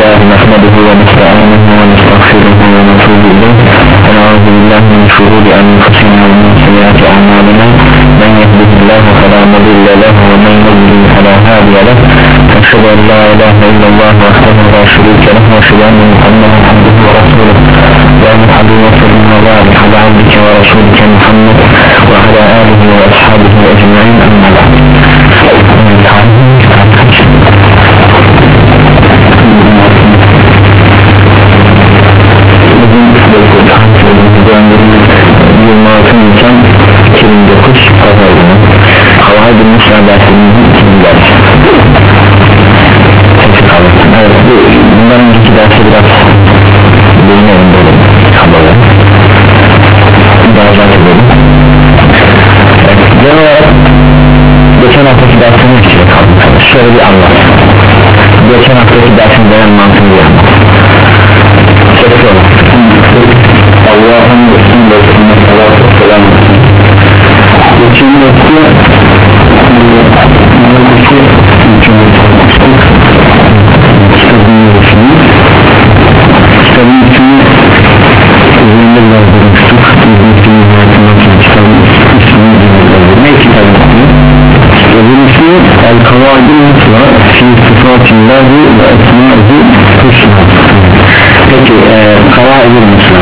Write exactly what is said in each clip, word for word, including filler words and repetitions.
لله نحمده ونستعينه ونستغفره ونتوب إليه ونعوذ بالله من شرور أنفسنا ومن سيئات أعمالنا من يهده الله فلا مضل له ومن يضلل فلا هادي له أشهد أن لا إله إلا الله وحده لا شريك له وأشهد أن محمدا عبده ورسوله اللهم صل وسلم وبارك على عبدك ورسولك محمد وعلى آله وأصحابه أجمعين أما بعد. yirmi altı Nisan iki bin dokuz Pazar günü Havai Musa dersinin ikinci dersi. Evet, bu, bundan önceki dersi biraz değinelim böyle kabalı bazen edelim. Evet, genel olarak geçen haftaki dersinin içine kaldık. Şöyle bir anlat. Geçen haftaki dersin denen mantığını bir anlat. Sesli olan Allah'ın Resulü Resulü'ne salatu selam olsun. Geçen hafta Mevlüt'ü hükümeti olmuştuk. Kitabın yolculuğu Kitabın içini üzerinde biraz durmuştuk. Mevlüt'ün hayatından sonra kitabın ismini dinledik. Ne kitabın ismi? Kitabın ismi El-Kavaidil Mutla Fi Sıfatillahi ve Esma'ı Hüsna. Peki e, Kavaidil Mutla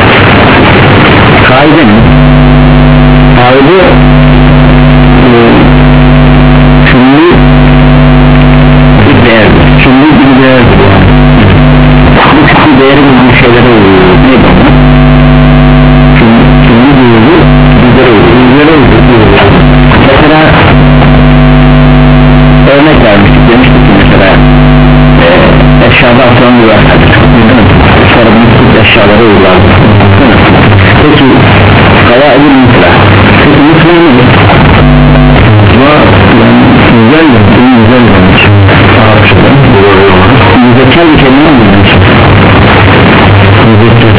Kaide mi? Kaide e, Çünlü bir değerdir. Çünlü bir değerdir yani. Bu değerimiz bir şeylere oluyor. Ne bu? Çünlü duyulu bizlere oluyor. Bizlere oluyor. Mesela örnek vermiştik. Demiştik ki mesela e, eşyada atılan bir vardır. Sonra bunu tut eşyalara uygular. Peki Kavaidil Mutla. Peki Mutla nedir? Güzel mi? Güzel mi? Arapçadan müzekker bir kelime mi? Müzekker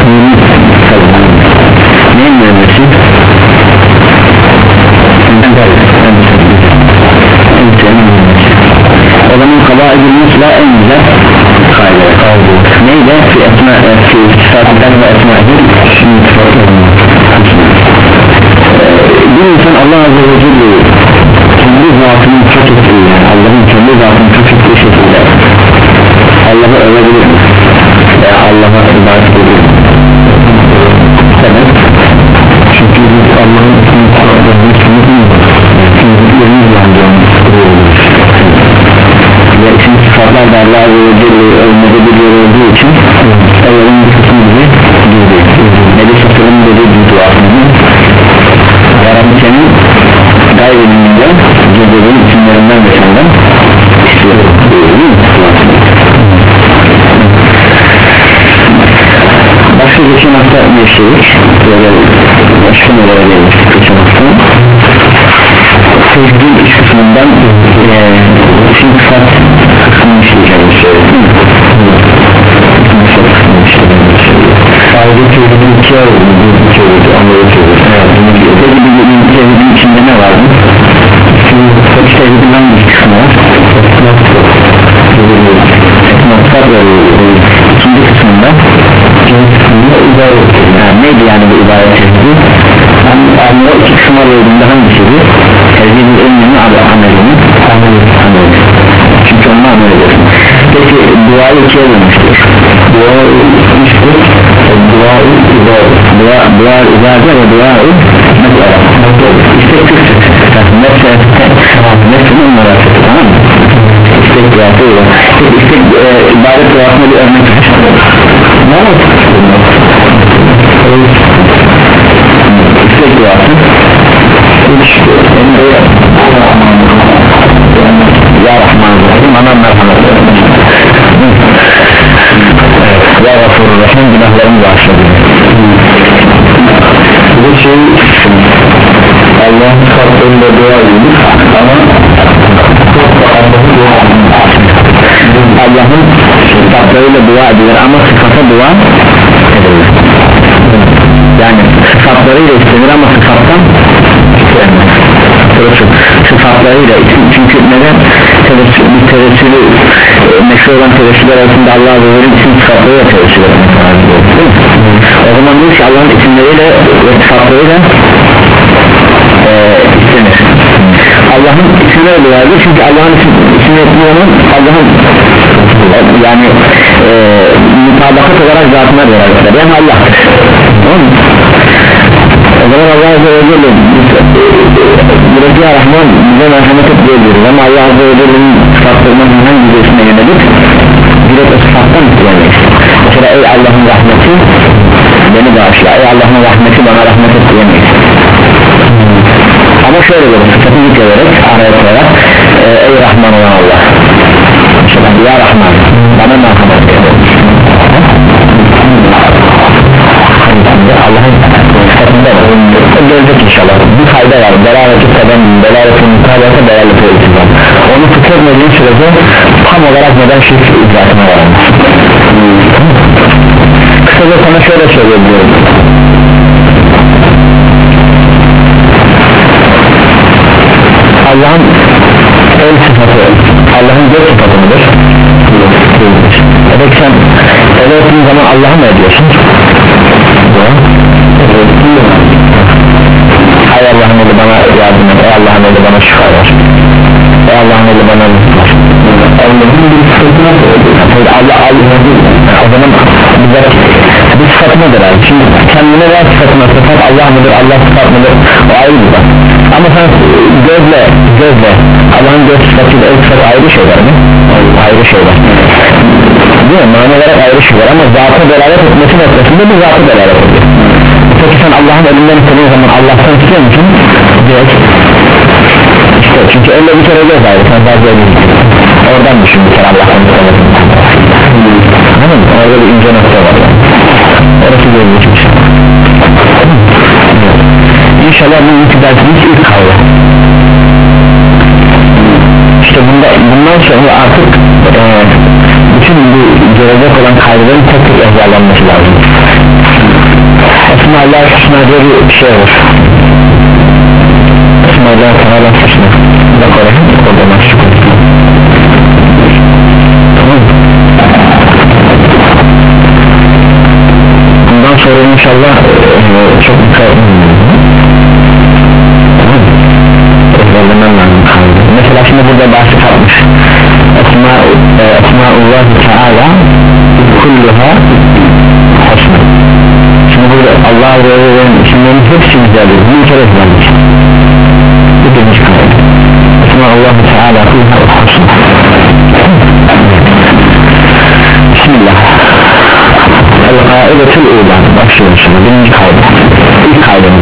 neyin mühendisi? O zaman Kavaidil Mutla en güzel kaide. Neydi? Fi esma fi sıfatından ve esma'dır. Bir insan Allah Azze ve Celle kendi zatını çok ettiği yani Allah'ın kendi zatını çok ettiği şekilde Allah'ı övebilir mi? Veya Allah'a ibadet edebilir mi? Sebep? Çünkü biz Allah'ın ismini sağladığını bilmiyoruz. Çünkü yerimiz bence onu kuruyoruz. Ve isim sıfatlar da Allah Azze ve Celle'yi övmede bir yer olduğu için Allah'ın kısmı bizi girdi. Nebi Satır'ın dediği bir duasını Rabbi'nin gayriliğinden girdiğinin isimlerinden ve senden istiyorum. Başka geçen hafta bir şey böyle başka nelere gelmiştik geçen hafta tevhidin iç kısmından isim sıfat kısmını işleyeceğim ayrı tevhidin iki ayrı bir tevhidi anlayı tevhidi peki bir tevhidin içinde ne var mı? Tabi tevhidin hangi kısmı var? Esnaflar ve ikinci kısmında yani neydi yani bu ibadet tevhidi? Yani o iki kısma bölümünde hangisiydi? Tevhidin ilmini amelini ameli çünkü onunla amel ediyorsun. Peki duayı ikiye bölmüştür. Duayı işte duayı dua dua ibadet ve duayı mesela istek istek nefsinin meraseti tamam mı? İstek duası ile istek ibadet duasına bir örnek ne olur? İstek duası işte Ya Rahman Aman merhamet Ya Gafurur Rahim günahlarımı bağışladı. Bu şey Allah'ın sıfatlarında dua edilir ama Allah'ın sıfatlarıyla dua edilir ama sıfata dua edilir. Yani sıfatlarıyla istenir ama sıfattan istenir. Sıfatlarıyla çünkü neden? Bir tevessülü şu olan tevessüller arasında Allah Azze ve Celle'nin isim sıfatlarıyla tevessül etmek lazım, değil mi? O zaman diyor ki Allah'ın isimleriyle ve sıfatlarıyla e, istenir. Allah'ın ismini öyle vardır çünkü Allah'ın ismini etmiyorlar, Allah'ın yani e, mutabakat olarak zatına beraber yani Allah'tır, tamam mı? O zaman Allah Azze ve Celle burası ya Rahman bize merhamet et diyebiliriz ama Allah Azze ve Celle'nin sıfatlarından hangi birisine yönelik direkt o sıfattan diyemeyiz. Mesela ey Allah'ın rahmeti beni bağışla, ey Allah'ın rahmeti bana rahmet et diyemeyiz. Ama şöyle olur, sıfatı yüklenerek araya koyarak e, ey Rahman olan Allah, mesela ya Rahman bana merhamet et. Allah'ın sıfatında gelecek inşallah bir fayda var, belalet-i teben, belalet-i mutabata, belalet-i iltizam. Onu tüketmediğin sürece tam olarak neden şirk idrakına varamaz. Kısaca sana şöyle söyleyebilirim, Allah'ın el sıfatı Allah'ın göz sıfatı mıdır? Peki sen el ettiğin zaman Allah'ı mı ediyorsun? Ey Allah'ın eli bana yardım et, ey Allah'ın eli bana şifa ver, ey Allah'ın eli bana rızık ver. Allah Allah o zaman bize bir sıfatı nedir abi? Şimdi kendine ver sıfatına, sıfat Allah mıdır, Allah sıfat mıdır, o ayrı bir bak. Ama sen gözle, gözle Allah'ın göz sıfatıyla el sıfatı ayrı şeyler mi? Ayrı şeyler değil mi? Mani olarak ayrı şeyler ama zatı delalet etmesi noktasında bir zatı delalet ediyor. Peki sen Allah'ın elinden istediğin zaman Allah'tan istiyor musun? Direkt işte çünkü elle bir kere göz ayrı, sen fazla elini oradan düşün bir kere Allah'tan istemesin. Anladın mı? Orada bir ince nokta var yani. Orası gözlükmüş. İnşallah bu iki dersimiz ilk kavga. İşte bunda, bundan sonra artık e, bütün bu gelecek olan kaydelerin tek tek ezberlenmesi lazım. Esma Allah Hüsna diye bir şey olur. Esma Allah Teala Hüsna. Bak oraya, orada maşuk olur. Tamam. Bundan sonra inşallah e, çok dikkat edin. Tamam. Ezberlemem lazım kaydı. Mesela şimdi burada bahsi kalmış. Esma, e, Esma'ullah Teala kulluha husna. Şimdi burada Allah Azze ve Celle'nin isimlerinin hepsi güzeldir. Bir kere ezberlemiş. Bu birinci kaydı. Esma'ullah Teala kulluha husna. Bismillah. El-Kaidetul Ulan. Başlıyoruz şimdi birinci kaydı. İlk kaydımız.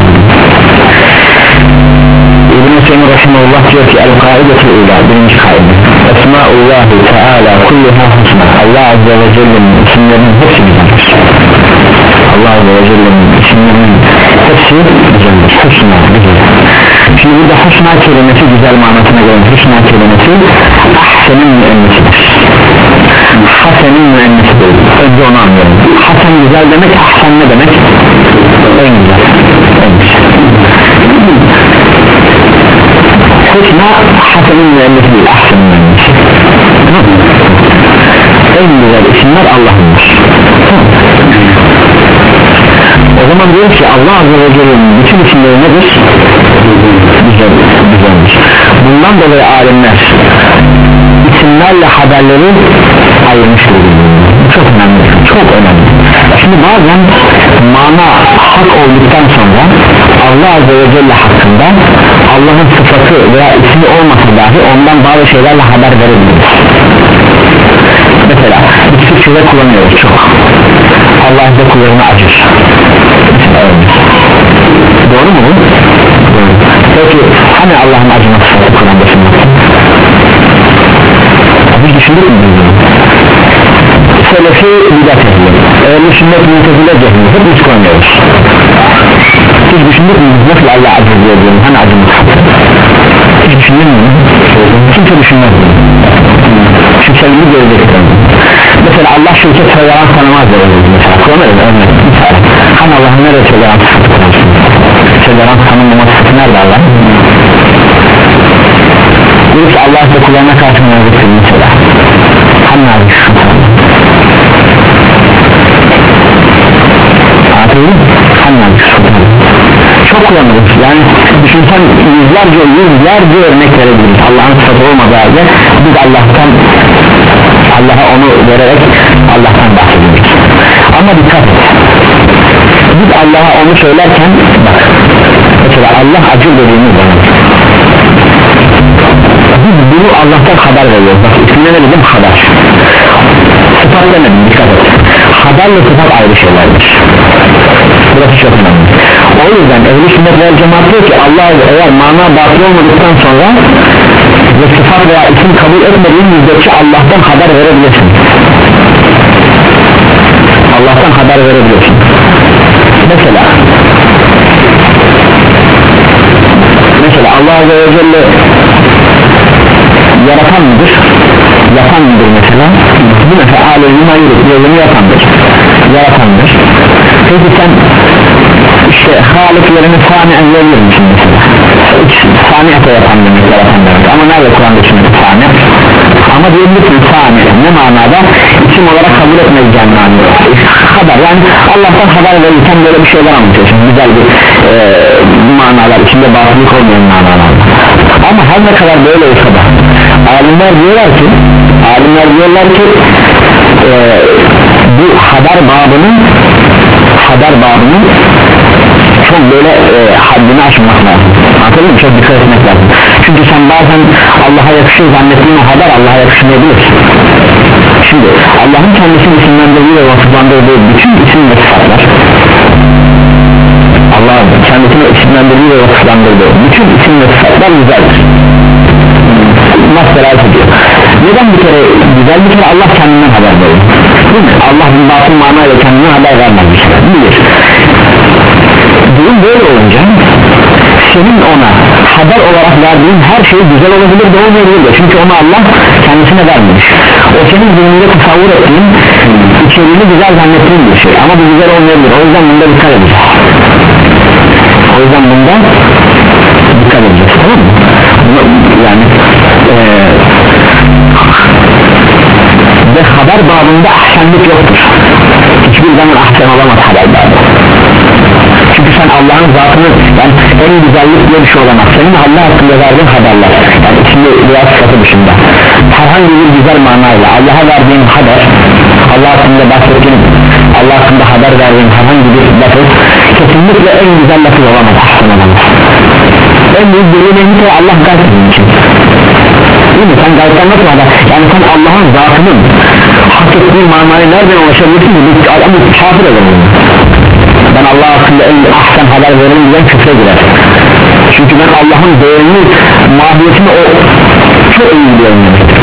İbn-i Hüseyin Rahimahullah diyor ki El-Kaidetul Ulan birinci kaydı. Esma'ullahi Teala kulluha husna. Allah Azze ve Celle'nin isimlerinin hepsi güzeldir. Allah Azze ve Celle'nin isimlerinin hepsi güzeldir. Husna güzel. Şimdi burada husna kelimesi güzel manasına göre husna kelimesi ahsenin müennesidir. Hasenin müennesidir. Önce onu anlayalım. Hasen güzel demek, ahsen ne demek? En güzel. En güzel. Husna hasenin müennesi değil, ahsenin müennesi. En güzel isimler Allah'ındır. O zaman diyor ki Allah Azze ve Celle'nin bütün isimleri nedir? Güzel, güzeldir. Bundan dolayı alimler isimlerle haberleri ayırmıştır. Çok önemli, çok önemli. Şimdi bazen mana hak olduktan sonra Allah Azze ve Celle hakkında Allah'ın sıfatı veya ismi olmasa dahi ondan bazı şeylerle haber verebiliriz. Mesela bir Türkçe'de kullanıyoruz çok. Allah da kullarına acır. Doğru mu bu? Doğru. Peki hani Allah'ın acıması Kur'an'da sunması? Biz düşündük mü bunu? Selefi bidat ehli, ehl-i sünnet mutezile cehli, hep biz kullanıyoruz. Hiç düşündük mü nasıl Allah acır diye diyorum, hani acıması? Hiç düşündün mü? Kimse düşünmez mi? Şu sevgili görecektir. Mesela Allah şirket yalan tanımaz diyoruz mesela. Kullanırız örnek mesela. Hani Allah'ın nerede yalan tanımaz? Yalan tanımlaması nerede Allah? Diyor ki Allah da kullarına karşı mevzuttur mesela. hem nazik sıfatlar anlatayım hem nazik sıfatlar çok kullanılır yani düşünsen yüzlerce yüzlerce örnek verebiliriz Allah'ın sıfatı olmadığı halde biz Allah'tan Allah'a onu vererek Allah'tan bahsediyoruz ama dikkat et biz Allah'a onu söylerken bak mesela Allah acı dediğimiz zaman biz bunu Allah'tan haber veriyoruz bak ismine ne dedim haber sıfat demedim dikkat et haberle sıfat ayrı şeylerdir burası çok önemli o yüzden ehl-i sünnet vel cemaat diyor ki Allah eğer mana batıl olmadıktan sonra ve sıfat veya isim kabul etmediğin müddetçe Allah'tan haber verebilirsin Allah'tan haber verebilirsin mesela mesela Allah Azze ve Celle yaratan mıdır? Yapan mıdır mesela? Bu mesela alemi mayuruk yolunu yapandır yaratandır peki sen işte Halik yerine saniyen verir misin mesela? Saniyete yapan demek yaratan demek ama nerede Kur'an'da şimdi saniye? Ama diyebilirsin saniye ne manada? İsim olarak kabul etmeyeceğin manada haber yani Allah'tan haber verirken böyle bir şeyler anlatıyorsun güzel bir e, manalar içinde batılık olmayan manalar ama her ne kadar böyle olsa da alimler diyorlar ki alimler diyorlar ki e, bu haber babının haber babının çok böyle e, haddini aşmak lazım anladın mı? Çok dikkat etmek lazım çünkü sen bazen Allah'a yakışır zannettiğin o haber Allah'a yakışmayabilir şimdi Allah'ın kendisini isimlendirdiği ve vasıflandırdığı bütün isim ve sıfatlar Allah'ın kendisini isimlendirdiği ve vasıflandırdığı bütün isim ve sıfatlar güzeldir nasıl ediyor neden bir kere güzel bir kere Allah kendinden haber veriyor değil mi? Allah bir batıl manayla kendinden haber vermez bir kere bilir durum böyle olunca senin ona haber olarak verdiğin her şey güzel olabilir de olmayabilir çünkü onu Allah kendisine vermemiş o senin zihninde tasavvur ettiğin içeriğini güzel zannettiğin bir şey ama bu güzel olmayabilir o yüzden bunda dikkat edeceğiz o yüzden bunda dikkat edeceğiz tamam mı? yani ee, ve haber babında ahsenlik yoktur hiçbir zaman ahsen olamaz haber babı çünkü sen Allah'ın zatını yani en güzellik diye bir şey olamaz senin Allah hakkında verdiğin haberler yani içinde biraz sıfatı dışında herhangi bir güzel manayla Allah'a verdiğin haber Allah hakkında bahsettiğin Allah hakkında haber verdiğin herhangi bir lafız kesinlikle en güzel lafız olamaz ahsen olamaz en büyük delil en Allah gayrısının için değil mi? Sen gayrıdan nasıl haber yani sen Allah'ın zatının hak ettiği manayı nereden ulaşabilirsin ki adamı kafir ederim ben Allah hakkında en ahsen haber veririm diyen küfre girer çünkü ben Allah'ın değerini mahiyetini o çok iyi biliyorum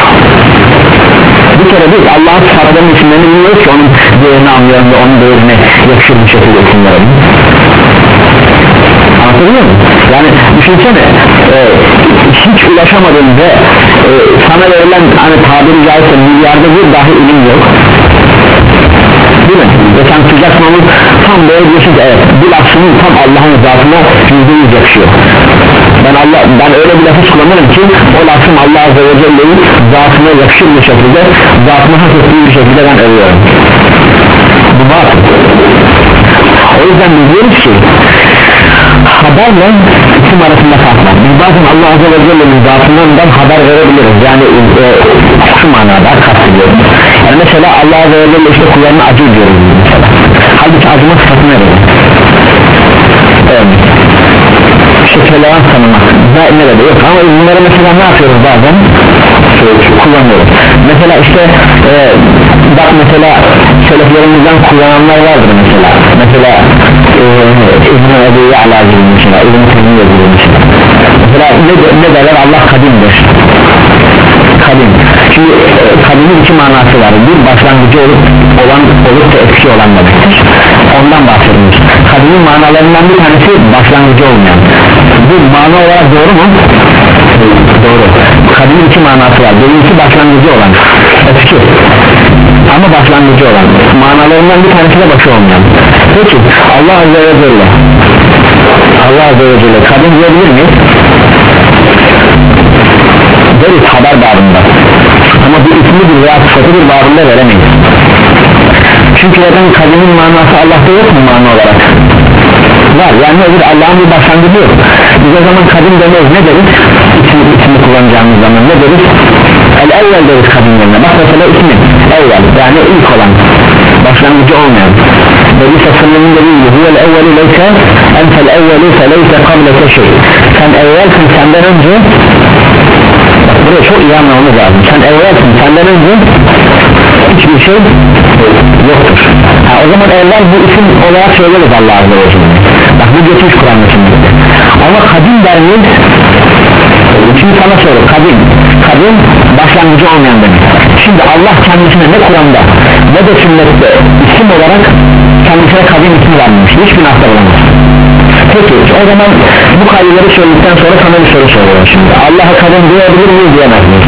bir kere biz Allah'ın sıfatlarının isimlerini biliyoruz ki onun değerini anlayalım ve onun değerine yakışır bir şekilde isimlerim anlatabiliyor muyum? yani düşünsene e, hiç ulaşamadın ve e, sana verilen hani tabiri caizse milyarda bir dahi ilim yok değil mi? Ve sen sıcak sınavı tam böyle diyorsun ki evet bu lafının tam Allah'ın zatına yüzde yüz yakışıyor ben, Allah, ben öyle bir lafı kullanırım ki o lafım Allah Azze ve Celle'nin zatına yakışır bir şekilde zatına hak ettiği bir şekilde ben övüyorum bu batıl o yüzden biz diyoruz ki haberle isim arasında fark var biz bazen Allah Azze ve Celle'nin zatından haber verebiliriz yani e, şu manada kastediyorum yani mesela Allah Azze ve Celle işte kullarına acı diyoruz mesela halbuki acıma sıfatı ne dedi evet işte tolerans tanımak ne dedi yok ama bunları mesela ne yapıyoruz bazen kullanıyoruz mesela işte e, bak mesela seleflerimizden kullananlar vardır mesela mesela İbn-i Ebu Ya'la gibi mesela İbn-i Temiye gibi mesela mesela ne, ne derler Allah kadimdir kadim şimdi kadimin iki manası var bir başlangıcı olup olan olup da eski olan demektir ondan bahsediyoruz kadimin manalarından bir tanesi başlangıcı olmayan bu mana olarak doğru mu? Doğru kadimin iki manası var birincisi başlangıcı olan eski ama başlangıcı olan manalarından bir tanesi de başı olmayan peki Allah Azze ve Celle Allah Azze ve Celle kadim diyebilir miyiz? deriz haber babında, ama bu ismidir veya sıfatıdır babında veremeyiz. Çünkü neden? Kadimin manası Allah'ta yok mu mana olarak? Var, yani nedir? Allah'ın bir başlangıcı yok. Biz o zaman kadim demeyiz, ne deriz? İsim, ismi kullanacağımız zaman ne deriz? El-evvel deriz kadimlerine. Bak mesela ismi evvel, yani ilk olan, başlangıcı olmayan. Nebi Sallallahu dediği gibi huvel evveli leyse entel evveli feleyse kableke şey. Sen evvelsin, senden önce, bak buraya çok iyi anlamamız lazım. Sen evvelsin, senden önce hiçbir şey yoktur. Ha, o zaman evvel bu isim olarak söyleriz Allah Azze ve Celle. Bak bu geçmiş Kur'an'da şimdi. Ama kadim der miyiz? Şimdi sana soru, kadim kadim başlangıcı olmayan demek. Şimdi Allah kendisine ne Kur'an'da ne de sünnette isim olarak kendisine kadim isim vermiş, hiç günahda olamaz. Peki o zaman bu kaydeleri söyledikten sonra sana bir soru soruyorum şimdi. Allah'a kadim diyebilir miyiz, diyemez miyiz?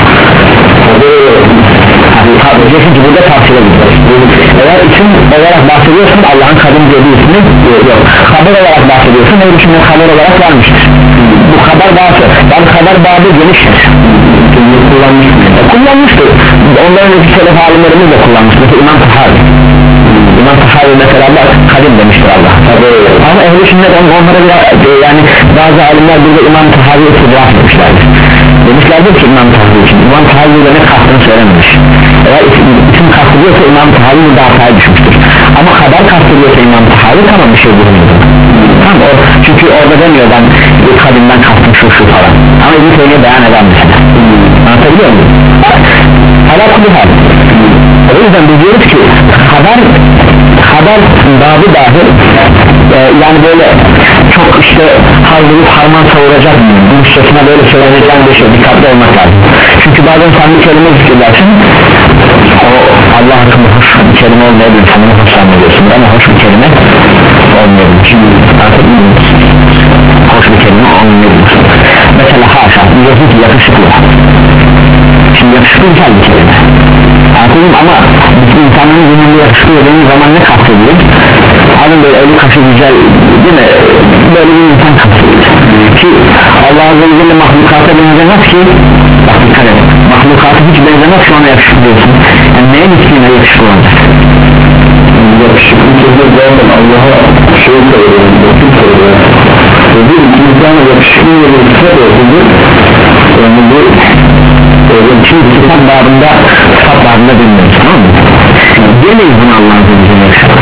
Çünkü burada tavsiye ediliriz. Eğer isim olarak bahsediyorsan Allah'ın kadim diye bir ismi yok. Haber olarak bahsediyorsan ne için haber olarak vermiştir. Bu haber bazı, yani haber bazı geniştir. Kullanmıştır. Kullanmıştır. Ondan önceki selef alimlerimiz de kullanmıştır. Mesela İmam Tahavi. İmam Tahavi mesela bak kadim demiştir Allah. Ama ehl-i sünnet onlara biraz, yani bazı alimler burada İmam Tahavi'yi istidraf etmişlerdir. Demişlerdir ki İmam Tahavi için İmam Tahavi'yle ne kastını söylememiş. Eğer isim, isim kastediyorsa İmam Tahavi burada hataya düşmüştür. Ama haber kastediyorsa İmam Tahavi tamam bir şey bulunmuyor. Tamam, o, çünkü orada demiyor ben kadimden kastım şu şu falan. Ama bir şeyine beyan eden mesela. Anlatabiliyor muyum? Hala kulü hal. O yüzden biz diyoruz ki haber haber babı dahi e, yani böyle çok işte hazırlık harman savuracak bu üstesine böyle söyleneceğin bir şey, dikkatli olmak lazım. Çünkü bazen sen bir kelime zikredersin, o Allah hakkında hoş bir kelime olmayabilir, sen onu hoşlanmıyorsun ama hoş bir kelime olmayabilir. Şimdi artık hoş bir kelime olmayabilir. Mesela haşa diyorsun ki yakışıklı, şimdi yakışıklı güzel bir kelime artık, ama bütün insanların gününde yakışıklı dediğimiz zaman ne kastediyor? Adam böyle eli kaşı güzel değil mi? Böyle bir insan kastediyor ki Allah Azze ve Celle mahlukata benzemez ki, bak dikkat et, mahlukata hiç benzemez ki ona yakışıklı diyorsun. Yani neyin ismine yakışıklı olacak? Yakışıklı sözler zaten Allah'a şey söylüyor, yakın söylüyor. Dedi ki insana yakışıklı bir sıfat olsun, yani bu şimdi sıfat babında sıfat babında bilmiyoruz, tamam mı? Yemeyiz bunu Allah'ın sözüne yakışıklı,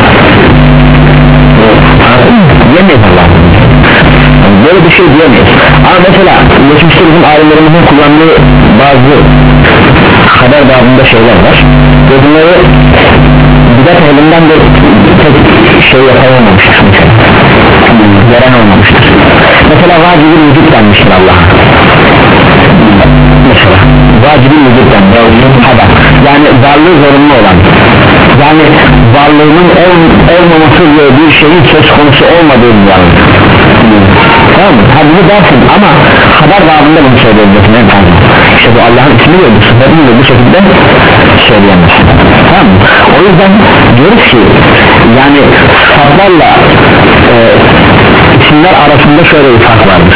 yemeyiz Allah'ın sözüne, böyle bir şey diyemeyiz. Ama mesela geçmişte bizim alimlerimizin kullandığı bazı haber babında şeyler var ve bunları bidat elinden de tek şey yapamamıştır, veren olmamıştır. Mesela vacibi vücut denmiştir Allah'a, mesela vacibi vücut denmiştir haber, yani varlığı zorunlu olan, yani varlığının ol, olmaması diye bir şeyin söz konusu olmadığı bir varlık. Tamam mı? Ha bunu dersin ama haber babında bunu söyleyebilirsin en fazla. İşte bu Allah'ın ismi de bu sıfatını da bu şekilde söyleyemezsin. Tamam mı? O yüzden diyoruz ki yani sıfatlarla e, isimler arasında şöyle bir fark vardır.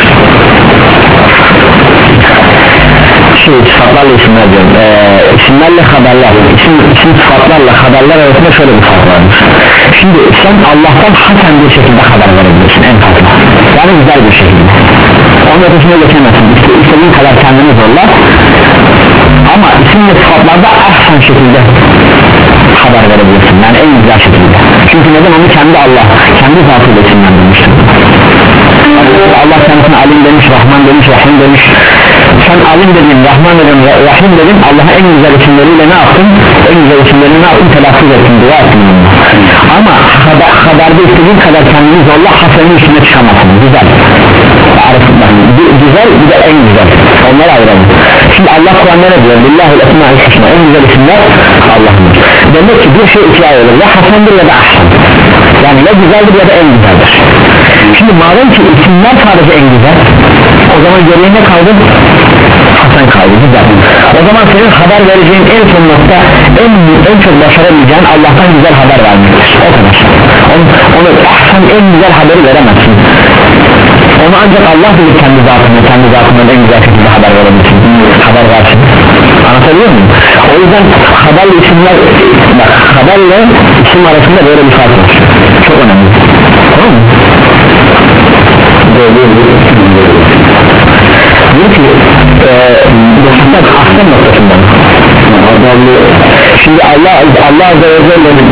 Şey, sıfatlarla isimler diyorum, ee, isimlerle haberler, isim, isim sıfatlarla haberler arasında şöyle bir fark vardır. Şimdi sen Allah'tan hasen bir şekilde haber verebilirsin en fazla, yani güzel bir şekilde, onun ötesine geçemezsin, İste, istediğin kadar kendini zorla, ama isim ve sıfatlarda ahsen şekilde haber verebilirsin, yani en güzel şekilde. Çünkü neden? Onu kendi Allah, kendi zatıyla isimlendirmiştir. Allah kendisine alim demiş, Rahman demiş, Rahim demiş. Sen alim dedin, Rahman dedin, Rahim dedin, Allah'a en güzel isimleriyle ne yaptın? En güzel isimlerini ne yaptın? Telaffuz ettin, dua ettin. Ama haber, haberde istediğin kadar kendini zorla, hasenin üstüne çıkamazsın. Güzel. Arasında. Güzel, bir de en güzel. Onları ayıralım. Şimdi Allah Kur'an'da ne diyor? Billahul esma'il husna. En güzel isimler Allah'ın. Demek ki bir şey ikiye ayrılır. Ya hasendir ya da ahsen. Yani ya güzeldir ya da en güzeldir. Şimdi madem ki isimler sadece en güzel, o zaman geriye ne kaldı? Hasan kaldı, güzel. O zaman senin haber vereceğin en son nokta, en, en çok başarabileceğin Allah'tan güzel haber vermektir. O kadar. Onu, onu Hasan en güzel haberi veremezsin. O onu ancak Allah bilir kendi zatını, kendi zatından en güzel şekilde haber verebilsin, haber versin. Anlatabiliyor muyum? O yüzden haberle isimler, bak haberle isim arasında böyle bir fark var, çok önemli, tamam mı? Diyor ki eee ahsen noktasından şimdi Allah Allah Azze ve Celle'nin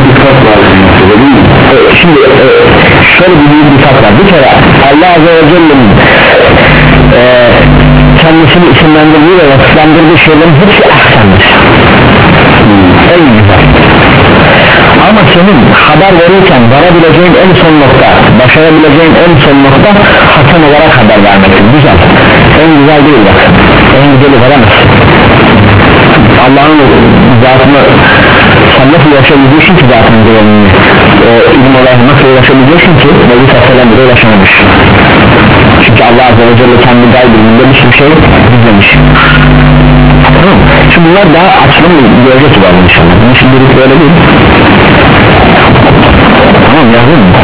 şimdi e, şöyle bir büyük bir fark var. Bir kere Allah Azze ve Celle'nin e, kendisini isimlendirdiği ve vasıflandırdığı şeylerin hepsi ahsendir, en güzel. Ama senin haber verirken varabileceğin en son nokta, başarabileceğin en son nokta hasen olarak haber vermektir. Güzel, en güzel değil bak, en güzeli veremezsin. Allah'ın zatını sen nasıl ulaşabileceksin ki zatının güvenliğini, o ilim olarak nasıl ulaşabileceksin ki Nebi Sallallahu bile ulaşamamış. Çünkü Allah Azze ve Celle kendi gaybinde bir sürü şey gizlemiş. Tamam. Şimdi bunlar daha açılım göreceğiz var inşallah. Bunun için bir böyle değil. Tamam yazdın mı?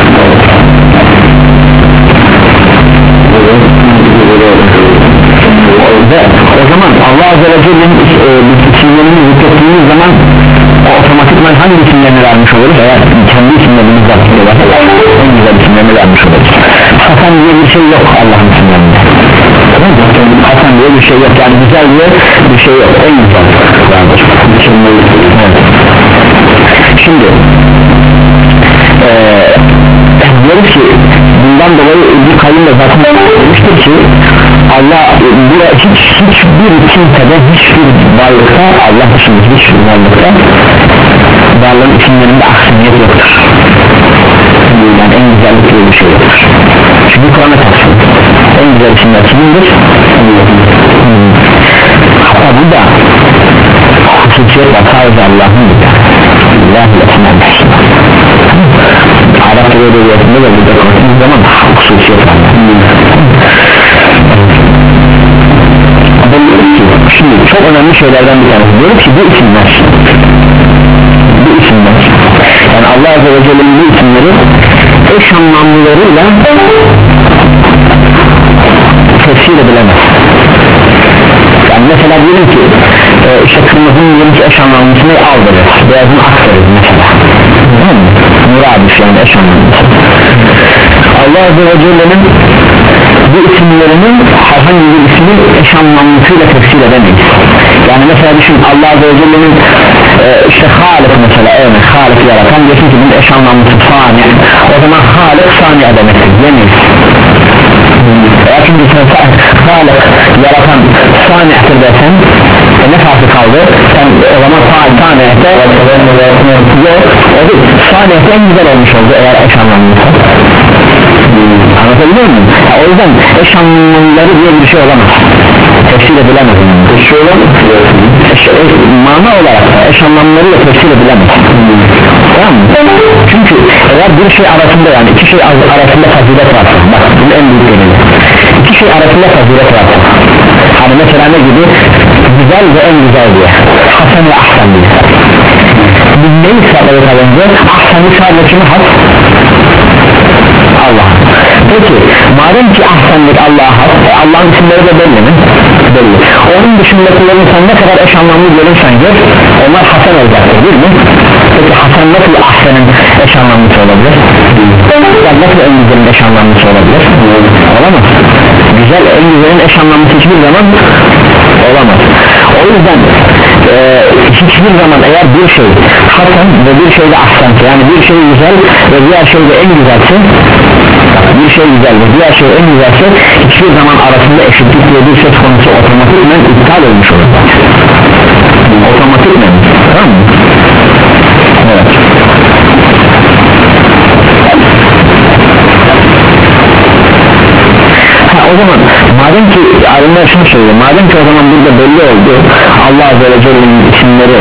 Ve o zaman Allah Azze ve Celle'nin e, isimlerini zikrettiğimiz zaman otomatikman hangi isimlerini vermiş oluruz? Eğer kendi isimlerini zikrettiğimiz en güzel isimlerini vermiş oluruz. Hasan diye bir şey yok Allah'ın isimlerinde. Hasan diye bir şey yok, yani güzel diye bir şey yok, en güzel vardır. Evet. Şimdi eee diyoruz ki bundan dolayı bir kayın da zaten demiştir ki Allah hiç hiçbir kimsede, hiçbir varlıkta, Allah dışında hiçbir varlıkta varlığın isimlerinde ahseniyet yoktur. Yani en güzellikli bir şey yoktur. Çünkü Kur'an'a karşı en güzel isimler kimindir? Hmm. Hatta bu da hususiyet var, sadece Allah'ın Allah'ın esmâ-ı hüsnâ. Arapça ve edebiyatında da burada konuştuğumuz zaman hususiyet var. Şimdi çok önemli şeylerden bir tanesi, diyor ki bu isimler bu isimler yani Allah Azze ve Celle'nin bu isimleri eş anlamlılarıyla tefsir edilemez. Yani mesela diyelim ki e, işte kırmızının diyelim ki eş anlamlısını al deriz, beyazın ak deriz mesela, değil mi? Muradif yani eş anlamlısı. Allah Azze ve Celle'nin bu isimlerinin herhangi bir ismi eş anlamlısıyla tefsir edemeyiz. Yani mesela düşün, Allah Azze ve Celle'nin e, işte Halik mesela, evet Halik yaratan, diyorsun ki bunun eş anlamlısı Sani, o zaman Halik Sani demektir, diyemeyiz. Eğer çünkü sen Halik yaratan Sani'tir desen e, ne farkı kaldı? Sen o zaman Sani'te yok, o değil, Sani'te en güzel olmuş oldu eğer eş anlamlıysa. Anlatabiliyor muyum? Ya, o yüzden eş anlamları diye bir şey olamaz, tefsir edilemez. Eş şey olamaz, eş, e, mana olarak da eş anlamlarıyla tefsir edilemez. Tamam mı? Çünkü eğer bir şey arasında, yani iki şey arasında fazilet varsa, bak bunun en büyük delili, iki şey arasında fazilet varsa, hani mesela ne gibi? Güzel ve en güzel diye, hasen ve ahsen diye. Biz neyi sağladık az önce? Ahsen'i sadece kimi has? Allah. Peki madem ki ahsenlik Allah'a has, e, Allah'ın isimleri de belli mi? Belli. Onun dışındakilerin sen ne kadar eş anlamlı görürsen gör, onlar hasen olacaktır, değil mi? Peki hasen nasıl ahsenin eş anlamlısı olabilir? Yani nasıl en güzelin eş anlamlısı olabilir? Olamaz. Güzel, en güzelin eş anlamlısı hiçbir zaman olamaz. O yüzden e, hiçbir zaman eğer bir şey hasen ve bir şey de ahsense, yani bir şey güzel ve diğer şey de en güzelse, bir şey güzel ve diğer şey en güzelse, hiçbir zaman arasında eşitlik diye bir söz konusu otomatikmen iptal olmuş olur. Otomatikmen, tamam mı? Evet. Ha, o zaman madem ki alimler şunu söylüyor, madem ki o zaman burada belli oldu Allah Azze ve Celle'nin isimleri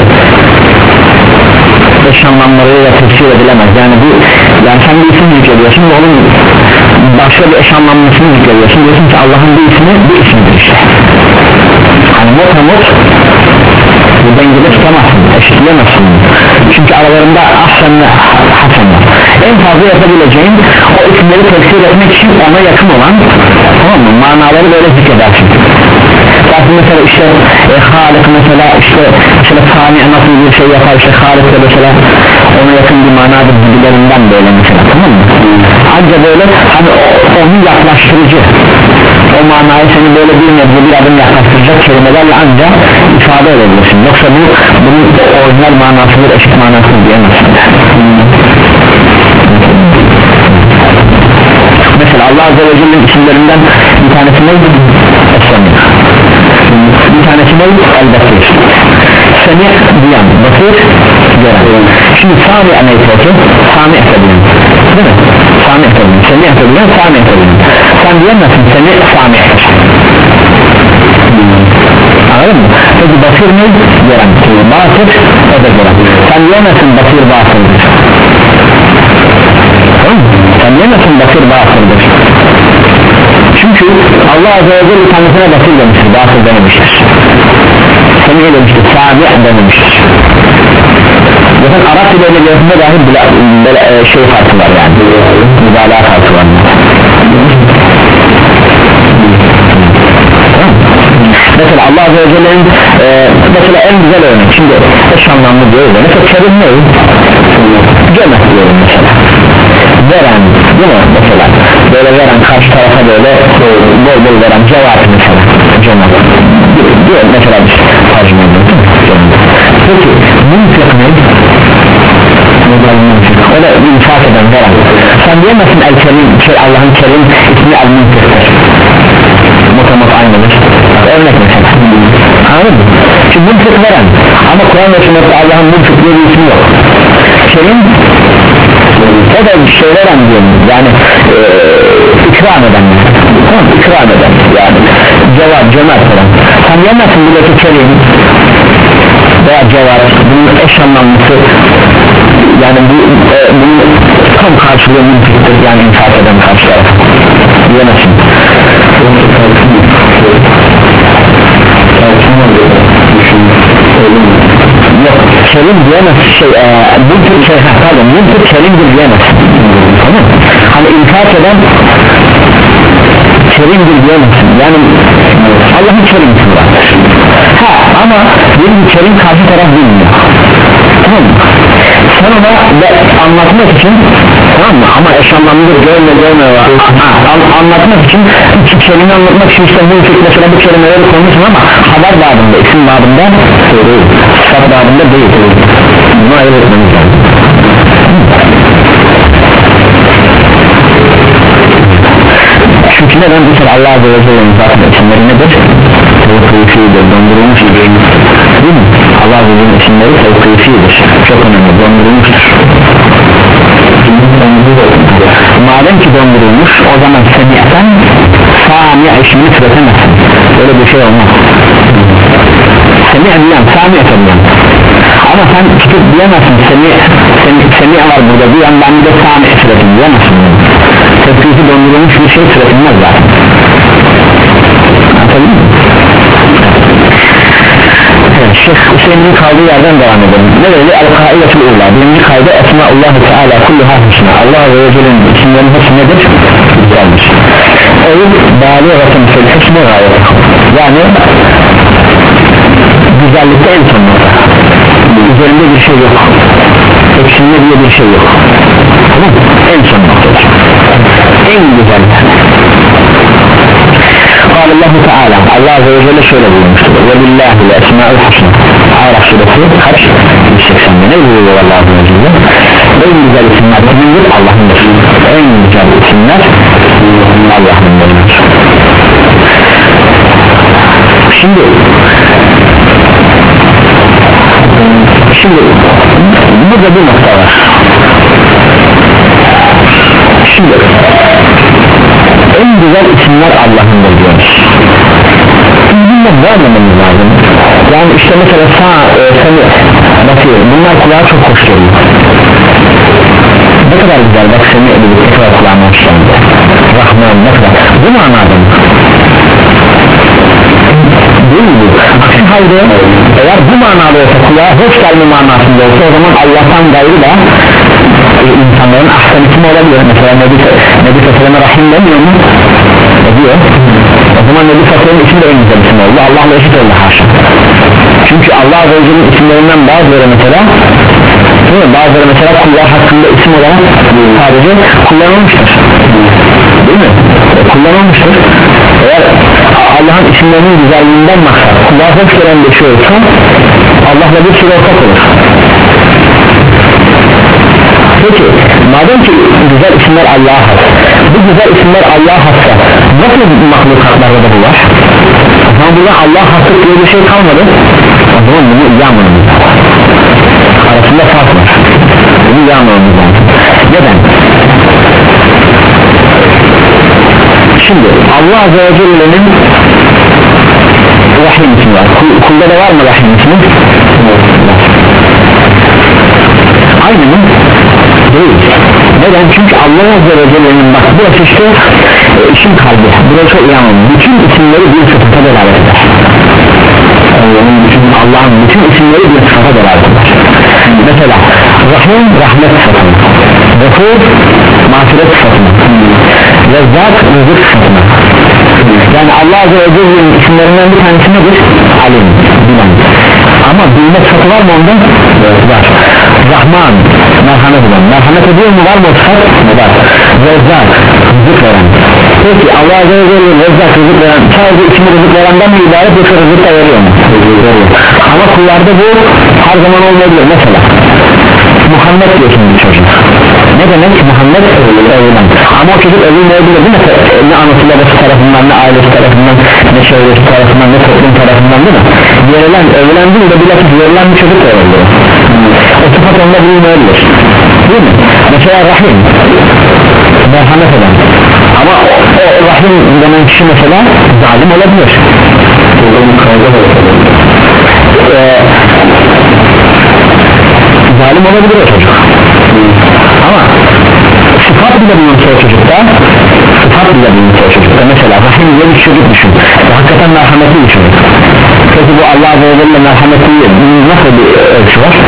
eş anlamlarıyla tefsir edilemez. Yani bu, yani sen bir isim yüklediyorsun, onun başka bir eş anlamlısını yüklediyorsun, diyorsun ki Allah'ın bir ismi bir isimdir işte. Hani not not bu dengede tutamazsın, eşitleyemezsin. Çünkü aralarında ahsen ve hasen var. En fazla yapabileceğin o isimleri tefsir etmek için ona yakın olan, tamam mı? Manaları böyle zikredersin. Zaten mesela işte e, Halik mesela işte mesela Sami nasıl bir şey yapar, işte Halik de mesela ona yakın bir manadır gibilerinden böyle mesela, tamam mı? Ancak böyle hani o, onu yaklaştırıcı, o manayı seni böyle bir nebze bir adım yaklaştıracak kelimelerle ancak ifade edebilirsin, yoksa bu bunun orijinal manasıdır, eşit manasıdır diyemezsin. Mesela Allah Azze ve Celle'nin isimlerinden bir tanesi neydi? Es-Semi. Bir tanesi neydi? El-Basir. Semi duyan, Basir gören. Şimdi Sami anaytası, Sami etebilen, değil mi? Sami etebilen, Semi etebilen, Sami etebilen. Sen diyemezsin Semi, Sami etebilen. Anladın mı? Peki Basir neydi? Gören. Basir, o da gören. Sen diyemezsin Basir Basir'dir. Sen diyemezsin Basir Basir'dir. Çünkü Allah Azze ve Celle kendisine Basir demiştir, Basir dememiştir. Semi demiştir, Sami dememiştir. Zaten Arap dili edebiyatında dahi böyle şey farkı var yani, mübalağa farkı var. Mesela Allah Azze ve Celle'nin e, mesela en güzel örnek, şimdi eş anlamlı diyoruz ya, mesela kerim ne? Cömert diyorum mesela, veren, değil mi mesela, böyle veren, karşı tarafa böyle bol bol veren, cevap mesela, cömert diyor mesela, bir tercüme ediyoruz. Peki münfik ne? O da infak eden, veren. Sen diyemezsin el-kerim, şey Allah'ın kerim ismi el-münfiktir, mutamot aynıdır, örnek mesela, anladın mı? Şimdi münfik veren, ama Kur'an ve sünnette Allah'ın münfik diye bir ismi yok. Kerim o da bir şey veren diyelim, yani e, ikram eden, tamam, ikram eden yani cevap, cömert falan. Sen diyemezsin buradaki kerim veya cevap bunun eş anlamlısı, yani bu e, bunun tam karşılığı münfiktir, yani infak eden karşı taraf diyemezsin. Yok, kerim diyemez şey, e, bu tür şey, pardon, bu tür kerimdir diyemez, tamam mı? Hani infak eden kerimdir diyemezsin, yani Allah'ın kerimdir vardır. Ha, ama benim kerim karşı taraf bilmiyor, tamam mı? Sen ona anlatmak için, tamam mı? Ama eş anlamlıdır, görme görme var. An, anlatmak için, iki kelime anlatmak için işte bu mesela bu kelimeleri konuşun ama haber babında, isim babında değil, sıfat babında değil. Bunu ayırt etmemiz lazım. Çünkü neden? Mesela Allah Azze ve Celle'nin zaten isimleri nedir? Tevkifidir, dondurulmuş değil mi? Allah Azze ve Celle'nin isimleri tevkifidir, çok önemli, dondurulmuştur. Madem ki dondurulmuş, o zaman semi'ten sami'a işini türetemezsin, öyle bir şey olmaz. Semi'a diyen, sami'a diyen, ama sen tutup diyemezsin, semi'a semi, semi var burada diyen, ben de sami'a türetim diyemezsin. Tevkifi dondurulmuş bir şey türetilmez zaten. Anladın mı? Şeyh Hüseyin'in kaldığı yerden devam edelim. Ne dedi? El-Kaidetul Ula. Birinci kaydı Esma'ullahi Teala kulluha husna. Allah Azze ve Celle'nin isimlerinin hepsi nedir? Güzeldir. Eğil bâliğatın fil husna gayet. Yani güzellikte en son nokta. Üzerinde bir şey yok, eksilme diye bir şey yok, tamam mı? En son noktadır, en güzel. Allahu Teala, Allah Azze ve Celle şöyle buyurmuştur: ve billahi esma'ul husna. Araf suresi kaç? yüz seksende ne buyuruyor Allah Azze ve Celle? En güzel isimler kimindir? Allah'ındır. En güzel isimler Allah'ındır. Şimdi Şimdi burada bir nokta var. Şimdi en güzel isimler Allah'ındır diyoruz. Bunlar ne anlamamız lazım? Yani işte mesela sağ, e, seni, bakıyor, bunlar kulağa çok hoş geliyor. Ne kadar güzel, bak seni edilip ne kadar kulağına hoş geldi. Rahman ne kadar, bu mu anladın? Değil mi? Aksi halde eğer bu manada olsa, kulağa hoş gelme manasında olsa, o zaman Allah'tan gayrı da e, insanların ahsen kim olabilir? Mesela Nebi Aleyhisselam'a Rahim demiyor mu? ediyor, o zaman Nebi Fatih'in ismi de en güzel isim oldu, Allah'la eşit oldu haşa. Çünkü Allah Azze ve Celle'nin isimlerinden bazıları mesela, değil mi? Bazıları mesela kullar hakkında isim olarak sadece kullanılmıştır, değil mi? E, kullanılmıştır. Eğer Allah'ın isimlerinin güzelliğinden maksat kullar hoş gelen bir şey olsa Allah'la bir sürü ortak olur. Peki madem ki güzel isimler Allah'a has, bu güzel isimler Allah'a hassa nasıl mahlukatlarda da bu var? O zaman burada Allah'a haslık diye bir şey kalmadı, o zaman bunu iyi anlamamız lazım. Arasında fark var, bunu iyi anlamamız lazım. Neden? Şimdi Allah Azze ve Celle'nin Rahim ismi var. Kulda da var mı Rahim ismi? Aynı mı? Değil. Neden? Çünkü Allah Azze ve Celle'nin bak burası işte e, işin kalbi. Burası çok iyi anlamı. Bütün isimleri bir sıfata delalet eder. Allah'ın bütün, Allah'ın bütün isimleri bir sıfata delalet eder. Mesela Rahim rahmet sıfatına, Gafur mağfiret sıfatına, Rezzak rızık sıfatına. Yani Allah Azze ve Celle'nin isimlerinden bir tanesi nedir? Alim, bilen. Ama bilme sıfatı var mı ondan? Var. Rahman, merhamet eden. Merhamet ediyor mu, var mı o sıfat? Var. Rezzak, rızık veren. Peki Allah Azze ve Celle Rezzak, rızık veren sadece ismi rızık verenden mi ibaret, yoksa rızık da veriyor mu? Veriyor. Ama kullarda bu her zaman olmayabilir. Mesela Muhammed diyorsun bir çocuk. Ne demek Muhammed? Evlen. Ama o çocuk evlenmeyebilir değil mi? Ne anası babası tarafından, ne ailesi tarafından, ne çevresi tarafından, ne toplum tarafından, değil mi? Verilen, evlen değil de bilakis verilen bir çocuk da olabilir. O sıfat onda bulunmayabilir, değil mi? Mesela Rahim, merhamet eden. Ama o, o Rahim denen kişi mesela zalim olabilir. Ee, zalim olabilir o çocuk. Ama sıfat bile bulunsa o çocukta, sıfat bile bulunsa o çocukta, mesela Rahim diye bir çocuk düşün, hakikaten merhametli bir çocuk. Peki bu Allah Azze ve Celle merhametli nasıl bir ölçü var?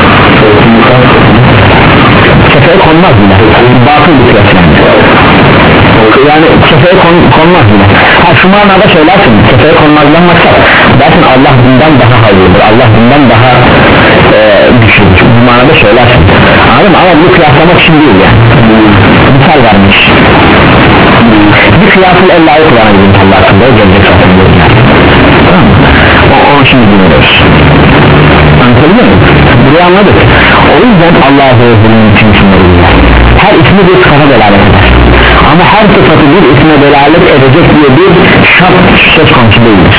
Kefeye konmaz bile, batıl bir kıyas yani. Yani kefeye kon, konmaz bile. Ha şu manada söylersin, kefeye konmazdan maksat dersin Allah bundan daha hayırlıdır, Allah bundan daha e, güçlüdür, bu manada söylersin. Anladın mı? Ama bu kıyaslamak için değil yani. Misal vermiş. Bir kıyasıl Allah'ı kullanabilirim Allah hakkında, o gelecek zaten yani. Tamam mı? O, onu şimdi dinliyoruz. Anlatabiliyor muyum? Burayı anladık. O yüzden Allah Azze ve Celle'nin bütün isimleri bilirler. Her ismi bir sıfata delalet eder. Ama her sıfatı bir isme delalet edecek diye bir şart söz konusu değildir.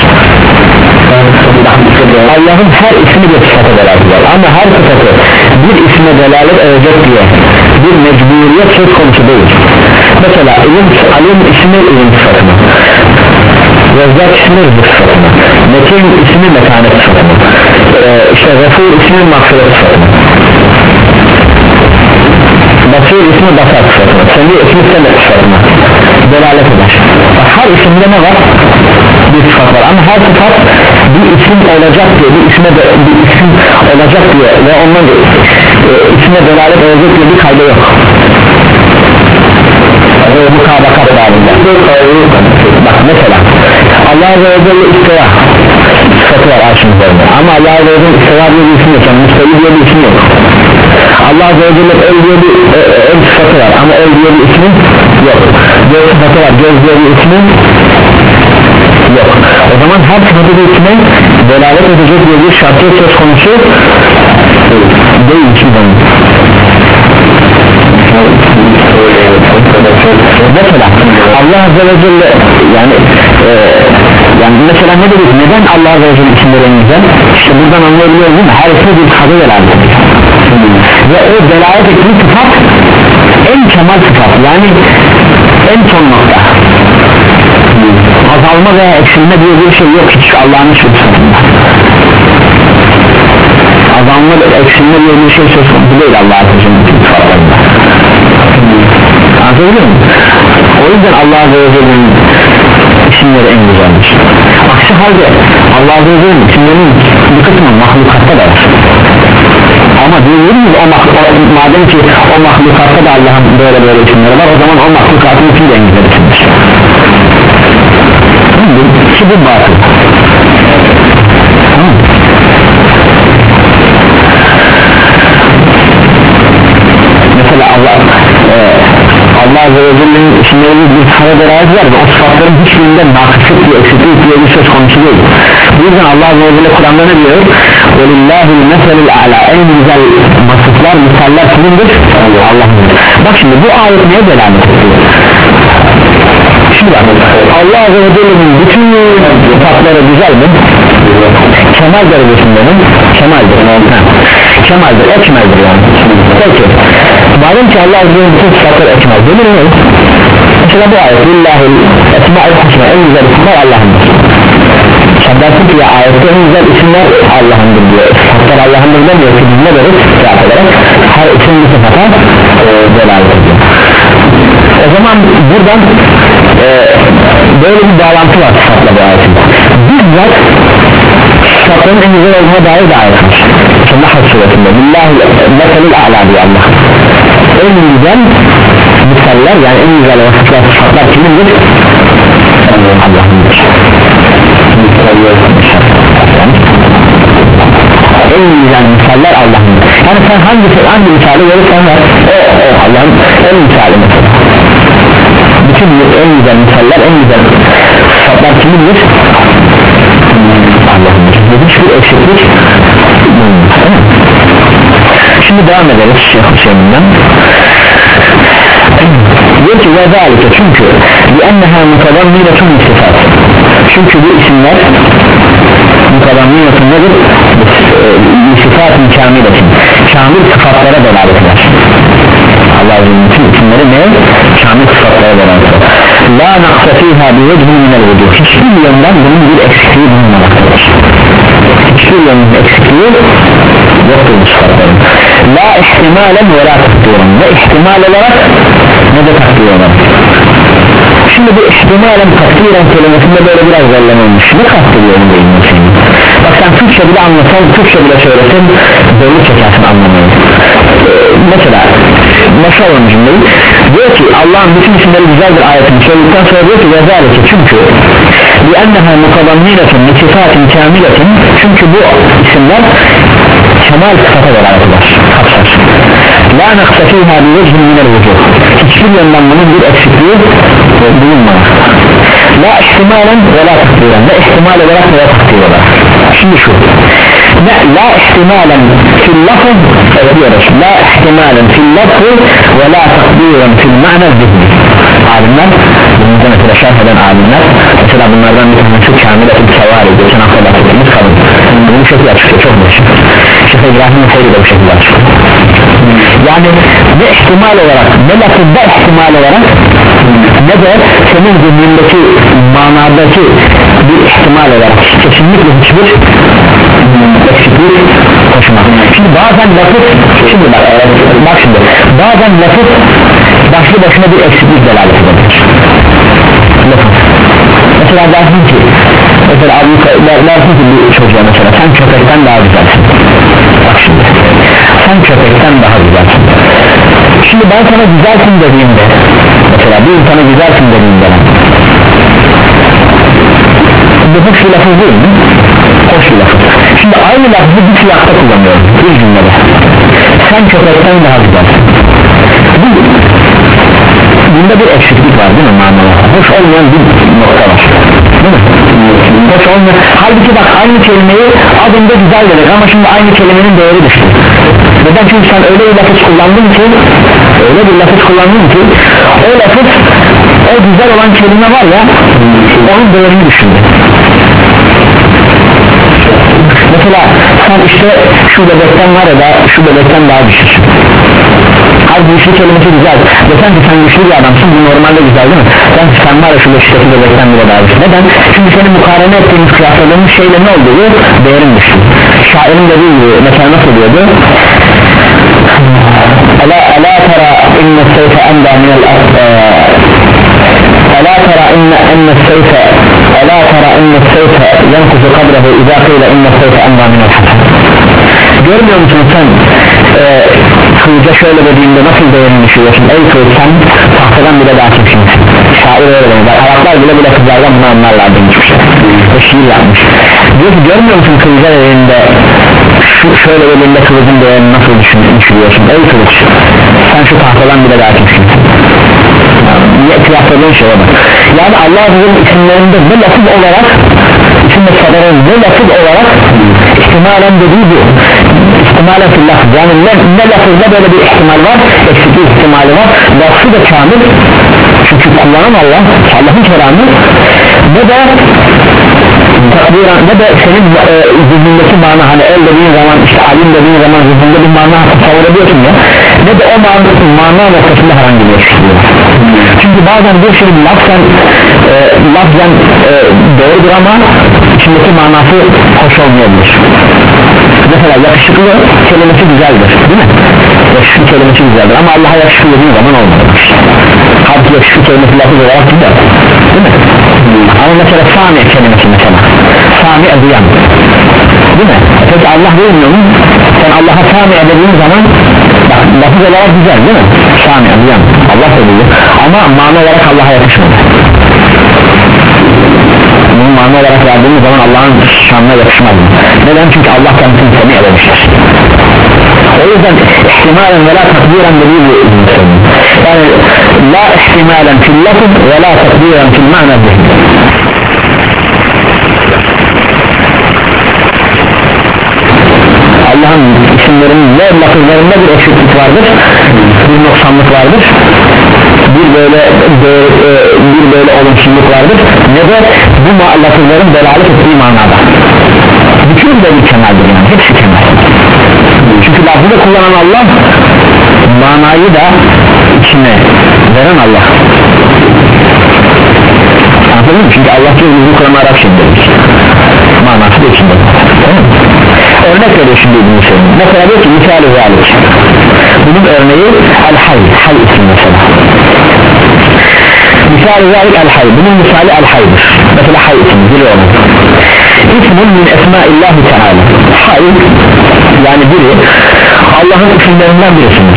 Allah'ın her ismi bir sıfata delalet eder. Ama her sıfatı bir isme delalet edecek diye bir mecburiyet söz konusu değil. Mesela ilim, alim ismi ilim sıfatına, Rezzak ismi rızık sıfatına, Metin ismi metanet sıfatına, ee, işte Resul ismi mağfiret sıfatına, Basir ismi basar sıfatına, Semih ismi semet sıfatına delalet eder. Her isimde ne var? Bir sıfat var ama her sıfat bir isim olacak diye, bir isme de, bir isim olacak diye ve ondan e, isme delalet edecek diye bir kaydı yok. Bu kabakat bağında. Bak mesela Allah Azze ve Celle istiva sıfatı var arşın üzerinde ama Allah Azze ve Celle istiva diye bir isim yok, yani müsteli diye bir isim yok. Allah Azze ve Celle el diye bir e, el sıfatı var ama el diye bir ismi yok. Göz sıfatı var, göz diye bir ismi yok. O zaman her sıfatı bir isme delalet edecek diye bir şartı söz konusu değil ki ben. Mesela Allah Azze ve Celle yani e, yani mesela ne dedik, neden Allah Azze ve Celle isimleri en güzel? İşte buradan anlayabiliyoruz değil mi? Her ismi bir sıfatı delalet ediyor ve o delalet ettiği sıfat en kemal sıfat, yani en son nokta. Azalma veya eksilme diye bir şey yok hiç Allah'ın hiçbir sıfatında. Azalma ve eksilme diye bir şey söz konusu değil Allah'ın hiçbir sıfatlarında. Anlatabiliyor muyum? O yüzden Allah Azze ve Celle'nin isimleri en güzeldir. Aksi halde Allah Azze ve Celle'nin isimlerinin bir kısmı mahlukatta da var. Ama diyoruz o mahluk, madem ki o mahlukatta da Allah'ın böyle böyle isimleri var, o zaman o mahlukatın için de en güzel isimdir. kesindir ki bu batıl. Tamam. Mesela Allah e, Allah Azze ve Celle'nin isimlerinde bir tane delalet var ve o sıfatların hiçbirinden nakıslık diye eksiklik diye bir söz konusu değil. Bu yüzden Allah Azze ve Celle Kur'an'da ne diyor? وَلِلَّهِ الْمَثَلِ الْاَعْلَى En güzel vasıflar, misaller kimindir? Allah'ın. Bak şimdi bu ayet neye delalet ediyor? Şimdi bak, Allah Azze ve Celle'nin bütün sıfatları güzel mi? Kemal derecesinde mi? Kemaldir. Kemaldir, ekmeldir yani. Peki, madem ki Allah Azze ve Celle'nin bütün sıfatları ekmel, denir mi? Mesela bu ayet Lillahil esma'il husna, en güzel isimler Allah'ındır. Sen dersin ki ya ayette en güzel isimler Allah'ındır diyor. Sıfatlar Allah'ındır demiyor ki biz ne deriz? Cevap olarak her isim bir sıfata delalet ediyor. O zaman buradan e, böyle bir bağlantı var sıfatla bu ayetin. Bizzat sıfatların en güzel olduğuna dair de ayet var. Nahl suresinde Lillahi meselil a'la diyor Allah. En güzel misaller yani en güzel vasıflar sıfatlar kimindir? Allah'ındır. En güzel misaller Allah'ındır. Yani sen hangi, hangi misali verirsen ver o, o Allah'ın en misali mesela. Bütün en güzel misaller en güzel sıfatlar kimindir? Allah'ındır. Hiçbir eksiklik. Şimdi devam ederiz Şeyh Hüseyin'den. Diyor ki ve zalike çünkü li'enneha mutadamminetun sıfat. Çünkü bu isimler mutadamminetun nedir? Sıfatın kamiletin. Kamil sıfatlara delalet eder. Allah'ın bütün isimleri ne? Kamil sıfatlara delalet eder. La naqsa fiha bi vechin minel vuduh. Hiçbir yönden bunun bir eksikliği bulunmamaktadır. Hiçbir yönden eksikliği yoktur bu sıfatların. La ihtimalen ve la takdiren. Ne ihtimal olarak ne de takdir olarak. Şimdi bu ihtimalen takdiren kelimesinde böyle biraz zorlanılmış. Ne kastediyor onu değil mi senin? Bak sen Türkçe bile anlatan, Türkçe bile söylesen belli çekersin anlamayı. Ee, mesela nasıl olan cümleyi diyor ki Allah'ın bütün isimleri güzeldir ayetini söyledikten sonra diyor ki vezalike çünkü li'enneha mukadamminetun nitifatin kamiletin çünkü bu isimler kemal sıfata delalet eder, kapsar. La naqsa fiha bi vechin minel vucuh. Hiçbir yönden bunun bir eksikliği bulunmamakta. La ihtimalen ve la takdiren. Ne ihtimal olarak ne takdir olarak. Şimdi şu. Ne, la ihtimalen fil lafız diyoruz. La ihtimalen fil lafız ve la takdiren fil ma'na zihni. Alimler, bununca mesela şerh eden alimler, mesela bunlardan bir tanesi kamiletin sevari, geçen hafta bahsettiğimiz kadın. Bunu şekilde açıklıyor, çok basit. Şeyh İbrahim'in Feyri de bu şekilde açıklıyor. Yani ne ihtimal olarak, ne lafızda ihtimal olarak, ne de senin zihnindeki manadaki bir ihtimal olarak kesinlikle hiçbir eksiklik taşımaz. Şimdi bazen lafız, şimdi bak, bak şimdi, bazen lafız başlı başına bir eksiklik delalet edebilir. Lafız. Mesela dersin ki, mesela abi dersin ki bir çocuğa mesela, sen köpekten daha güzelsin. Bak şimdi, sen köpekten daha güzelsin. Şimdi ben sana güzelsin dediğimde, mesela bir insana güzelsin dediğimde, bu hoş bir lafız değil mi? Hoş bir lafız. Şimdi aynı lafızı bir siyakta kullanıyorum, bir cümlede. Sen köpekten daha güzelsin. Bu, bunda bir eksiklik var değil mi manada? Hoş olmayan bir nokta var. Değil mi? Hoş olmayan. Halbuki bak aynı kelimeyi adında güzel dedik ama şimdi aynı kelimenin değeri düştü. Neden? Çünkü sen öyle bir lafız kullandın ki, öyle bir lafız kullandın ki, o lafız, o güzel olan kelime var ya, onun değerini düşündü. Mesela sen işte şu bebekten var ya da şu bebekten daha güçlüsün. Halbuki güçlü kelimesi güzel. Desen ki sen güçlü bir adamsın, bu normalde güzel değil mi? Sen, sen var ya şu beşteki bebekten bile daha güçlü. Neden? Çünkü senin mukarene ettiğimiz, kıyasladığımız şeyle ne oldu? Değerin düştü. Şairin dediği gibi mesela nasıl diyordu? Ela ela tara inne seyfe enda minel ela tara inne enne seyfe ela tara inne seyfe yankuzu kadrehu izâ kıyle inne seyfe enda minel hasan. Görmüyor musun sen e, kılıca şöyle dediğinde nasıl değerini düşüyorsun? Ey kılıç sen tahtadan bile daha kimsin. şair öyle demiş, Araplar bile bile kızlardan bunu anlarlar demiş bir şey ve şiir yapmış. Diyor ki görmüyor musun kılıçlar elinde, şu şöyle elinde kılıcın değerini nasıl düşünüyorsun ey kılıç, sen şu tahtadan bile daha kimsin. Niye kıyafladığın şey o da. Yani Allah'ın isimlerinde ne lafız olarak, isimde sadarın ne lafız olarak ihtimalen dediği bu, ihtimalen fil lafız, yani ne, ne lafızda böyle bir ihtimal var, eksiklik ihtimali var, lafzı da kamil çünkü kullanan Allah, Allah'ın kelamı, ne de takdiren, ne de senin e, zihnindeki mana, hani el dediğin zaman, işte alim dediğin zaman zihninde bir mana tasavvur ediyorsun ya, ne de o mana, mana noktasında herhangi bir eksikliği var. Çünkü bazen bir şey lafzen e, lafzen e, doğrudur ama içindeki manası hoş olmayabilir. Mesela yakışıklı kelimesi güzeldir, değil mi? Yakışıklı kelimesi güzeldir ama Allah'a yakışıklı dediğin zaman olmadı. Halbuki yakışıklı kelimesi lafız olarak güzel, değil mi? Ama mesela sami kelimesi mesela, sami ediyen, değil mi? Peki Allah bilmiyor mu? Sen Allah'a sami dediğin zaman bak, lafız olarak güzel, değil mi? Sami ediyen, Allah da biliyor ama mana olarak Allah'a yakışmadı. Bunu mana olarak verdiğimiz zaman Allah'ın şanına yakışmaz. Neden? Çünkü Allah kendisini sami edemiştir. O yüzden ihtimalen ve la takdiren dediği bu, yani la ihtimalen fil lafız ve la takdiren fil ma'na zihni. Allah'ın isimlerinin ne lafızlarında bir eksiklik vardır, bir noksanlık vardır, bir böyle bir böyle olumsuzluk vardır, ne de bu lafızların delalet ettiği manada. Bütün de bir kemaldir yani, hepsi kemal. Çünkü lafızı da kullanan Allah, manayı da içine veren Allah. Anladın mı? Çünkü Allah diyor bu Kur'an Arap şimdidir, manası da içinde. Örnek veriyor şimdi bunu söyleyeyim. Mesela diyor ki misal-i zalik, bunun örneği el-hay, hay ismi mesela. Misal-i zalik el-hay, bunun misali el-haydır. Mesela hay ismi, biri olur. İsmin min esmaillahi teala, hay yani biri Allah'ın isimlerinden birisidir.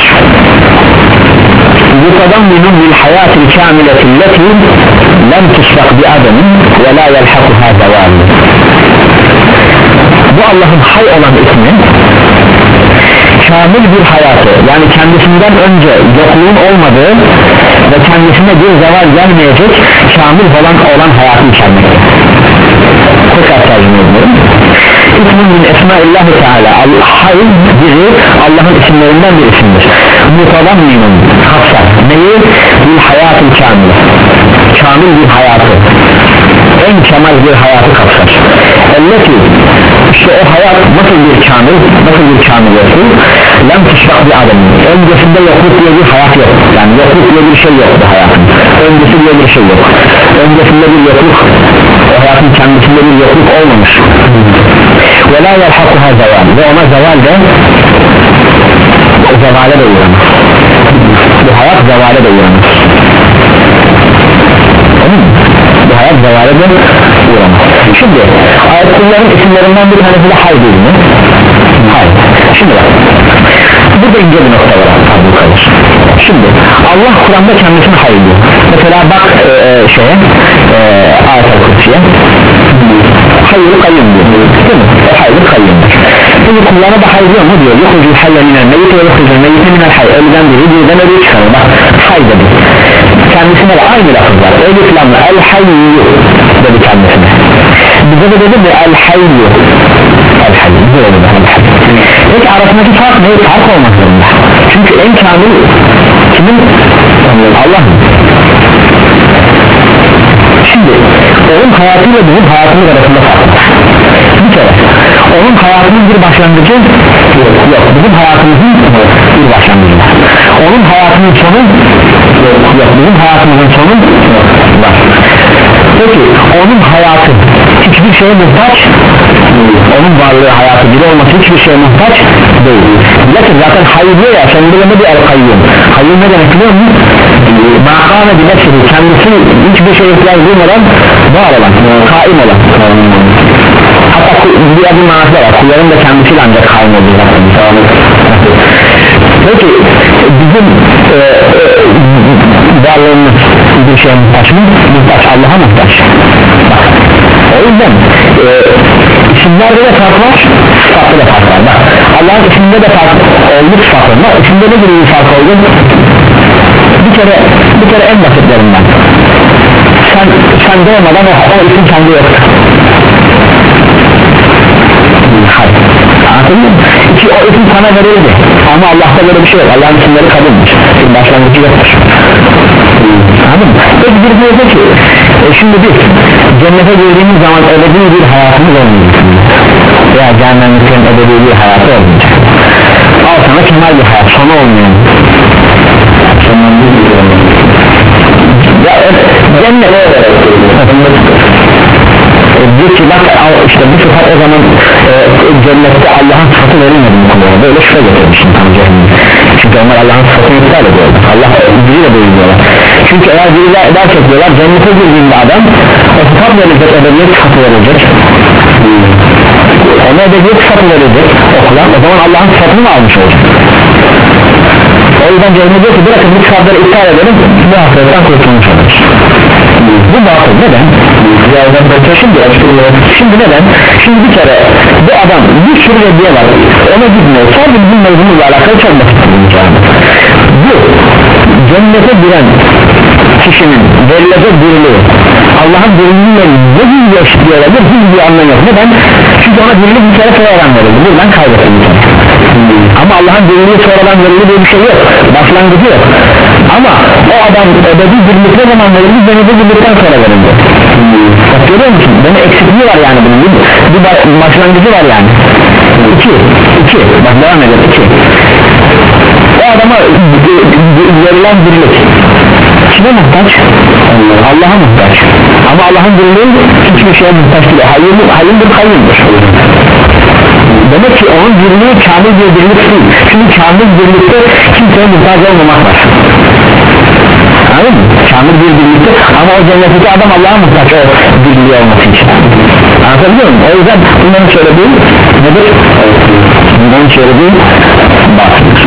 Yutadamminun lil hayatil kamileti leti lem tuşrak bi ademin ve la yelhakuha zavali. Bu Allah'ın hay olan ismi kamil bir hayatı, yani kendisinden önce yokluğun olmadığı ve kendisine bir zeval gelmeyecek kamil olan olan hayatı içermekte. Tekrar tercüme ediyorum. İsmin min esmaillahi teala, hay biri Allah'ın isimlerinden bir isimdir. Mutadamminun kapsar neyi? Bir hayatın kamil, kamil bir hayatı, en kemal bir hayatı kapsar. Elleti, işte o hayat nasıl bir kamil, nasıl bir kamiliyeti? Lem tuşrak bir adam, öncesinde yokluk diye bir hayat yok, yani yokluk diye bir şey yok bu hayatın, öncesi diye bir şey yok, öncesinde bir yokluk, o hayatın kendisinde bir yokluk olmamış. Ve la yelhakuha zeval, ve ona zeval de zevale de uğramaz. Bu hayat zevale de uğramaz. Bu hayat zevale de uğramaz. Şimdi ayet kulların isimlerinden bir tanesi de hay değil mi? Hay. Şimdi bak, bu da ince bir nokta var bu kalır. Şimdi Allah Kur'an'da kendisini hay diyor. Mesela bak e, e, şeye e, ayet-el kursiye hayır kayyum diyor, değil mi? Hayır kayyumdur. Şimdi kullara da hay diyor mu diyor? Yuhucul hayya minel meyyit ve yuhucul meyyiti minel hay. Ölüden biri birden ölüyü çıkarır. Bak hay dedi. Kendisine de aynı lafız var. Elif lamla el hayyu dedi kendisine. Bize de dedi mi el hayyu, el hayyu böyle dedi el hayyu. Peki arasındaki fark ne? Fark olmak zorunda. Çünkü en kamil kimin? Allah'ın. Şimdi onun hayatıyla bizim hayatımız arasında fark var. Bir kere onun hayatının bir başlangıcı yok, yok. Bizim hayatımızın bir başlangıcı var. Onun hayatının sonu yok, yok. Bizim hayatımızın sonu var. Peki onun hayatı hiçbir şeye muhtaç, onun varlığı hayatı biri olması hiçbir şeye muhtaç değil. Lakin zaten hayır diyor ya, sen bilemedi el kayyum. Kayyum ne demek biliyor musun? Makame bilekşiri, kendisi hiçbir şeye ihtiyaç duymadan var olan, kaim olan. Hatta bir adım manası var, kulların da kendisiyle ancak kaim olduğu zaten. Peki bizim e, e, varlığımız bir şeye muhtaç mı? Muhtaç, Allah'a muhtaç. Bak, o yüzden e, isimlerde de fark var, sıfatta da fark var. Bak, Allah'ın isimde de fark oldu, sıfatlarında isimde de bir fark oldu. Bir kere, bir kere en basitlerinden sen, sen doğmadan o, o isim sende yok. Hayır, anladın mı? Ki o isim sana verildi ama Allah'ta böyle bir şey yok. Allah'ın isimleri kabulmüş, bir başlangıcı yoktur. Anladın mı? Peki bir diyor ki e şimdi biz cennete girdiğimiz zaman ebedi bir hayatımız olmayacak veya cehennemliklerin ebedi bir hayatı olmayacak. Al sana kemal bir hayat, sonu olmuyor. Ya cennet diyor ki bak işte bu sıfat o zaman e, cennette Allah'ın sıfatı verilmedi bu konuda, böyle şüphe getirmişim çünkü onlar Allah'ın sıfatını iptal ediyorlar, Allah biriyle buyuruyorlar. Çünkü eğer biriyle edersek diyorlar, cennete girdiğinde adam o sıfat verecek, ebediyet sıfatı verecek, ona ebediyet sıfatı verecek okulan, o zaman Allah'ın sıfatını mı almış olacak? O yüzden cennete diyor ki bırakın bu sıfatları iptal edelim, bu hastalıktan kurtulmuş olur. Bu batıl, neden? Şimdi, şimdi neden? Şimdi bir kere bu adam bir sürü reddiye var, ona gitmiyor, sadece bizim mevzumuzla alakalı çok basit. Bu cennete giren kişinin verilecek diriliği Allah'ın dirililiğiyle ne gibi yaşıyor olabilir, hiçbir anlamı yok. Neden? Çünkü ona dirilik bir kere sonradan verildi, buradan kaybettim bir kere. Ama Allah'ın dirililiği sonradan verildi diye bir şey yok, başlangıcı yok. Ama o adam ebedi dirilik ne zaman verildi, cennete girdikten sonra verildi. Bak görüyor musun? Bunun eksikliği var yani, bunun bir başlangıcı var yani. İki, iki, bak devam edelim, iki. O adama verilen dirilik kime muhtaç? Allah'a muhtaç. Ama Allah'ın diriliği hiçbir şeye muhtaç değil. Hayırdır, hayırdır, hayırdır. Demek ki onun diriliği kamil bir dirilik değil. Çünkü kamil dirilikte kimseye muhtaç olmamak var. Anladın mı? Kamil bir dirlikte ama o cennetteki adam Allah'a muhtaç o diriliği olması için. Anlatabiliyor muyum? O yüzden bunların söylediği nedir? Bunların söylediği batıldır.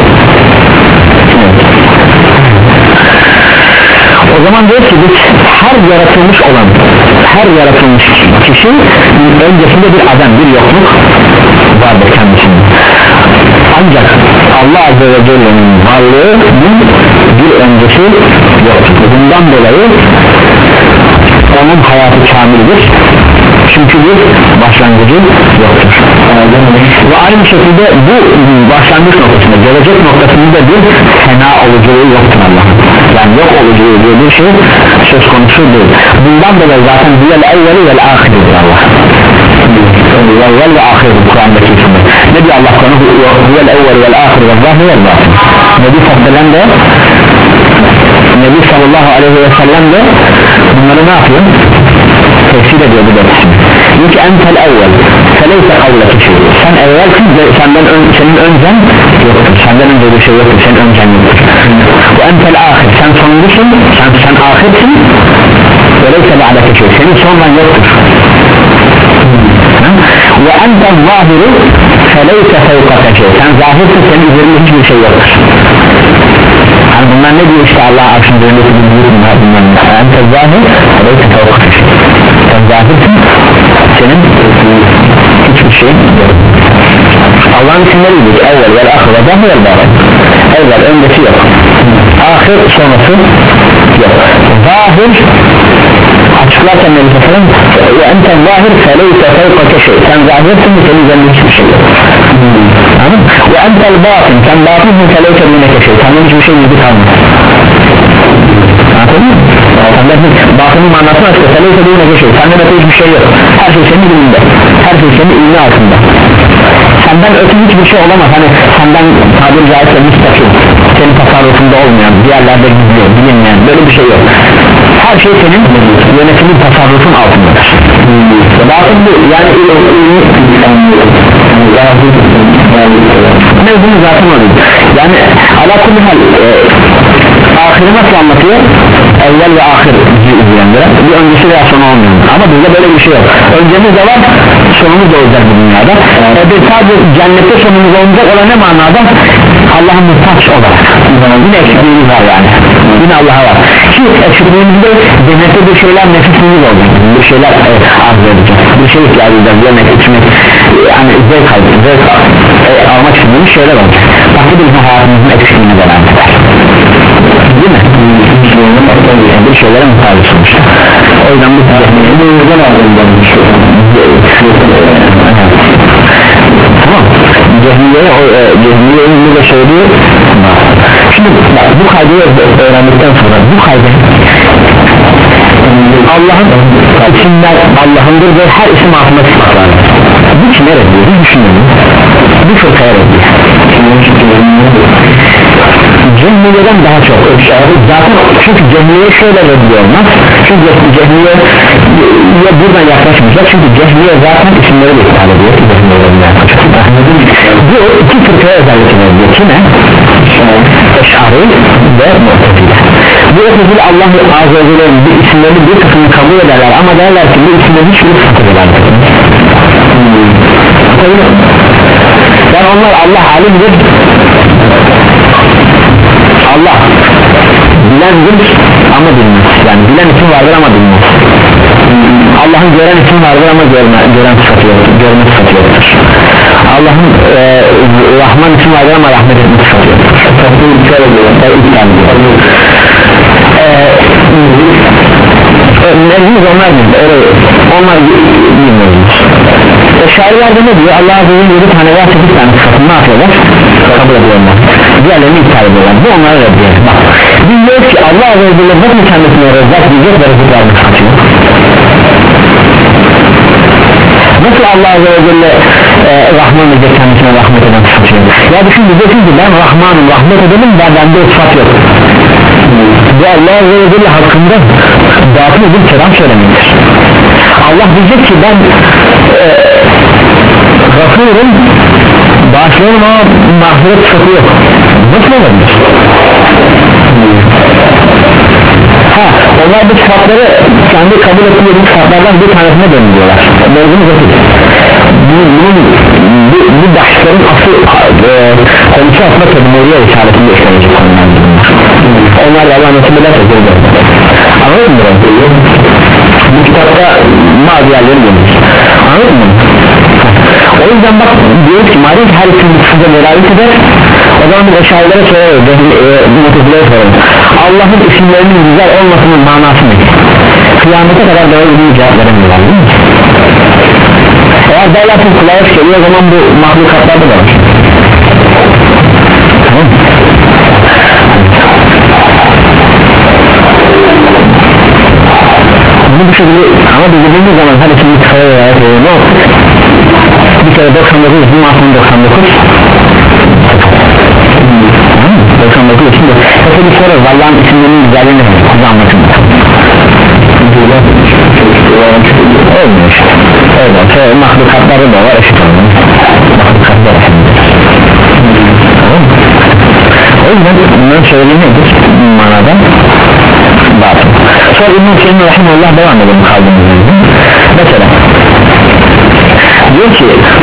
O zaman diyor ki biz her yaratılmış olan, her yaratılmış kişi öncesinde bir adam, bir yokluk vardır kendisinin. Ancak Allah Azze ve Celle'nin varlığının bir öncesi yoktur. Bundan dolayı onun hayatı kamildir. Çünkü bir başlangıcı yoktur. Ve aynı şekilde bu başlangıç noktasında, gelecek noktasında bir fena oluculuğu yoktur Allah'ın. Yani yok oluculuğu diye bir şey söz konusu değil. Bundan dolayı zaten diyel evveli vel ahiridir Allah. Evvel ve ahiridir Kur'an'daki isimler. Ne diyor Allah konu? Diyel evveli vel ahir ve zahir vel batin. Nebi Faddelen de Nebi sallallahu aleyhi ve sellem de bunları ne yapıyor? Tefsir ediyor bu dersini. Diyor ki entel evvel feleyse kavlaki şey. Sen evvelsin, senden ön, senin öncen yoktur. Senden önce bir şey yoktur, senin öncen yoktur. Bu entel ahir, sen sonuncusun, sen, sen ahirsin. Feleyse ba'daki şey, senin sonran yoktur. Ve entel zahiru feleyse fevkaka şey. Sen zahirsin, senin üzerinde hiçbir şey yoktur. Yani bunlar ne diyor işte Allah aşkına üzerindeki bir büyük bunlar bunlar. Entel zahir feleyse fevkaka şey. Sen zahirsin, senin hiçbir şey yok. Allah'ın isimleriydi evvel vel ahir ve zahir vel batin. Evvel öncesi yok, ahir sonrası yok. Zahir açıklarken Nebi Sallam ve enten zahir feleyse fevkaka şey. Sen zahirsin, senin üzerinde hiçbir şey yok. Anladın mı? Ve entel batin, sen batinsin feleyse mineke şey. Senden hiçbir şey yüzü kalmaz. Anladın mı? Batının manasını açıklar, feleyse mineke şey. Senden öte hiçbir şey yok. Her şey senin dilinde, her şey senin ilmi altında. Senden öte hiçbir şey olamaz. Hani senden tabiri caizse bir takım senin tasarrufunda olmayan, diğerlerde gizli, bilinmeyen böyle bir şey yok. Her şey senin yönetimin, tasarrufun altındadır. Batın bu yani mevzunu zaten oluyor. Yani ala kulli hal e, ahiri nasıl anlatıyor? Evvel ve ahir izleyenlere bir öncesi veya sonu olmuyor. Ama bizde böyle bir şey yok. Öncemiz de var, sonumuz da olacak bu dünyada. E, bir sadece cennette sonumuz olacak olan ne manada? Allah'ın muhtaç olarak. Yine eksikliğimiz var yani. Yine Allah'a var. iki eksikliğimizde cennette bir şeyler nefisimiz olacak, bir şeyler e, arz edeceğiz, bir şey ihtiyacı edeceğiz, yemek, içmek, yani zevk almak, zevk e, almak istediğimiz şeyler olacak. Farklı bir hayatımızın eksikliğine beraber değil mi? Bir şeylere muhtaç olmuşlar. O yüzden bu cehenneden aldığından bir şey tamam. Cehenneye o e, cehenneye burada söylüyor. Şimdi bak, bu kaydı öğrendikten sonra bu kaydı Allah'ın isimler Allah'ındır ve her isim altında sıfatlar. Bu kime reddiyor? Biz düşünelim. Bu fırkaya reddiyor. Cehmiyeden daha çok zaten, çünkü cehmiye şöyle reddiyor olmaz, çünkü cehmiye ya buradan yaklaşmayacak, çünkü cehmiye zaten isimleri de iptal ediyor. Bu iki fırkaya özellikle reddiyor. Kime? Eş'ari ve Mu'tezile. Bu Mu'tezile Allah Azze ve Celle'nin bir isimlerini bir kısmını kabul ederler ama derler ki bu isimlerin hiçbir sıfatı ederler. Yani onlar Allah alimdir, Allah bilendir ama bilmez, yani bilen isim vardır ama bilmez. Allah'ın gören isim vardır ama görme, gören sıfatı yoktur, görme sıfatı yoktur. Allah'ın e, Rahman isim vardır ama rahmet etme sıfatı yoktur. Sıfatı iptal ediyor, iptal ediyor. Mevzumuz onlar değil, onlar bilmiyoruz. Eşariler ne diyor? Allah Azze ve Celle yedi tane veya sekiz tane sıfatını ne yapıyorlar? Kabul ediyorlar. Diğerlerini iptal ediyorlar. Bu onlara reddiyor. Bak, biz diyoruz ki Allah Azze ve Celle nasıl kendisine rezzak diyecek ve rızık vermek istiyor? Nasıl Allah Azze ve Celle e, Rahman diyecek, kendisine rahmet eden sıfatıyor? Ya düşün, diyeceksin ki ben Rahman'ım, rahmet edelim, ben bende o sıfat yok. Bu Allah Azze ve Celle hakkında batıl bir kelam söylemektir. Allah diyecek ki ben e, Gafur'um, bağışlıyorum ama mağfiret sıfatı yok. Nasıl olabilir? Ha, onlar bu sıfatları kendi kabul ettiği bu sıfatlardan bir tanesine dönüyorlar. Mevzumuz ötür. Bunun bu, bu bahslerin asıl e, konusu aslında Tedmuriye Risaletinde işlenecek konulardır bunlar. Onlar da Allah nasip ederse görüyor. Anladın mı? Bu kitapta bazı yerleri görüyoruz. Anladın mı? O yüzden bak diyoruz ki madem her isim size velayet eder, o zaman biz eşyalara sorarız, Mu'tezileye sorarız. Allah'ın isimlerinin güzel olmasının manası ne? Kıyamete kadar böyle bir cevap veremiyorlar, değil mi? Eğer devletin kulağı geliyor, o zaman bu mahlukatlarda da var. Tamam mı? Bunu bu şekilde ama biz dediğimiz zaman her isimli kısa veya ne olur? Bir kere doksan dokuz, bu mahsulun doksan dokuz doksan dokuz içinde peki bir soru, Allah'ın isimlerinin güzelliğini size anlatın. Olmuyor işte öyle, şöyle mahlukatları da var, eşit olmuyor mahlukatlar eşittir. O yüzden bunların söylediği nedir? Manada batıl. Sonra İbn-i Seyyid Rahimullah devam edelim kaldığımız gibi. Mesela diyor ki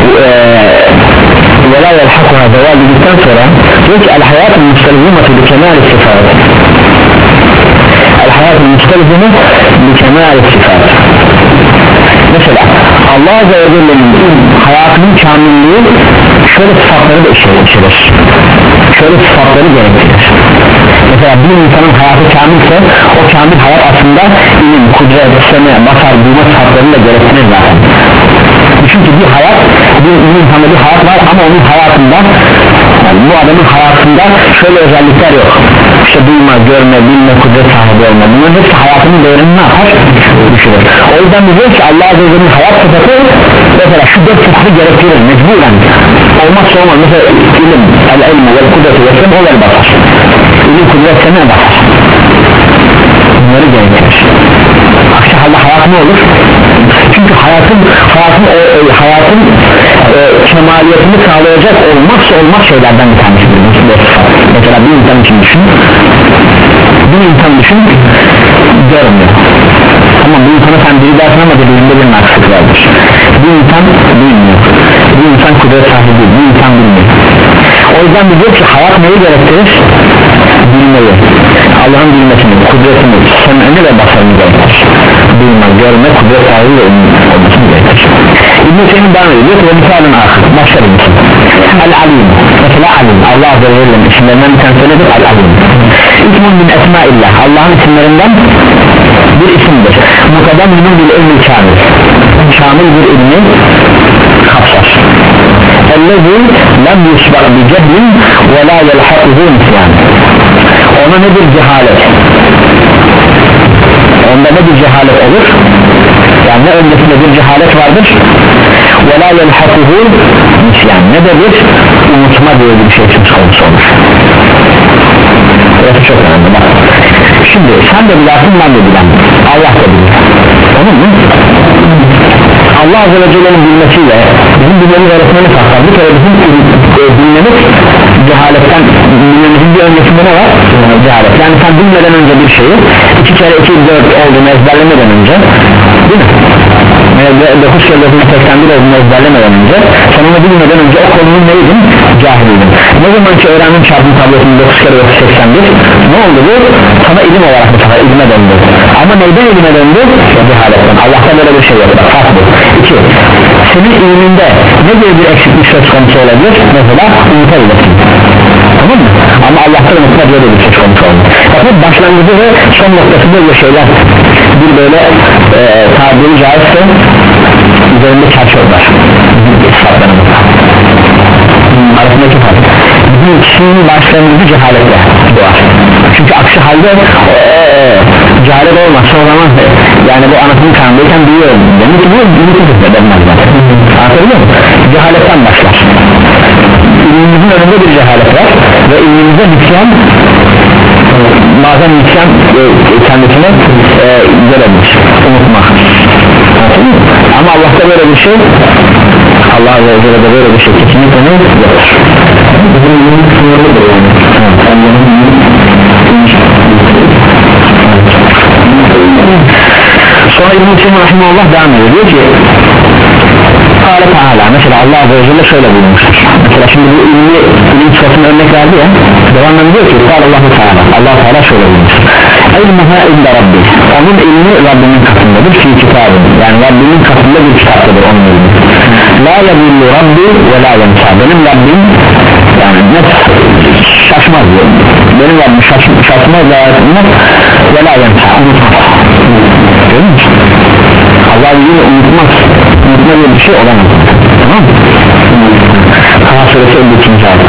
وَلَا يَلْحَقُهَا زَوَالِ dedikten sonra diyor ki el-hayat müstelzimati bi kemal sıfat, el-hayat müstelzimi bi kemal sıfat. Mesela Allah Azze ve Celle'nin hayatının kamilliği şöyle sıfatları da içerir, şöyle sıfatları gerektirir. Mesela bir insanın hayatı kamilse o kamil hayat aslında ilim, kudret, seme, basar, duyma sıfatlarını da gerektirir zaten. Çünkü bir hayat, bir, bir insanda bir hayat var ama onun hayatında, yani bu adamın hayatında şöyle özellikler yok. İşte duyma, görme, bilme, kudret sahibi olma, bunların hepsi hayatının değerini ne yapar? Düşürür. O yüzden diyor ki Allah Azze ve Celle'nin hayat sıfatı mesela şu dört sıfatı gerektirir mecburen. Olmazsa olmaz, mesela ilim, el-ilmu, el-kudreti ve seme olur basar. İlim, kudret, seme basar. Bunları gerektirir. Aksi halde hayat ne olur? Çünkü hayatın hayatın, e, e, hayatın e, kemaliyetini sağlayacak olmazsa olmaz şeylerden bir tanesidir. Mesela bir insan için düşün, bir insan düşün, görmüyor. Tamam, bu insana sen biri dersin ama dediğinde bir naksızlık vardır. Bir insan bilmiyor, bir insan kudret sahibi, bir insan bilmiyor. O yüzden diyor ki hayat neyi gerektirir? Bilmeyi. Allah'ın bilmesini, kudretini, sem'ini ve basarını gerektir. Duyma, görme, kudret sahibi ve olmasını gerektir. İbn-i Seyyid'in bana diyor ki ve misalın ahir, başka bir misal. El-alim, mesela alim, Allah Azze ve Celle'nin isimlerinden bir tanesi nedir? El-alim. İsmun min esmaillah, Allah'ın isimlerinden bir isimdir. Mukaddemin bil ilmi kamil, kamil bir ilmi kapsar. اَلَّذِي لَمْ يُسْبَقْ بِجَهْلٍ وَلَا يَلْحَقُهُ نِسْيَانٍ. Ona nedir cehalet? Onda ne bir cehalet olur? Yani ne öncesinde bir cehalet vardır? وَلَا يَلْحَقُهُ نِسْيَانٍ. Ne de bir unutma diye bir şey söz konusu olur. Evet, çok önemli bak. Şimdi sen de bilersin, ben de bilen, Allah da bilir. Onun mu? Allah Azze ve Celle'nin bilmesiyle bizim bilmemiz arasında ne fark var? Bir kere bizim e, bilmemiz cehaletten, bilmemizin bir öncesinde ne var? Cehalet. Yani sen bilmeden önce bir şeyi iki kere iki dört olduğunu ezberlemeden önce, değil mi? dokuz kere dokuz seksen bir olduğunu ezberlemeden önce, sen onu bilmeden önce o konunun neydin? Cahiliydin. Ne zaman ki öğrendim çarpım tablosunu dokuz kere dokuz seksen bir, ne oldu bu? Sana ilim olarak bu sefer ilime döndü. Ama neyden ilime döndü? Cehaletten. Allah'ta böyle bir şey yok. Fark bu. İki, senin ilminde ne gibi bir eksiklik söz konusu olabilir? Mesela unutabilirsin. Tamam mı? Ama Allah'ta unutma diye bir söz konusu olabilir. Fakat başlangıcı ve son noktası böyle şeyler, bir böyle e, tabiri caizse üzerinde çarşılar arasındaki fark. Bizim ikisinin başlangıcı cehaletle doğar. Çünkü aksi halde ee, cehalet olmazsa o zaman yani bu anasının karnındayken biliyorum demek ki bu unutudur da denmez zaten. Anlatabiliyor muyum? Cehaletten başlar. İlmimizin önünde bir cehalet var ve ilmimize nükyan bazen nükyan e, kendisine e, görebilir, unutma. Ama Allah'ta böyle bir şey, Allah Azze ve Celle'de böyle bir şey kesinlikle ne yoktur. Sonra İbn-i Seyyid Rahimahullah devam ediyor, diyor ki Kâle Teâlâ, mesela Allah Azze ve Celle şöyle buyurmuştur. Mesela şimdi bu ilmi, ilim sıfatına örnek verdi ya, devamlı diyor ki Kâle Allah-u Teâlâ, Allah Teala şöyle buyurmuştur. İlmuha illa Rabbi, onun ilmi Rabbimin katındadır, fi kitabın, yani Rabbimin katında bir kitaptadır onun ilmi. La yadillu Rabbi ve la yemsa, benim Rabbim yani ne şaşmaz diyor, benim Rabbim şaşmaz ve yatmaz ve la yemsa, unutmaz. Görüyor musun? Allah bilir unutmaz, unutma diye bir şey olamaz. Tamam mı? Kaha suresi elli ikinci ayet.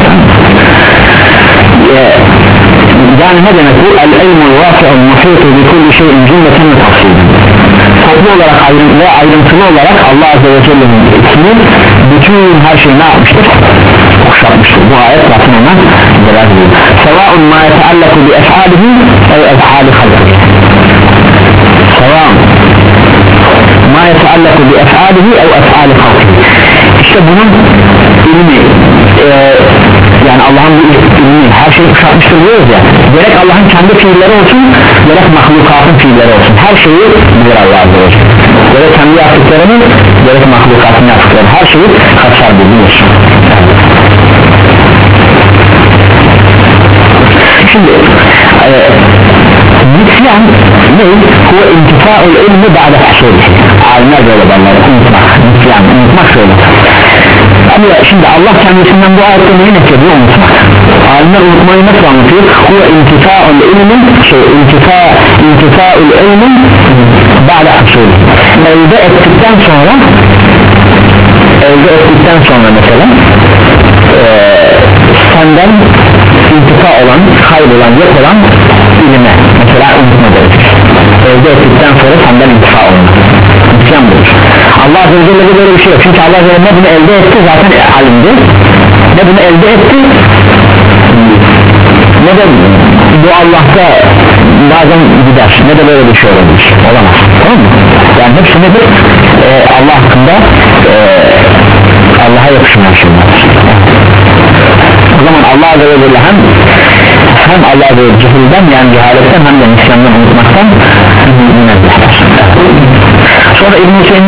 Yani ne demek bu? El-ilmul vâfi'ul muhîtu bi kulli şeyin cümleten ve tafsîlen. Toplu olarak ayrı, ve ayrıntılı olarak Allah Azze ve Celle'nin ismi bütün her şeyi ne yapmıştır? Kuşatmıştır. Bu ayet zaten ona delal ediyor. Sevâun mâ yeteallaku bi ef'âlihi ev ef'âli halkı. Sevâun mâ yeteallaku bi ef'âlihi ev ef'âli halkı. İşte bunun ilmi e, yani Allah'ın ilmi her şeyi kuşatmıştır diyoruz ya, gerek Allah'ın kendi fiilleri olsun gerek mahlukatın fiilleri olsun, her şeyi bilir Allah Azze ve Celle. Gerek kendi yaptıklarını gerek mahlukatın yaptıklarını, her şeyi kapsar bilir. Şimdi e, nisyan ne? Huve intifa'ul ilmi ba'de husûlihi. Alimler böyle derler, unutmak, nisyan, unutmak şöyle. Ama şimdi Allah kendisinden bu ayette neyi neklediyor? Unutmak. Alimler unutmayı nasıl anlatıyor? Huve intifa'ul ilmi şey, intifa, intifa'ul ilmi ba'de husûlihi. Elde ettikten sonra elde ettikten sonra mesela e, senden intifa olan, kaybolan, yok olan ilime mesela unutma gerekir. Elde ettikten sonra senden intifa olan nisyan budur. Allah Azze ve Celle'de böyle bir şey yok. Çünkü Allah Azze ve Celle ne bunu elde etti zaten alimdi, ne bunu elde etti ne de bu Allah'ta bazen gider, ne de böyle bir şey olabilir, olamaz, tamam mı? Yani hepsi nedir? Ee, Allah hakkında e, Allah'a yakışmayan şeyler. O zaman Allah Azze ve Celle hem hem Allah Azze ve Celle'den yani cehaletten hem de nisyandan unutmaktan münezzehler. Sonra İbn-i Seyyid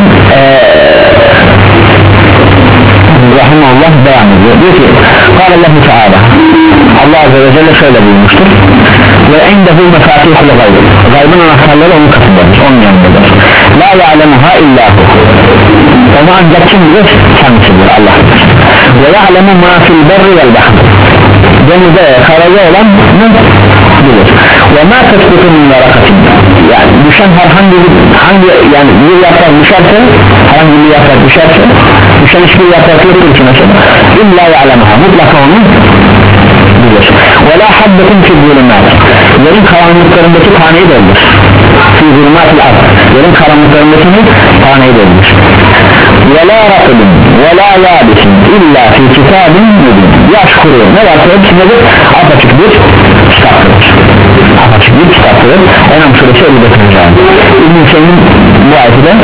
Rahimahullah devam ediyor, diyor ki Kâle Allahu Teâlâ, Allah Azze ve Celle şöyle buyurmuştur. ve indehu mefatihul gayb, gaybın anahtarları onun katındadır, onun yanındadır. La ya'lemuha illahu, onu ancak kim bilir? Kendisidir, Allah bilir. Ve ya'lemu ma fil berri vel bahr, denizde karada olan ne bilir. Ve ma tesbitu min varakatin, yani düşen herhangi bir hangi yani bir yaprak düşerse, herhangi bir yaprak düşerse, düşen hiçbir yaprak yoktur ki mesela, illa ya'lemuha, mutlaka onu bilir. Ve la habbetin fi zulümat, yerin karanlıklarındaki taneyi de bilir. Fi zulümatil ard, yerin karanlıklarındaki taneyi de bilir. Ve la rakibin ve la yabisin illa fi kitabin mübin, yaş kuruyor, ne varsa hepsi nedir? Apaçık bir kitaptır, apaçık bir kitaptır. Enam suresi elli beşinci ayet. İbn-i Hüseyin'in bu ayeti de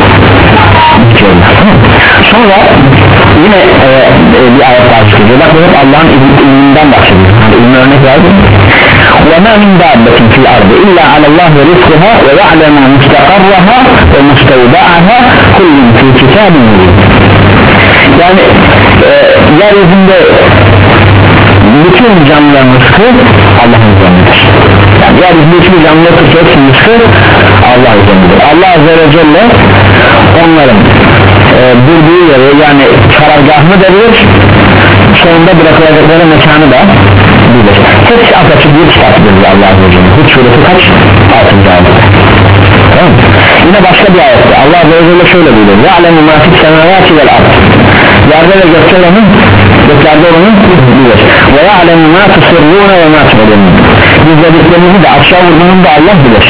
sonra yine e, e, bir ayet daha çıkıyor. Bak bu Allah'ın ilminden bahsediyor. Yani ilmi örnek verdi. وَمَا مِنْ دَابَّةٍ فِي الْأَرْضِ إِلَّا عَلَى اللّٰهِ رِزْقُهَا وَيَعْلَمُ مُسْتَقَرَّهَا وَمُسْتَوْدَعَهَا كُلٌّ فِي كِتَابٍ مُبِينٍ. Yani e, yeryüzünde bütün canlıların rızkı Allah'ın üzerindedir. Yani yeryüzünde hiçbir canlı hepsinin rızkı Allah üzerindedir. Allah Azze ve Celle onların e, durduğu yeri, yani karargahını da bilir, sonunda bırakılacakları mekanı da bilir. Hepsi apaçık bir kitaptır Allah Azze ve Celle. Hud suresi kaç? altıncı ayet. Tamam. Yine başka bir ayette Allah Azze ve Celle şöyle buyuruyor: ya'lemu ma fis semavati vel ard, yerde ve gökte olanın, göklerde olanın bilir. Ve ya'lemu ma tusirrûne ve ma tu'linûn, gizlediklerinizi de aşağı vurduğunu da Allah bilir.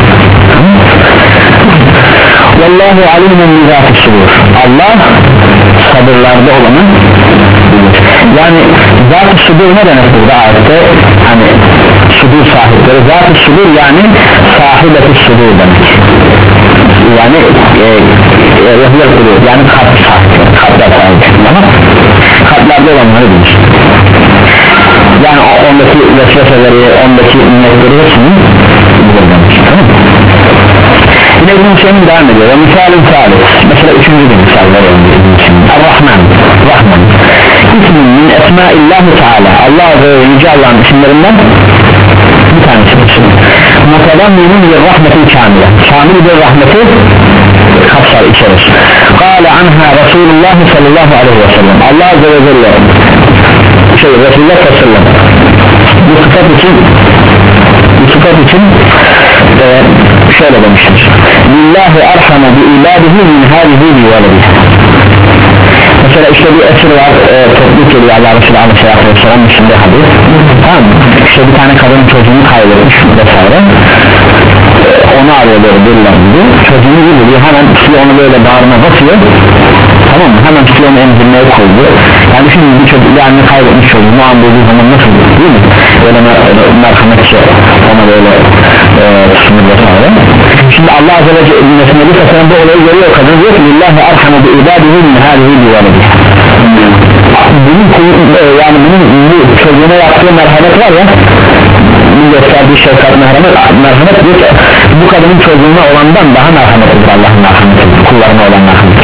Vallahu alimun bi zâtis sudur, Allah sabırlarda olanı bilir. Yani zat-ı sudur ne demek burada ayette? Hani sudur sahipleri, zat-ı sudur yani sahibeti sudur demek. Yani e, e, yani kalp sahipleri, kalpler sahipleri, ama kalplerde olanları bilir. Yani ondaki vesveseleri, ondaki nimetleri hepsini bilir demek. Tamam mı? Yine İbn-i Hüseyin devam ediyor. Misalin salih, mesela üçüncü bir misal verelim İbn-i Hüseyin. Ar-Rahman, Rahman İsmin min esmaillahi teala, Allah Azze ve Yüce Allah'ın isimlerinden bir tanesidir. Mutadamminun bir rahmetin kamile, kamil bir rahmeti kapsar, içerir. Kâle anha Resulullah sallallahu aleyhi ve sellem, Allah Azze ve Celle şey Resulullah sallallahu aleyhi ve sellem bu sıfat için bu sıfat için e, şöyle demiştir: lillahi arhamu bi ibadihi min hâzihi bi veledihi. Mesela işte bir esir var, e, topluluk geliyor Allah Resulü aleyhissalatü vesselam içinde hadis, tamam mı? İşte bir tane kadın çocuğunu kaybetmiş vesaire, e, onu arıyorlar, dırlar gibi, çocuğunu buluyor, hemen tutuyor onu böyle bağrına basıyor, tamam mı? Hemen tutuyor onu emzirmeye koydu. Yani şimdi bir çocuk, bir anne kaybetmiş çocuğunu an bulduğu zaman nasıl değil mi? Öyle merhametçe ona böyle e, tutunur vesaire. Şimdi Allah Azze ve Celle'nin bir tasarım bu olayı görüyor, kadın diyor ki lillahi arhamu bi ibadihi min hâzihi bi veledihi. Bunun yani bunun bu çocuğuna yaptığı merhamet var ya, bu gösterdiği şefkat, merhamet, merhamet diyor ki bu kadının çocuğuna olandan daha merhametlidir Allah'ın merhameti, kullarına olan merhameti.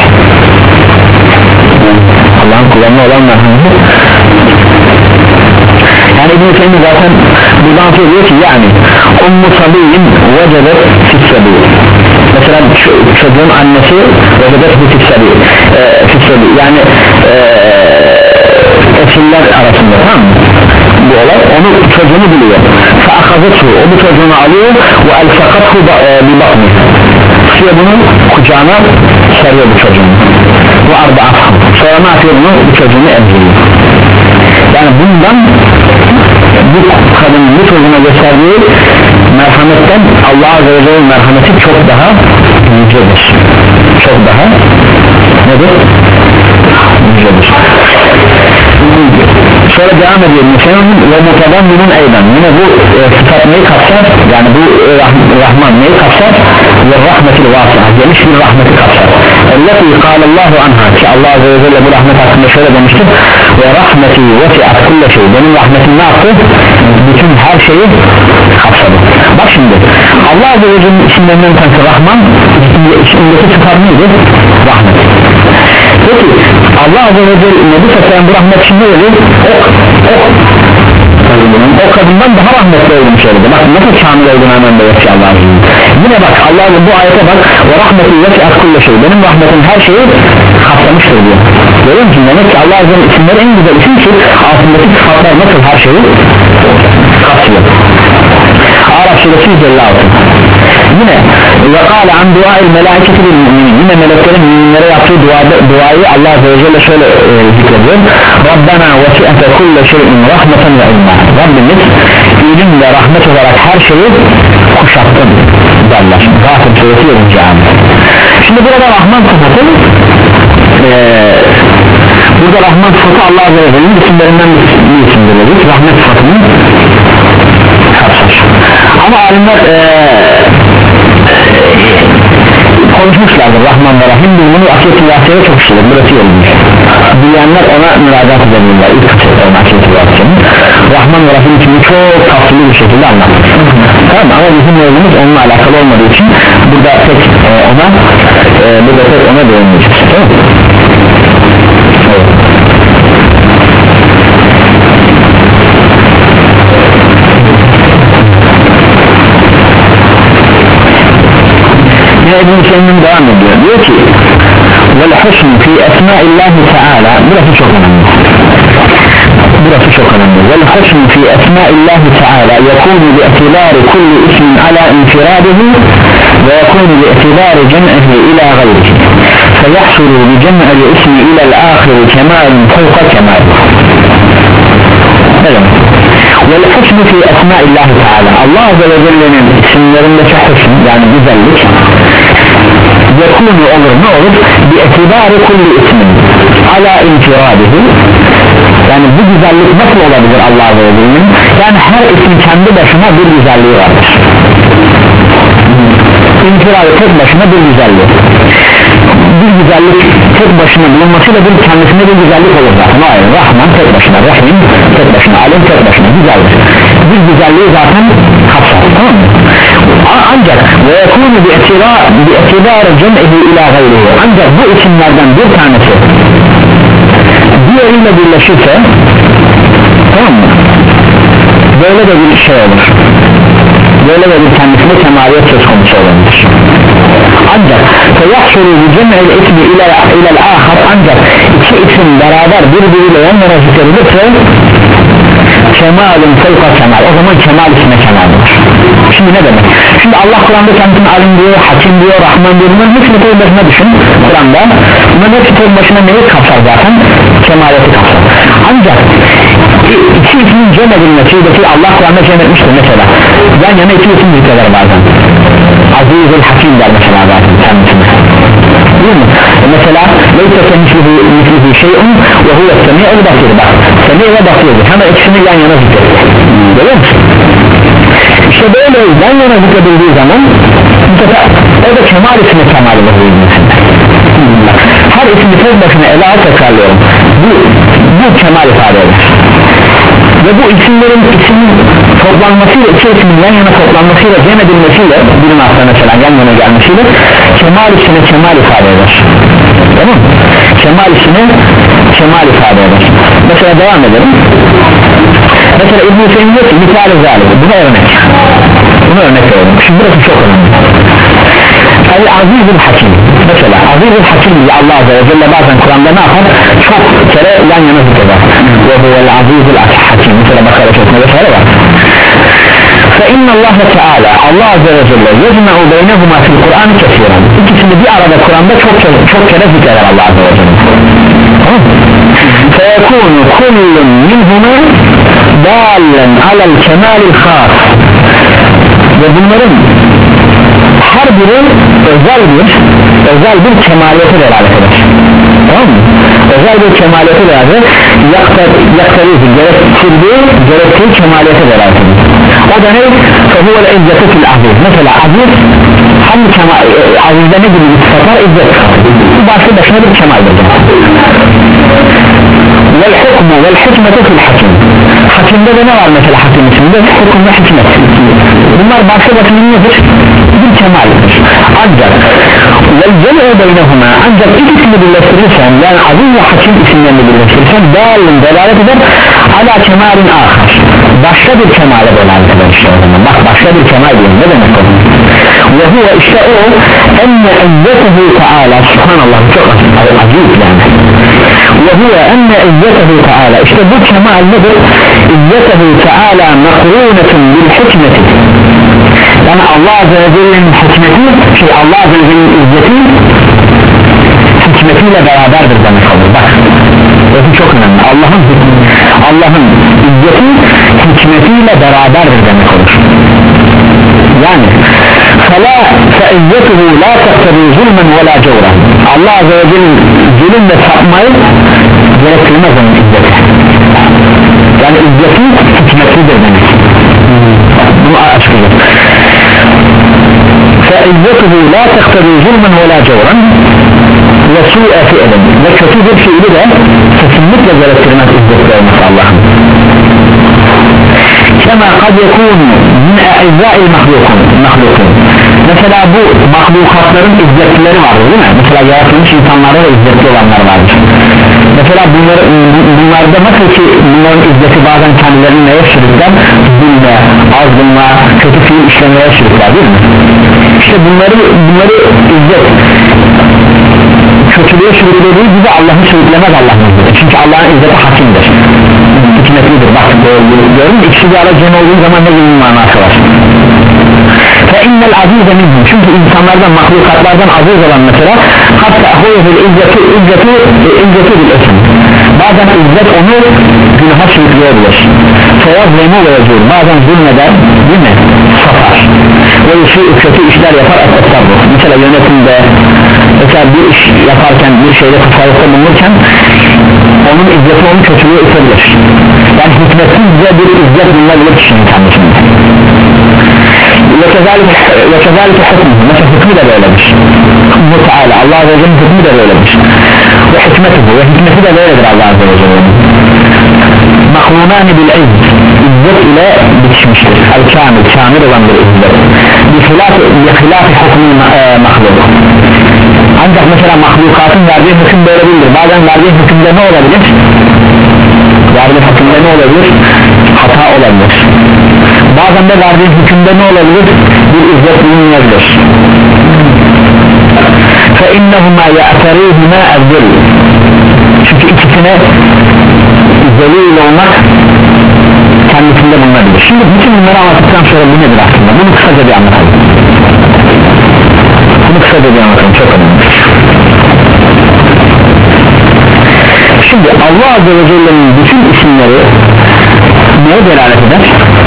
Allah'ın kullarına olan merhameti. Yani İbn-i Hüseyin zaten buradan söylüyor ki yani ummu sabiyyin vecebet fissebi, mesela çocuğun annesi vecebet fissebi e, fissebi yani e, esirler arasında, tamam mı? Bu olay onu çocuğunu biliyor. Faakazathu, o bu çocuğunu alıyor ve el-fakathu bir bakmıyor, tutuyor bunu kucağına, sarıyor bu çocuğunu ve arba'athu, sonra ne yapıyor bunu, bu çocuğunu emziriyor. Yani bundan bu kadının bu çocuğuna gösterdiği merhametten Allah Azze ve Celle'nin merhameti çok daha yücedir, çok daha nedir? Yücedir. Sonra devam ediyor Müslüman ve mutadamminun eyden, yine bu e, sıfat neyi kapsar? Yani bu e, rah Rahman neyi kapsar? Ve rahmetil vasiha, geniş bir rahmeti kapsar. Elleti kâlallahu anha, ki Allah Azze ve Celle bu rahmet hakkında şöyle demiştir: ve rahmeti vesi'at kulle şey, benim rahmetim ne yaptı? Bütün her şeyi kapsadı. Bak şimdi Allah Azze ve Celle'nin isimlerinden tanesi Rahman, ismindeki sıfat neydi? Rahmet. Peki Allah Azze ve Celle Nebi Sallallahu bu rahmet şimdi dedi, o, o, o kadından daha rahmetli olmuş söyledi. Bak nasıl kamil olduğunu hemen belirtiyor Allah'ın. Yine bak Allah bu ayete bak, ve rahmetin vesi'at kulle şey, benim rahmetim her şeyi kapsamıştır diyor. Görüyor musun? Demek ki Allah Azze'nin isimleri en güzel isim ki altındaki sıfatlar nasıl her şeyi kapsıyor. Araf suresi yüz elli altı. Yine ve kâle an duâil melâiketi bil müminin, yine meleklerin müminlere yaptığı duada, duayı Allah Azze ve Celle şöyle e, zikrediyor. Rabbena vesi'ate kulle şeyin rahmeten ve ilmâ, Rabbimiz ilim ve rahmet olarak her şeyi kuşattın derler. Gâfir suresi yedinci ayet. Şimdi burada Rahman sıfatı e, burada Rahman sıfatı Allah Azze ve Celle'nin isimlerinden bir isimdir dedik. Rahmet sıfatının kapsar. Ama alimler e, konuşmuşlardır Rahman ve Rahim, bunu akiyet-i vasiyede çok işledir, burası yorulmuş. Bilenler ona müracaat edebilirler ilk kısımda akiyet-i vasiyenin Rahman ve Rahim için çok kapsılı bir şekilde anlatmış. Tamam, ama bizim yolumuz onunla alakalı olmadığı için burada pek e, ona e, burada pek ona değinmeyeceğiz. Tamam mı? Evet. İbn-i Hüseyin'in devam ediyor, diyor ki vel husn fi esmaillahi teala, burası çok önemli, burası çok önemli. Vel husn fi esmaillahi teala yekunu bi etibari kulli ismin ala infiradihi ve yekunu bi etibari cem'ihi ila gayrihi feyahsulu bi cem'il ismi ila al-ahir kemalun fawqa kemal. Ne demek? Vel husn fi esmaillahi teala, Allah Azze ve Celle'nin isimlerindeki husn, yani güzellik yekunu olur, ne olur? Bi etibari kulli ismin ala infiradihi, yani bu güzellik nasıl olabilir Allah Azze ve Celle'nin? Yani her isim kendi başına bir güzelliği vardır. İnfiradi tek başına bir güzellik, bir güzellik tek başına bulunmasıyla bir kendisine bir güzellik olur zaten. Hayır, Rahman tek başına, Rahim tek başına, Alim tek başına güzeldir. Bir güzelliği zaten kapsar, tamam mı? Ancak ve yekûnü bi etibâri cem'ihi ilâ gayrihi, ancak bu isimlerden bir tanesi diğeriyle birleşirse, tamam mı? Böyle de bir şey olur, böyle de bir kendisine kemaliyet söz konusu olabilir. Ancak feyahsulu bi cem'il ismi ila'l ahar, ancak iki isim beraber birbiriyle yan yana zikredilirse kemalun fevka kemal, o zaman kemal ismine kemal olur. Şimdi ne demek? Şimdi Allah Kur'an'da kendisini alim diyor, hakim diyor, Rahman diyor, bunların hepsini tek başına düşün Kur'an'da, bunların hepsi tek başına neyi kapsar zaten? Kemaliyeti kapsar. Ancak iki ismin cem edilmesi, Allah Kur'an'da cem etmiştir mesela, yan yana iki isim zikreder bazen, Aziz-ül Hakim der mesela zaten kendisine, değil mi? Mesela leyse kemislihi şey'un ve huve semi'ul basir, bak semi' ve basirdir, hemen ikisini yan yana zikreder, görüyor musun? İşte böyle yan yana zikredildiği zaman bu sefer o da kemal ismi kemal olur. Her ismi tek başına ele al, tekrarlıyorum, bu, bu kemal ifade eder ve bu isimlerin ismin toplanmasıyla, iki ismin yan yana toplanmasıyla, cem edilmesiyle, birin hafta mesela yan yana gelmesiyle kemal ismine kemal ifade eder. Tamam mı? Kemal ismine kemal ifade eder. Mesela devam edelim. Mesela İbn-i Hüseyin diyor ki misal-i zalim, buna örnek, buna örnek verelim. Şimdi burası çok önemli. El-Aziz-ül Hakim, mesela Aziz-ül Hakim diye Allah Azze ve Celle bazen Kur'an'da ne yapar? Çok kere yan yana zikreder. Ve bu el-Aziz-ül Hakim, mesela Bakara çokuna vesaire var. فَاِنَّ اللّٰهَ تَعَالَى, Allah Azze ve Celle يَجْمَعُ بَيْنَهُمَا فِي الْقُرْآنِ كَثِيرًا, İkisini bir arada Kur'an'da çok çok kere zikreder Allah Azze ve Celle. فَيَكُونُ كُلٌّ مِنْهُمَا دَالًا عَلَى الْكَمَالِ الْخَاصِ, ve bunların her biri özel bir özel bir kemaliyete delalet eder. Tamam mı? Özel bir kemaliyete delalet eder. Yaktarizi gerektirdiği gerektiği kemaliyete delalet eder. O da ne? فَهُوَ الْاِزَّةُ فِي الْعَزِيزِ, mesela aziz hangi kemal, azizde ne gibi bir sıfatlar? İzzet. Bu başlı başına bir kemaldir. وَالْحُكْمُ وَالْحِكْمَةُ فِي الْحَكِمِ, hakimde de ne var mesela hakim içinde? Hüküm ve hikmet. Bunlar başlı başına nedir? Bir kemaldir. Ancak وَالْجَمْعُ بَيْنَهُمَا, ancak ikisini birleştirirsen, yani aziz ve hakim isimlerini birleştirirsen dâlin delalet eder ala kemalin ahar, başka bir kemale dolaylı işte o zaman. Bak başka bir kemal diyor, ne demek o? Ve huve işte o enne izzetehu teala, subhanallah, çok acayip yani. Ve huve enne izzetehu teala, işte bu kemal nedir? İzzetehu teala mekrûnetun bil hikmeti, yani Allah Azze ve Celle'nin hikmeti, şey Allah Azze ve Celle'nin izzeti hikmetiyle beraberdir demek olur. Bak bu çok önemli. Allah'ın Allah'ın izzeti hikmetiyle beraberdir demek olur. Yani فَلَا فَاِزَّتُهُ لَا تَقْتَرِي ظُلْمًا وَلَا جَوْرًا, Allah Azze ve Celle'nin zulüm ve sapmayı gerektirmez onun izzeti. Yani izzeti hikmetlidir demek. Bunu açıklayalım. فَاِزَّتُهُ لَا تَقْتَرِي ظُلْمًا وَلَا جَوْرًا ve su'e fi'len, ve kötü bir fiili de kesinlikle gerektirmez izzeti olması Allah'ın. Kema kad yekun min e'izzail mahlukun, mesela bu mahlukatların izzetlileri vardır değil mi? Mesela yaratılmış insanlarda da izzetli olanlar vardır. Mesela bunlar, bunlarda nasıl ki bunların izzeti bazen kendilerini neye sürükler? Zulme, azgınlığa, kötü fiil işlemeye sürükler değil mi? İşte bunları, bunları izzet kötülüğe sürüklediği gibi Allah'ı sürüklemez Allah'ın izzeti. Çünkü Allah'ın izzeti hakimdir, hikmetlidir. Bak görün mü? İkisi bir ara cem olduğu zaman ne gibi manası var? فَاِنَّ الْعَز۪يزَ مِنْهُ, çünkü insanlardan, mahlukatlardan aziz olan mesela hatta اَخُوهُ izzeti izzeti izzeti bil esim, bazen izzet onu günaha sürükleyebilir. فَيَظْلَمُ وَيَزُورُ, bazen zulmeder değil mi? Satar ve kötü işler yapar. Mesela yönetimde, mesela bir iş yaparken, bir şeyde tasarrufta bulunurken onun izzeti onu kötülüğe itebilir. Yani hikmetsizce bir izzet bulunabilir kişinin kendisinde. ve kezalike hükmü, mesela hükmü de böyledir. Hükmü Teala, Allah Azze ve Celle'nin hükmü de böyledir. Ve hikmeti bu, ve hikmeti de böyledir Allah Azze ve Celle'nin. Maklunani bil izz, izzet ile bitişmiştir. El-kamil, kamil olan bir izzet. Bi hilaf hükmü mahluk. Ancak mesela mahlukatın verdiği hüküm böyle değildir. Bazen verdiği hükümde ne olabilir? Verdiği hükümde ne olabilir? Hata olabilir. Bazen de verdiği hükümde ne olabilir? Bir izzet bulunmayabilir. فَاِنَّهُمَا يَأْتَرِيهُمَا اَذْدِلِ, çünkü ikisine zelil olmak kendisinde bulunabilir. Şimdi bütün bunları anlattıktan sonra bu nedir aslında? Bunu kısaca bir anlatalım. Bunu kısaca bir anlatalım, çok önemli. Şimdi Allah Azze ve Celle'nin bütün isimleri neye delalet eder?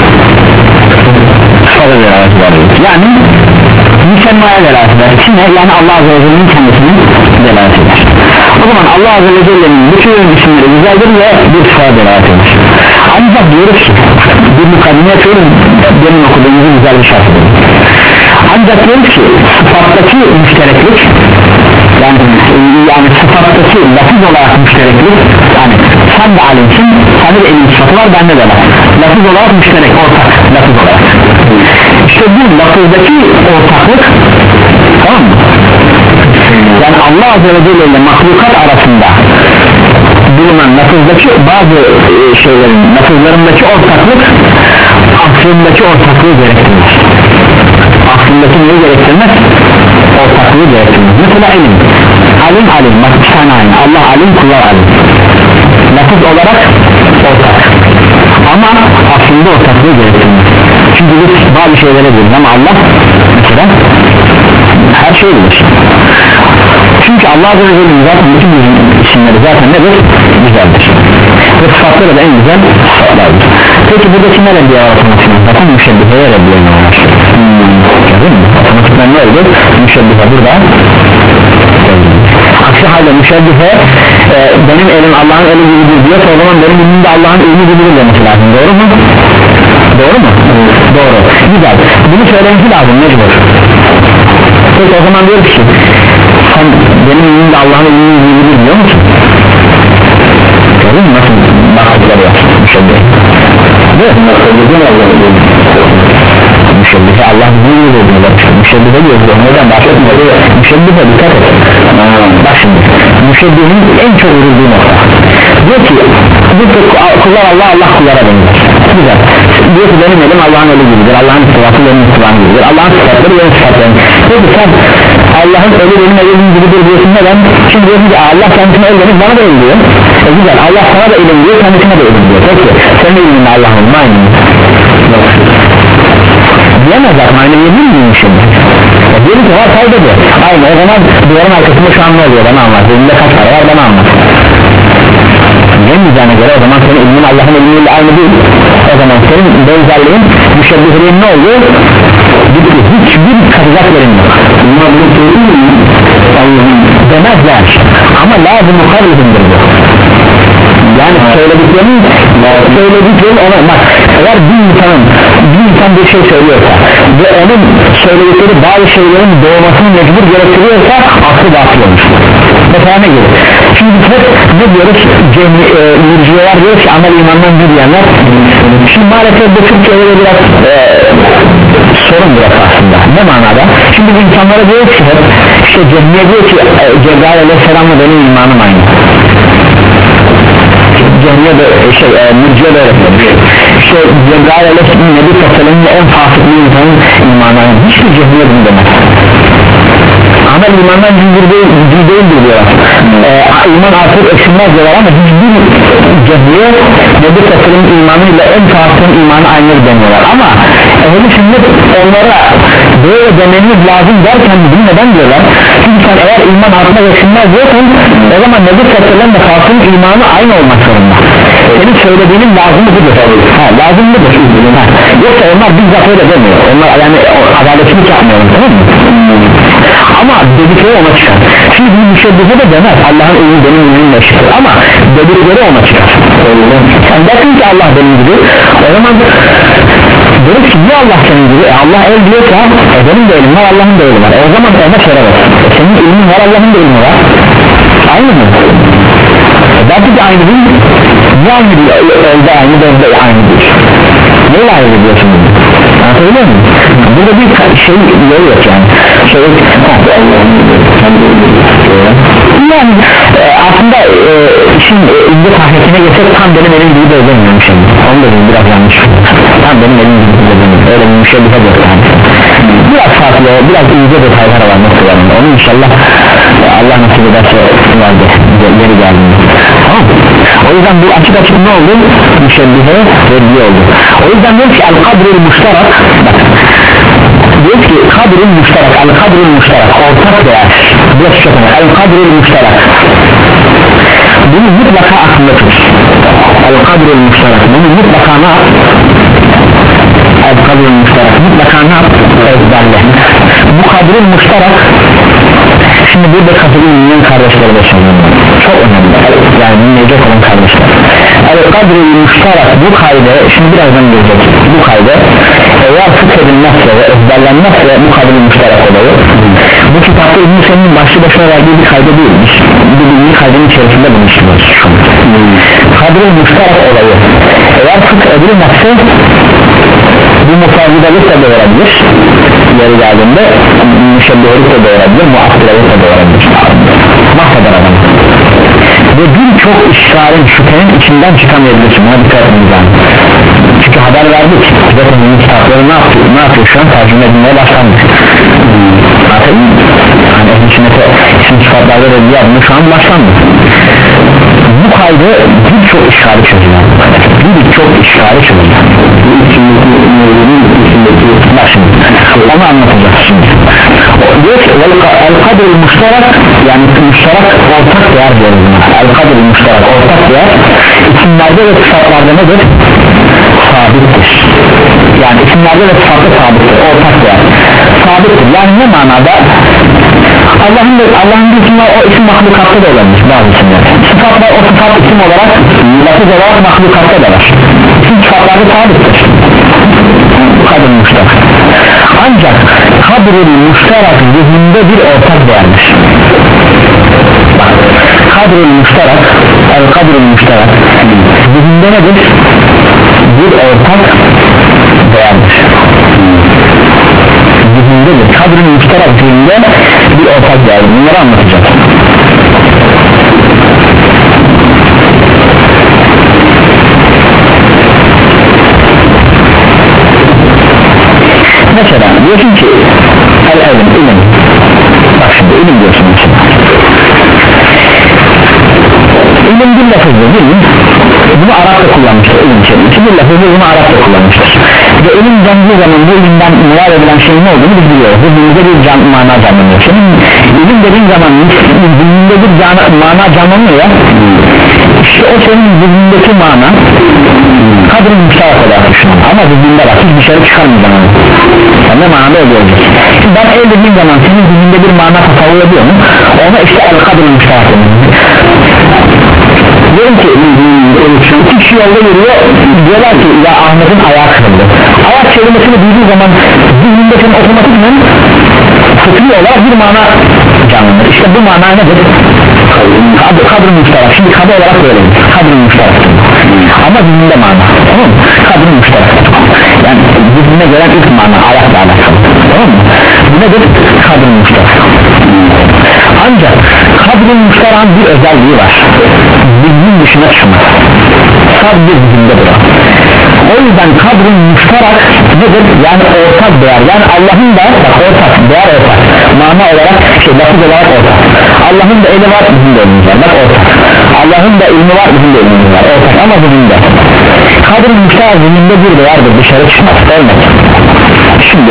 Sıfata delalet eder. Yani müsemmaya delalet eder. Kime? Yani Allah Azze ve Celle'nin kendisini delalet eder. O zaman Allah Azze ve Celle'nin bütün isimleri güzeldir ve bir sıfata delalet eder. Ancak diyoruz ki, bir mukaddime yapıyorum, benim okuduğumuzu güzel bir şart edelim. Ancak diyoruz ki sıfattaki müştereklik, yani, yani sıfattaki lafız olarak müştereklik, yani sen de alimsin, senin de elin sıfatı var, bende de var. Lafız olarak müşterek, ortak lafız olarak. İşte bu lafızdaki ortaklık, tamam mı? Yani Allah Azze ve Celle ile mahlukat arasında bulunan lafızdaki bazı şeylerin, lafızlarındaki ortaklık aslındaki ortaklığı gerektirmez. Aslındaki neyi gerektirmez? Ortaklığı gerektirmez. Mesela ilim, alim alim, bak bir tane aynı. Allah alim, kullar alim. Lafız olarak ortak, ama aslında ortaklığı gerektirmez. Çünkü biz bazı şeylere biliriz ama Allah mesela her şeyi bilir. Çünkü Allah Azze ve Celle'nin zaten bütün isimleri zaten nedir? Güzeldir. Ve sıfatları da en güzel sıfatlardır. Peki buradaki ne reddiye var otomatikman? Zaten müşebbiheye reddiye var. Değil mi? Otomatikman ne oldu? Müşebbihe burada. Aksi halde müşebbihe e, benim elim Allah'ın eli gibidir diyorsa o zaman benim elim de Allah'ın eli gibidir demesi lazım. Doğru mu? Doğru mu? Evet. Doğru. Güzel. Bunu söylemesi lazım mecbur. Peki o zaman diyor ki sen benim elim de Allah'ın eli gibidir diyor musun? Doğru mu? Nasıl baktıkları yapsın müşebbihe? Değil mi? Müşebbihe Allah bilir dediğinde müşebbihe diyor, neden bahsetmiyor? Müşebbihe dikkat et. Bak şimdi müşebbihenin en çok vurulduğu nokta diyor ki bu kullar Allah, Allah kullara benzer. Güzel. diyor ki benim elim Allah'ın eli gibidir, Allah'ın sıfatı benim sıfatım gibidir, Allah'ın sıfatları benim sıfatlarım. Peki sen Allah'ın eli benim elim gibidir diyorsun da ben şimdi diyorsun ki Allah kendisine el demiş, bana da el diyor. E güzel, Allah sana da elim diyor, kendisine de elim diyor. Peki senin elinle Allah'ın aynı mı? Diyemezler, aynı yemin miyim şimdi? E diyelim ki var fayda diyor. Aynı, o zaman duvarın arkasında şu an ne oluyor, bana anlat. Elinde kaç para var, bana anlat. Diyemeyeceğine göre o zaman senin ilmin Allah'ın ilmiyle aynı değil. O zaman senin benzerliğin, müşebbihliğin ne oluyor? Bitti, hiçbir katacak yerin yok. Bunlar bunu söylüyor mu? Allah'ın demezler ama lazım mukarribindir bu. Yani söylediklerini söylediklerini ona bak, eğer bir insanın bir insan bir şey söylüyorsa ve onun söyledikleri bazı şeylerin doğmasını mecbur gerektiriyorsa aklı batıl olmuş. Mesela ne gibi? Şimdi hep ne diyoruz? Cemi, e, mürciyeler diyor ki amel imandan bir diyenler. Şimdi maalesef bu Türkiye'de biraz e, sorun burası aslında. Ne manada? Şimdi bu insanlara diyor ki hep işte cemiye diyor ki e, Cebrail aleyhisselamla benim imanım aynı. Cemiye de şey e, mürciye de öğretmemiş. İşte Cebrail aleyhisselam Nebi Tasarım'ın en fasıklı insanın imanı aynı. Hiçbir cemiye bunu demez. Amel imandan cüzdür değil, değildir diyorlar. Ee, iman artık eksilmez diyorlar ama hiçbir cehliye Nebi Tasarım'ın imanıyla en fasılın imanı aynı demiyorlar. Ama ehli sünnet onlara böyle demeniz lazım derken bunu neden diyorlar? Çünkü sen eğer iman artık eksilmez diyorsan o zaman Nebi Tasarım'ın fasılın imanı aynı olmak zorunda. Senin söylediğinin lazımı budur. Ha, lazım budur. Ha. Yoksa onlar bizzat öyle demiyor. Onlar yani adaletini yapmıyor, tamam mı? Ama dedikleri ona çıkar. Şimdi bir müşebbise de demez Allah'ın ilmi benim ilmimle eşittir ama dedikleri ona çıkar. Sen dersin ki Allah benim gibi, o zaman deriz ki niye Allah senin gibi? E Allah el diyorsa e benim de elim var, Allah'ın da elim var. E o zaman ona sorarız. E senin ilmin var, Allah'ın da ilmi var. Aynı mı? E belki de aynı değil mi? Niye aynı değil? Elde aynı, bende aynı değil. Neyle ayrı diyorsun bunu? Anlatabiliyor muyum? Burada bir şey yolu yok yani. Şey, yani e, aslında e, işin e, ince tahliyetine geçsek tam benim elim gibi de ödemiyorum şimdi. Onu da biraz yanlış. Tam benim elim gibi de ödemiyorum. Öyle bir müşebbise yok yani. Biraz farklı, biraz ince detaylar var noktalarında. Onu inşallah e, Allah nasip ederse vardı. Yeri geldiğinde. Tamam. O yüzden bu açık açık ne oldu? Müşebbihe verdiği oldu. O yüzden diyor ki el-kadrül müşterak, diyor ki kadrül müşterak, el-kadrül müşterak ortak değer. Burası çok önemli. El-kadrül müşterak, bunu mutlaka aklında tut. El-kadrül müşterak, bunu mutlaka ne yap? El-kadrül müşterak, mutlaka ne yap? Ezberle. Bu kadrül müşterak, şimdi burada katılımının kardeşleri de söylüyorum. Çok önemli. Yani dinleyecek olan kardeşler. El-kadrül müşterak, bu kaydı şimdi birazdan görecek. Bu kaydı eğer fıkhedilmezse ve ezberlenmezse bu kadrül müşterak olayı. Bu kitapta İbn-i Seyyid'in başlı başına verdiği bir kaydı değil. Bu bilgi kaydının içerisinde bunu işliyoruz. Kadrül müşterak olayı eğer fıkhedilmezse bu mufazidalık da doğurabilir. Yeri geldiğinde müşebbihelik de doğurabilir, muakkılalık da doğurabilir. Mahveder adam. Ve birçok işgalin, şüphenin içinden çıkamayabilirsin. Buna dikkat ediniz yani. Çünkü haber verdik. Zaten bunun kitapları ne yapıyor? Ne yapıyor şu an? Tercüme edilmeye başlanmış. Zaten hani ehl-i sünnete isim sıfatlarda da bir şu an başlandı. Bu kaydı birçok işgali çözüyor. Birçok işgali çözüyor. Bu içindeki neylerin içindeki başını. Onu anlatacağız şimdi. Diyor ki el-kadr-ül müşterak, yani müşterak ortak değer diyoruz. El-kadr-ül müşterak ortak değer isimlerde ve sıfatlarda nedir? Sabittir. Yani isimlerde ve sıfatlarda sabittir. Ortak değer sabittir. Yani ne manada? Allah'ın Allah'ın bir isimler o isim mahlukatta da olabilir bazı isimler. Sıfatlar o sıfat isim olarak lafız olarak mahlukatta da var. İsim sıfatlarda sabittir. Kadr-ül müşterak. Ancak kadr-ül müşterak zihinde bir ortak değerdir. Kadr-ül müşterak, el-kadr-ül müşterak zihinde nedir? Bir ortak değerdir. Zihindedir. Kadr-ül müşterak zihinde bir ortak değerdir. Bunları anlatacağız. mesela diyorsun ki el ilim, ilim bak şimdi ilim diyorsun mesela ilim bir lafızdır değil mi? Bunu Arap'ta kullanmıştır ilim kelimesi bir lafızdır bunu Arap'ta kullanmıştır ve ilim dendiği zaman bu ilimden muvar edilen şeyin ne olduğunu biz biliyoruz bu zihninde bir can, mana canlanıyor senin ilim dediğin zaman zihninde bir can, mana canlanıyor ya işte o senin zihnindeki mana kadrin müşterak olarak düşünün ama zihninde bak hiç dışarı çıkarmayacağım onu sen ne manada oluyor ben el dediğim zaman senin zihninde bir mana tasavvur ediyor mu ona işte el kadrin müşterak diyorum ki iki kişi yolda yürüyor diyorlar ki ya Ahmet'in ayağı kırıldı ayak kelimesini duyduğu zaman zihninde senin otomatikmen fıtri olarak bir mana canlanır işte bu mana nedir? Kadr, kadr-ı müşterak şimdi kadr olarak böyle kadr-ı müşterak ama zihninde mana tamam mı? Kadr-ı müşterak yani zihnine gelen ilk mana ayakla alakalı tamam mı? Bu nedir? Kadr-ı müşterak ancak kadr-ı müşterak'ın bir özelliği var zihnin dışına çıkmaz sadece zihinde duran o yüzden kadr-ı müşterak nedir? Yani ortak değer yani Allah'ın da ortak değer ortak mana olarak şey lafız olarak ortak Allah'ın da eli var bizim de elimiz var bak ortak Allah'ın da ilmi var bizim de ilmimiz var ortak ama zihinde kadr-ı müşterak zihinde bir değerdir dışarı çıkmaz olmaz şimdi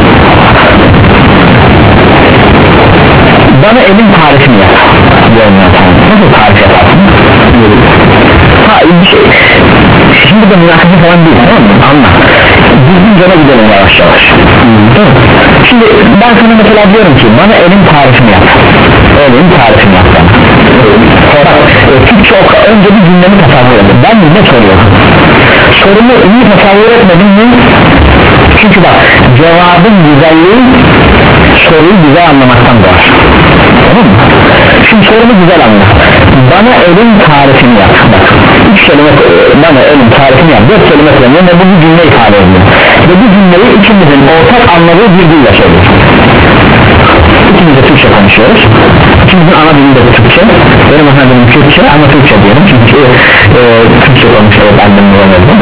bana elin tarifini yap nasıl tarif yaparsın? Ha bir şey şimdi de münakaşa falan değil tamam mı? Anla düzgün cana gidelim yavaş yavaş hmm. Şimdi ben sana mesela diyorum ki bana elin tarifini yap elin tarifini yap bana sonra e, Türkçe oku önce bir cümlemi tasavvur edin ben ne soruyorum sorumu iyi tasavvur etmedim mi? Çünkü bak cevabın güzelliği soruyu güzel anlamaktan doğar tamam mı? Şimdi sorumu güzel anla bana elin tarifini yap bak üç kelime bana elin tarifini yap dört kelime söylüyor ve bu bir cümle ifade ediyor ve bu cümleyi ikimizin ortak anladığı bir dille söylüyor ikimiz de Türkçe konuşuyoruz ikimizin ana dili de Türkçe benim ana dilim Türkçe ama Türkçe diyelim çünkü e, Türkçe konuşuyoruz annem bulamıyordum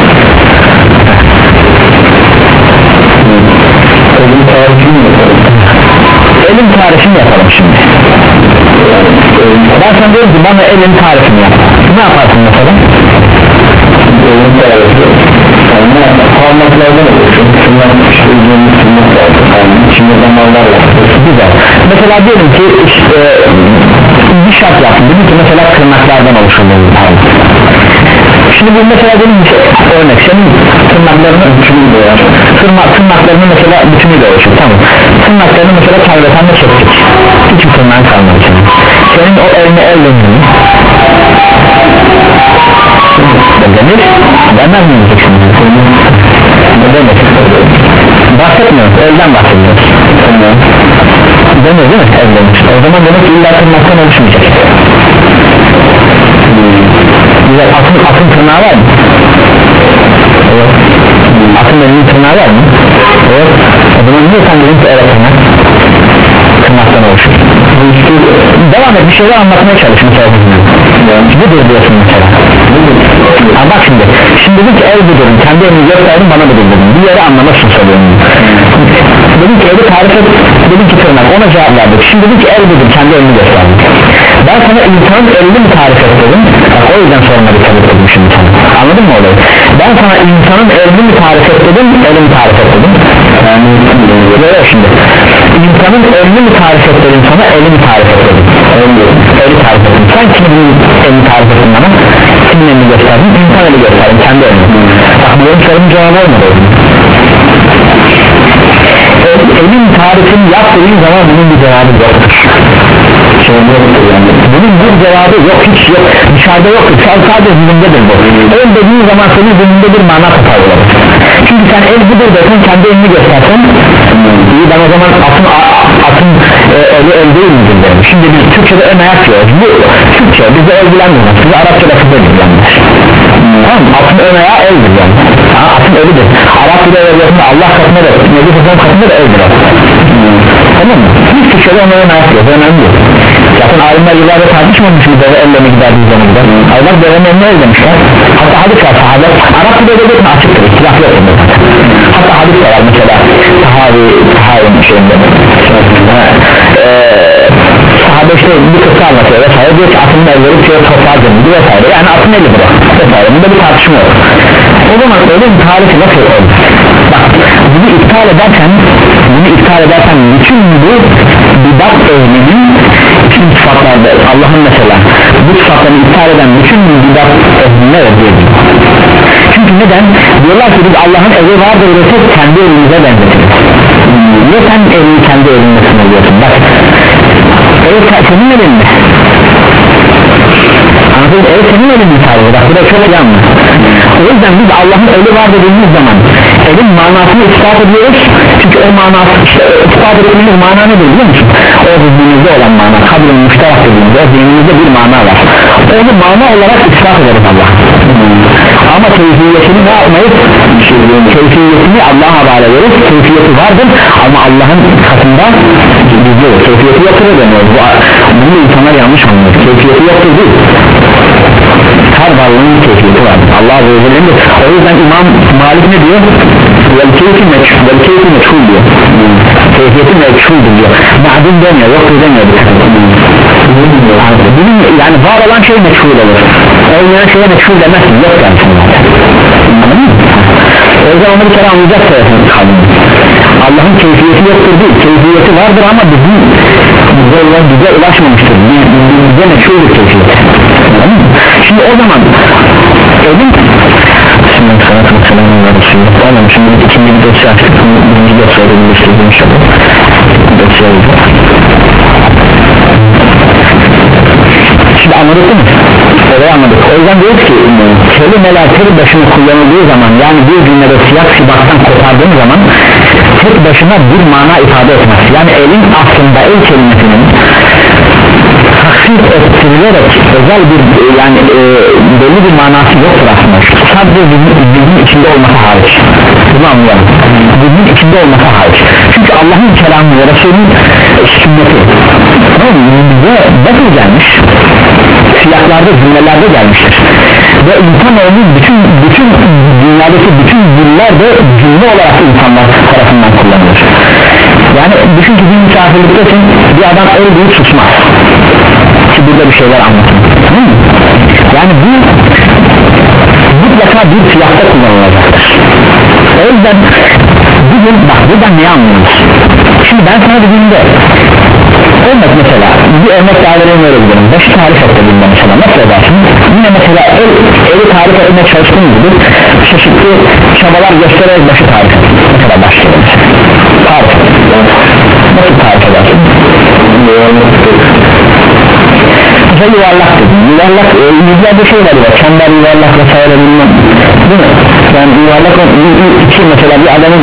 elin tarifini yapalım elin tarifini yapalım şimdi ben sana diyorum ki bana elin tarifini yap ne yaparsın mesela? Elin tarifi parmaklardan oluşur içinde damarlar var güzel mesela diyelim ki işte bir şart yaptım dedim ki mesela tırnaklardan oluşur şimdi bu mesela benim bir şey, örnek senin tırnaklarının bütünü de var Tırnak, tırnaklarının mesela bütünü de oluşur tamam tırnaklarını mesela çaylatanla çektik hiçbir tırnağın kalmadı senin o eline elle mi? Denir demez mi diyeceksin? Ne demek? Bahsetmiyoruz elden bahsediyoruz denir değil mi? Elden o zaman demek ki illa tırnaktan oluşmayacak güzel atın, atın tırnağı var mı? Evet. Atın elinin tırnağı var mı? Evet. O zaman niye sen dedin ki evet tırnak? Tırnaktan oluşur. Devam et bir şeyler anlatmaya çalış mesela budur diyorsun mesela ha bak şimdi şimdi dedim ki el budur kendi elini gösterdim bana budur dedim bir yere anlamak için söylüyorum dedim ki eli tarif et dedim ki tırnak ona cevap verdik şimdi dedim ki el budur kendi elini gösterdim ben sana insanın elini mi tarif et dedim bak o yüzden soruna bir tarif ettim şimdi sana anladın mı olayı ben sana insanın elini mi tarif et dedim elini tarif et dedim yani böyle şimdi insanın elini mi tarif et dedim sana elini tarif et dedim eli tarif ettim sen kimin elini tarif ettin bana kimin elini gösterdin insan eli gösterdim kendi elini bak bu benim sorumun cevabı olmadı elin tarifini yap dediğin zaman bunun bir cevabı yoktur bunun bir cevabı yok hiç yok dışarıda yoktur sadece zihindedir bu el dediğin zaman senin zihninde bir mana tasavvur olur çünkü sen el budur desen kendi elini göstersen iyi ben o zaman atın, atın e, eli el değil midir derim şimdi biz Türkçe'de ön ayak diyoruz bu Türkçe bize el bilenmiyoruz bize Arapça'da kızı bilenmiyor tamam atın ön ayağı eldir yani ha, atın elidir Arap bile evliyatında Allah katında da Nebi Hüseyin katında da eldir tamam mı? Biz Türkçe'de ona ön ayak diyoruz önemli değil zaten alimler yıllarda tartışmamış mı deve elle mi gider düzene gider Allah devenin eline el demişler hatta hadis var sahabe Arap bile evliyatında açıktır ihtilaf yok hatta hadis var mesela Tahavi, Tahavi'nin şeyinde ee, sahabe işte bir kısa anlatıyor vesaire diyor ki atının elleri diyor toprağa dönüldü vesaire yani atın eli bırak vesaire bunda bir tartışma yok o zaman öyle bir tarifi nasıl olur bak bunu iptal edersen bunu iptal edersen bütün bu bidat ehlinin bütün sıfatlarda Allah'ın mesela bu sıfatlarını iptal eden bütün bidat ehline ödüyordur çünkü neden diyorlar ki biz Allah'ın evi vardır desek kendi evimize benzetiriz niye sen evini kendi evinde sınırlıyorsun bak ev senin evin mi anladın ev senin evin mi sadece bak bu da çok yanlış o yüzden biz Allah'ın evi var dediğimiz zaman evin manasını ispat ediyoruz çünkü o manası işte ispat ettiğimiz mana nedir biliyor musun o zihnimizde olan mana kabulün müşterak dediğimizde o zihnimizde bir mana var onu mana olarak ispat ederiz Allah ama keyfiyetini ne yapmayız keyfiyetini Allah'a havale ederiz keyfiyeti vardır ama Allah'ın katında gizli keyfiyeti yoktur demiyoruz bunu insanlar yanlış anlıyor keyfiyeti yoktur değil her varlığın keyfiyeti var Allah Azze ve Celle'nin o yüzden İmam Malik ne diyor vel keyfi meçhul vel keyfi meçhul diyor keyfiyeti meçhuldür diyor ma'dum demiyor yoktur demiyor bunun yani var olan şey meçhul olur olmayan şeye meçhul demezsin yok yani anladın mı? O yüzden onu bir kere anlayacak sayesinde Allah'ın keyfiyeti yoktur değil keyfiyeti vardır ama bizim bize, bize ulaşmamıştır bize meçhuldür keyfiyeti şimdi o zaman evin şimdi sanatın selamın var tamam şimdi ikinci bir dosya açtık birinci dosyayı da birleştirdim inşallah dosya olacak şimdi anladık değil mi? Orayı anladık o yüzden diyoruz ki kelimeler tek başına kullanıldığı zaman yani bir cümlede siyah sibaktan kopardığın zaman tek başına bir mana ifade etmez yani elin aslında el kelimesinin taksit ettirilerek özel bir yani e, belli bir manası yoktur aslında sadece zihnin içinde olması hariç bunu anlayalım zihnin içinde olması hariç çünkü Allah'ın kelamı ve Resul'ün sünneti bize nasıl gelmiş siyaklarda cümlelerde gelmiştir ve insanoğlunun bütün bütün dünyadaki bütün diller de cümle olarak insanlar tarafından kullanılır yani düşün ki bir misafirliktesin bir adam öyle büyük susmaz ki burada bir şeyler anlatın yani bu mutlaka bir siyakta kullanılacaktır o yüzden bugün bak buradan ne anlıyoruz şimdi ben sana dediğimde örnek mesela bir örnek daha vereyim öyle gidelim başı tarif ettiğimde mesela nasıl edersin yine mesela el, eli tarif etmeye çalıştığım gibi çeşitli çabalar göstererek başı tarif et mesela başlayalım tarif et nasıl tarif edersin mesela yuvarlak dedim yuvarlak e, yüzlerde şey var ya çember yuvarlak vesaire bilmem değil mi yani yuvarlak iki mesela bir adamın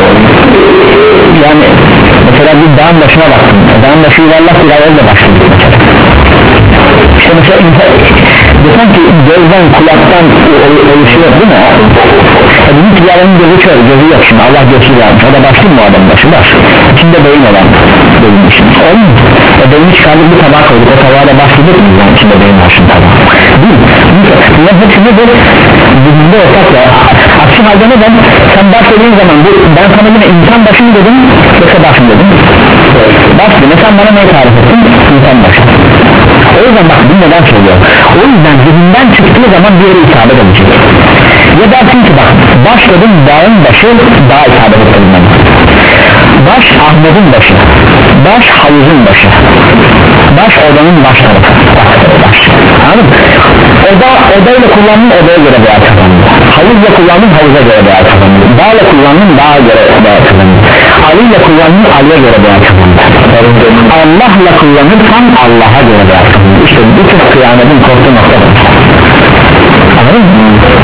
yani mesela bir dağın başına baktım dağın başı yuvarlak bir ayazla başladık mesela işte mesela desen ki gözden kulaktan oluşuyor değil mi e, bizim ticaretin gözü kör gözü yok şimdi Allah gözü yapmış o da başlıyor mu adamın başı baş içinde beyin olan beyin için oldu mu e beyni çıkardık bir tabak koyduk o tabağa da başladık mı yani içinde beyin başın tabağı değil bunlar hepsi nedir zihninde ortak ya aksi halde neden sen baş dediğin zaman bu, ben sana yine insan başı mı dedim yoksa baş mı dedim baş dedim sen bana ne tarif ettin insan başı o yüzden bak bu neden söylüyor o yüzden zihninden çıktığı zaman bir yere isabet edecek ya dersin ki bak baş dedim dağın başı daha isabet ettiğinden baş Ahmet'in başı baş havuzun başı baş odanın baş tarafı baş anladın mı? Oda, odayla kullandığın odaya göre değer kazanır havuzla kullandığın havuza göre değer kazanır dağla kullandığın dağa göre değer kazanır aliyle kullandığın aliye göre değer kazanır Allah'la kullanırsan Allah'a göre değer kazanır işte bütün kıyametin korktuğu nokta anladın mı?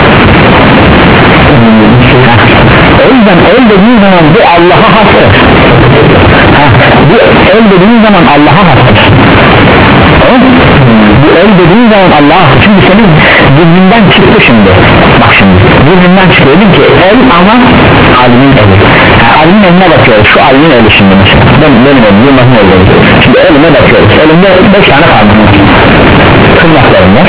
O yüzden el dediğin zaman bu Allah'a hastır bu el dediğin zaman Allah'a hastır bu el dediğin zaman Allah'a hastır çünkü senin zihninden çıktı şimdi bak şimdi zihninden çıktı dedim ki el ama alimin eli yani alimin eline bakıyoruz şu alimin eli şimdi mesela benim, benim elim yılmazın eli şimdi elime bakıyoruz elimde beş tane parmak tırnaklarım var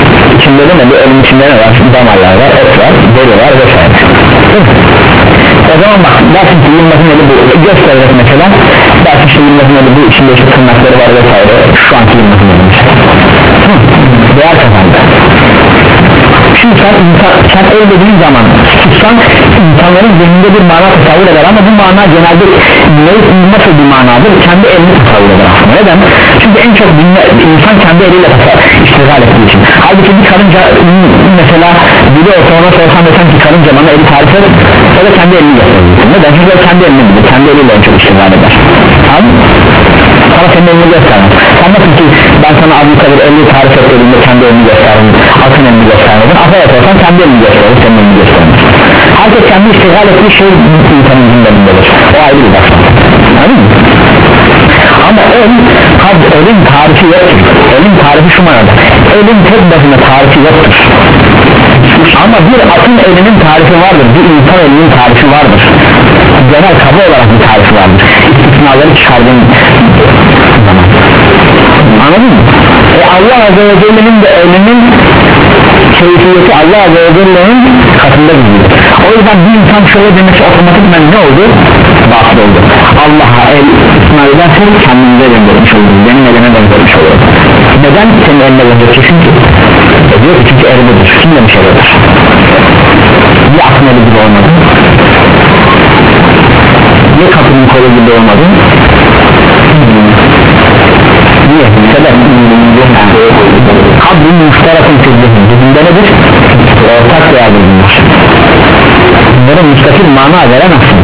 içinde de ne bu elin içinde ne var damarlar var et var deri var vesaire o zaman bak dersin ki yılmazın eli bu gösterecek mesela dersin ki yılmazın eli bu içinde işte tırnakları var vesaire şu anki yılmazın eli değer kazandı. Şimdi sen, insan, sen öyle dediğin zaman tutsan insanların zihninde bir mana tasavvur eder ama bu mana genelde nasıl bir manadır? Kendi elini tasavvur eder aslında. Neden? Çünkü en çok dinle, insan kendi eliyle iştigal ettiği için. Halbuki bir karınca mesela biri olsa ona sorsan desen ki karınca bana eli tarif eder o da kendi elini gösterir. Neden? Çünkü o kendi elini bilir, kendi eliyle en çok iştigal eder. Tamam? Sana senin elini göstermem. Sen nasıl ki ben sana Abu Kadir elini tarif ettiğinde kendi elini gösterdim, altın elini göstermedin, afer yaparsan kendi elini gösterir, senin elini gösterir. Herkes kendi iştigal ettiği şey insanın gündeminde o ayrı bir bakma. Anladın mı? Ama el, elin tarifi yoktur. Elin tarifi şu manada, elin tek başına tarifi yoktur. Ama bir atın elinin tarifi vardır, bir insan elinin tarifi vardır. Genel kaba olarak bir tarifi vardır. İstisnaları çıkardığın zaman. Anladın mı? E Allah Azze ve Celle'nin de elinin keyfiyeti Allah Azze ve Celle'nin katında gidiyor. O yüzden bir insan şöyle demesi otomatikman ne oldu? Batıl oldu. Allah'a el istisna edersen kendinize benzetmiş olur, benim elime benzetmiş olur. Neden senin eline benzetmişsin ki? E diyor ki çünkü elidir, kim demiş elidir? Bir aklın eli gibi olmadı, niye kapının kolu gibi olmadı? Niye? Sebep kabrin müşterakın tezgahın bizimde nedir? Ortak değerli bunlar. Bunların müstakil mana veremezsin.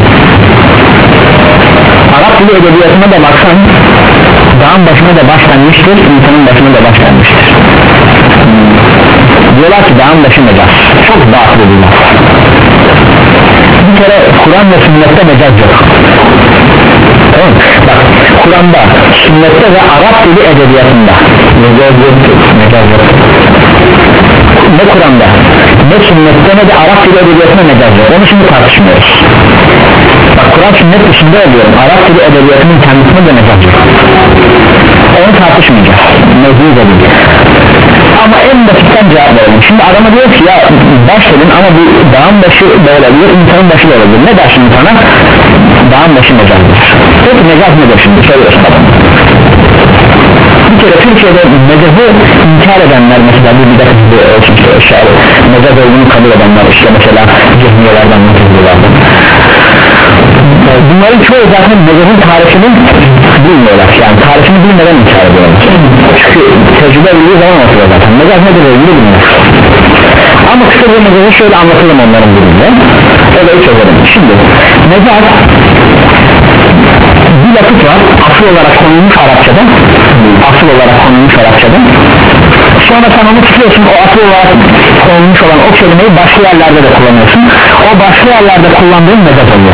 Arap dili edebiyatına da baksan dağın başına da başlanmıştır, insanın başına da başlanmıştır. Diyorlar ki dağın başı mecaz, çok dağıtlı bir laf. Bir kere Kur'an ve sünnette mecaz yok. Tamam. Bak Kur'an'da, sünnette ve Arap dili edebiyatında mecaz yok, mecaz yok. Ne Kur'an'da, ne sünnette ne de Arap dili edebiyatında mecaz yok. Onu şimdi tartışmıyoruz. Bak Kur'an sünnet dışında oluyorum, Arap dili edebiyatının kendisinde de mecaz yok. Onu tartışmayacağız, mevzu da değil. Ama en basitten cevap verelim. Şimdi adama diyor ki ya baş dedin ama bu dağın başı da olabilir, insanın başı da olabilir. Ne der şimdi sana? Dağın başı mecazdır. Peki mecaz nedir şimdi? Söylüyorsun adamı. Bir kere Türkiye'de mecazı inkar edenler mesela bir bir dakika mecaz olduğunu kabul edenler işte mesela cehmiyelerden mutlulardan. Bunların çoğu zaten mecazın tarifini bilmiyorlar, yani tarifini bilmeden inkar ediyorlar. Çünkü tecrübe bildiği zaman ortaya zaten mecaz nedir olduğunu bilmiyor. Ama kısa bir mecazı şöyle anlatalım onların dilinde, öyle çözelim. Şimdi mecaz bir lafız var, asıl olarak konulmuş Arapçada, asıl olarak konulmuş Arapçada. Sonra sen onu tutuyorsun, o asıl olarak konulmuş olan o kelimeyi başka yerlerde de kullanıyorsun. O başka yerlerde kullandığın mecaz oluyor.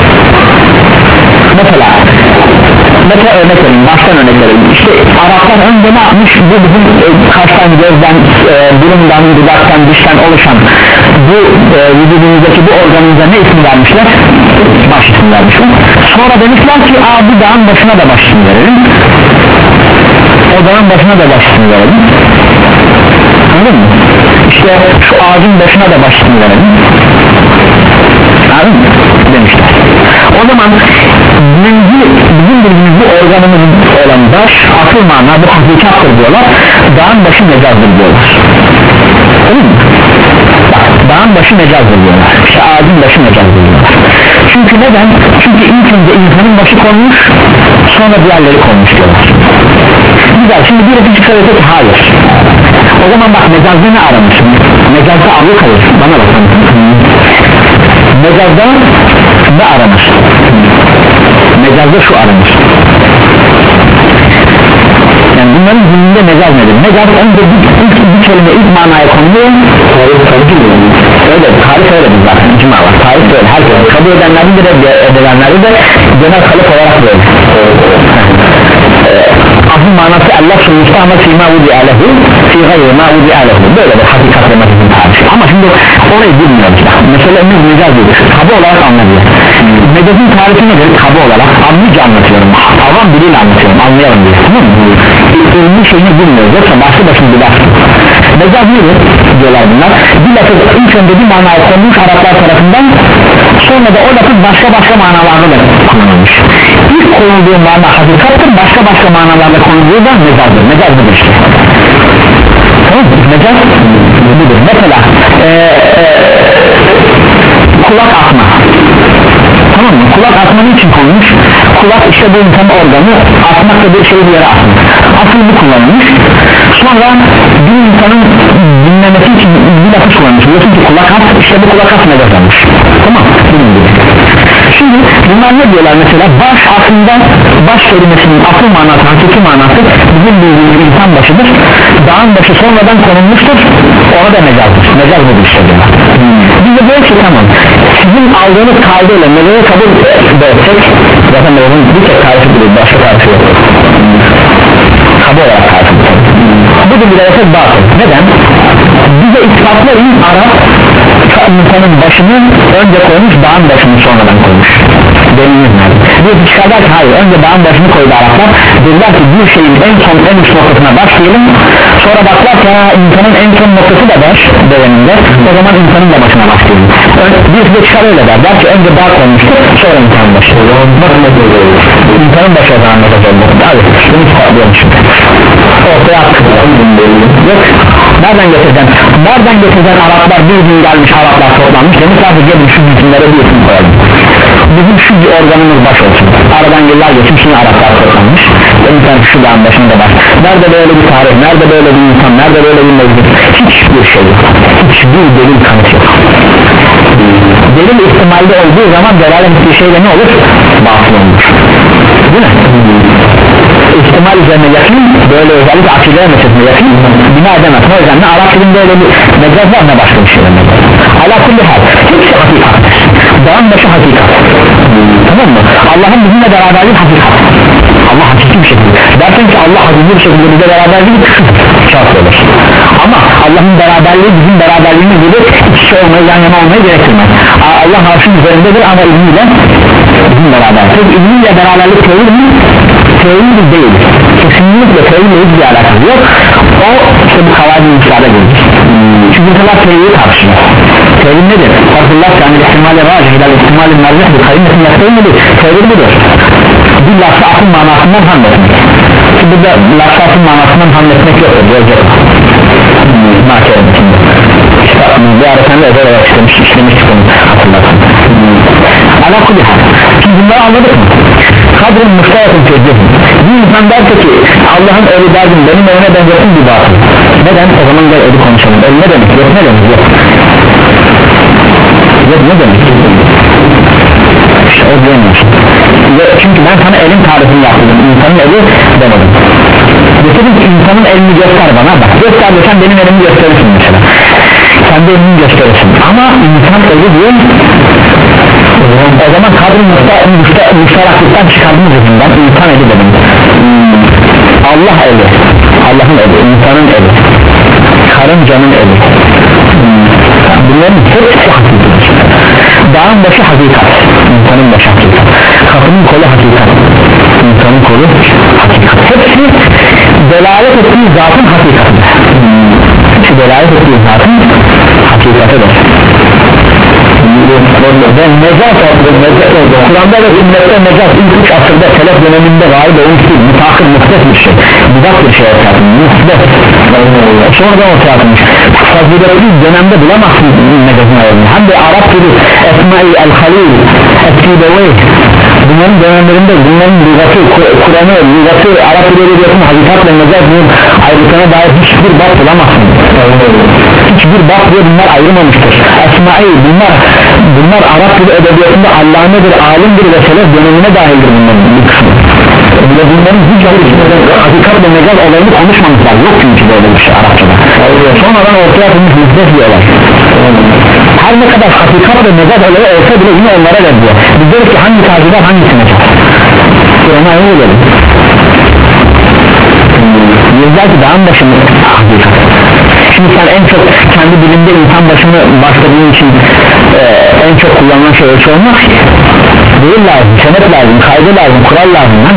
Mesela mesela örnek vereyim, baştan örnek vereyim. İşte Araplar önce ne yapmış? Bu bizim e, kaştan, gözden, e, burundan, dudaktan, dişten oluşan bu e, vücudumuzdaki bu organımıza ne isim vermişler? Baş isim vermişler. Sonra demişler ki aa bu dağın başına da baş isim verelim. O dağın başına da baş isim verelim. Anladın mı? İşte şu ağacın başına da baş isim verelim. Anladın mı? Demişler. O zaman bizim, bizim bildiğimiz bu organımızın olan baş asıl mana bu hakikattır diyorlar, dağın başı mecazdır diyorlar. Öyle mi? Bak, dağın başı mecazdır diyorlar, işte ağacın başı mecazdır diyorlar. Çünkü neden? Çünkü ilk önce insanın başı konmuş, sonra diğerleri konmuş diyorlar. Güzel, şimdi bir öteki söylese ki hayır. O zaman bak mecazda ne aramışsın? Mecazda Abu Kadir, bana bakın. Mecazda ne aramış? Mecazda şu aramış. Yani bunların zihninde mecaz nedir? Mecaz önce bir, ilk, bir kelime ilk manaya konuluyor. Öyle, tarif öyledir zaten, icma var. Tarif öyle, herkes kabul edenlerdi de edenlerdi de genel kalıp olarak böyle. Asıl manası Allah sunmuştu ama fîmâ vudi'alehu fî gayri mâ vudi'alehu, böyle bir hakikat ve mecazın tarifi. Ama şimdi orayı bilmiyoruz. Meselemiz mecaz değil, kaba olarak anlatıyor. Mecazın tarifi nedir? Kaba olarak anlayıcı anlatıyorum, avam diliyle anlatıyorum, anlayalım diye, tamam mı? İlmi şeyini bilmiyoruz, yoksa başlı başını bilir. Mecaz nedir diyorlar bunlar? Bir lafız ilk önce bir manaya konmuş Araplar tarafından, sonra da o lafız başka başka manalarda da kullanılmış. İlk konulduğu mana hakikattır, başka başka manalarda konulduğu da mecazdır. Mecaz budur işte. Tamam mı? Mecaz budur. Mesela ee, ee, kulak atma. Tamam mı? Kulak atmanın için konulmuş. Kulak işte bu insan organı, atmak da bir şey bir yere atmak. Asıl bu kullanılmış. Sonra bir insanın dinlemesi için bir lafı kullanılmış. Diyorsun ki kulak at, işte bu kulak at mecaz olmuş. Tamam mı? Şimdi bunlar ne diyorlar mesela? Baş aslında, baş kelimesinin asıl manası, hakiki manası bizim bildiğimiz insan başıdır. Dağın başı sonradan konulmuştur, ona da mecazdır. Mecaz budur işte diyorlar. Biz de böyle ki tamam, sizin aldığınız kaydıyla meleğe kabul etsek, zaten meleğin bir tek tarifi bilir, başka tarifi yok. Kabul olarak tarifi bilir. Bu da bile etsek batıl. Neden? Bize ispatlayın, Arap insanın başını önce koymuş, dağın başını sonradan koymuş. Deliliniz nerede? Bir çıkarlar ki hayır, önce dağın başını koydu Araplar. Dediler ki bir şeyin en son en üst noktasına başlayalım. Sonra baklar ki insanın en son noktası da baş döneminde, o zaman insanın da başına başlayalım. Bir de çıkar öyle der, der ki önce dağ koymuştur, sonra insanın başı. İnsanın başı o zaman ne kadar oldu? Hadi, bunu çıkartıyorum şimdi. Ortaya attık. Yok, nereden getireceksin? Nereden getireceksin? Araplar bir gün gelmiş, Araplar toplanmış. Demişler ki gelin şu bütünlere bir isim koyalım. Bizim şu bir organımız baş olsun. Aradan yıllar geçmiş, şimdi Araplar toplanmış. Demişler şu dağın başında baş. Nerede böyle bir tarih, nerede böyle bir insan, nerede böyle bir mevcut? Hiçbir şey yok. Hiçbir delil kanıt yok. Delil ihtimalde olduğu zaman delalet bir şeyle ne olur? Batıl olmuş. Değil mi? İhtimal üzerine yakın, böyle özellikle akide meselesine yakın bina edemez. O yüzden ne Arap dilinde öyle bir mecaz var, ne başka bir şey var. Ala kulli hal, hepsi hakikat. Dağın başı hakikat. Tamam mı? Allah'ın bizimle beraberliği hakikat. Allah hakiki bir şekilde. Dersen ki Allah hakiki bir şekilde bize beraberliği şart olur. Ama Allah'ın beraberliği bizim beraberliğimiz gibi iç içe olmayı, yan yana olmayı gerektirmez. Allah arşın üzerindedir ama ilmiyle bizim beraber. Tek ilmiyle beraberlik tevhid mi? Tevhid değil. Kesinlikle tevhidle hiçbir alakası yok. O işte bu kavaydı müsaade gelir. Çünkü bunlar tevhidi tartışıyor. Tevhid nedir? Farklılar yani ihtimali racih ile ihtimali mercihdir. Kayınmetin yaptığı nedir? Tevhid budur. Bir lafı akıl manasından hamletmek. Şimdi burada lafı akıl manasından hamletmek yoktur. Görecek. Makerim içinde. İşte bir arasında özel olarak istemiş, işlemiştik onu hatırlarsın. Ala kulli hal. Şimdi bunları anladık mı? Kadrın müşterekın tecrübü. Bir insan derse ki Allah'ın ölü derdim benim evine benzesin bir batıl. Neden? O zaman gel ölü konuşalım. Ölü ne demek? Yok ne demek? Yok. Yok ne demek? İşte o diyemiyor. Çünkü ben sana elin tarifini yaptım. İnsanın eli demedim. Dedim ki insanın elini göster bana. Bak göster desen benim elimi gösterirsin mesela. Sen de elini gösterirsin. Ama insan eli diyor. O zaman kadın müşteraklıktan çıkardığımız yüzünden insan eli dedim. Allah eli, Allah'ın eli, insanın eli, karıncanın eli. Bunların hepsi hakikattır. Dağın başı hakikat, insanın başı hakikat. Kapının kolu hakikat, insanın kolu hakikat. Hepsi delalet ettiği zatın hakikatıdır. Hepsi delalet ettiği zatın hakikatıdır. Ve mecaz oldu, Kur'an'da ve sünnette mecaz ilk üç asırda telef döneminde gayet olmuş değil, müteahhir muhtes bir şey, bidat bir şey ortaya atmış, muhtes, sonradan ortaya atmış. Faziletli dönemde bulamazsın mecazın ayarını, hem de Arap gibi Esma-i El-Halil, Es-Sibevey, bunların dönemlerinde bunların lügatı, Kur'an'ı, lügatı, Arap gibi diyorsun, hakikat ve mecaz bunun ayrıtına dair hiçbir bak bulamazsın. Hiçbir bak diye bunlar ayrılmamıştır. Esma-i bunlar bunlar Arap dili edebiyatında allamedir, alimdir ve selef dönemine dahildir bunların bir kısmı. Ve bunların hiç hakikat ve mecaz olayını konuşmamışlar, yok çünkü böyle bir şey Arapçada. Sonradan ortaya atılmış müddet bir olay. Her ne kadar hakikat ve mecaz olayı olsa bile yine onlara verdiyor. Biz diyoruz ki hangi takibat hangisi mecaz? Kur'an'a öyle edelim. Yüzler ki dağın başını hakikat. Şimdi sen en çok kendi dilinde insan başını başladığın için e, en çok kullanılan şey ölçü olmaz ki. Değil lazım, senet lazım, kaydı lazım, kural lazım hani?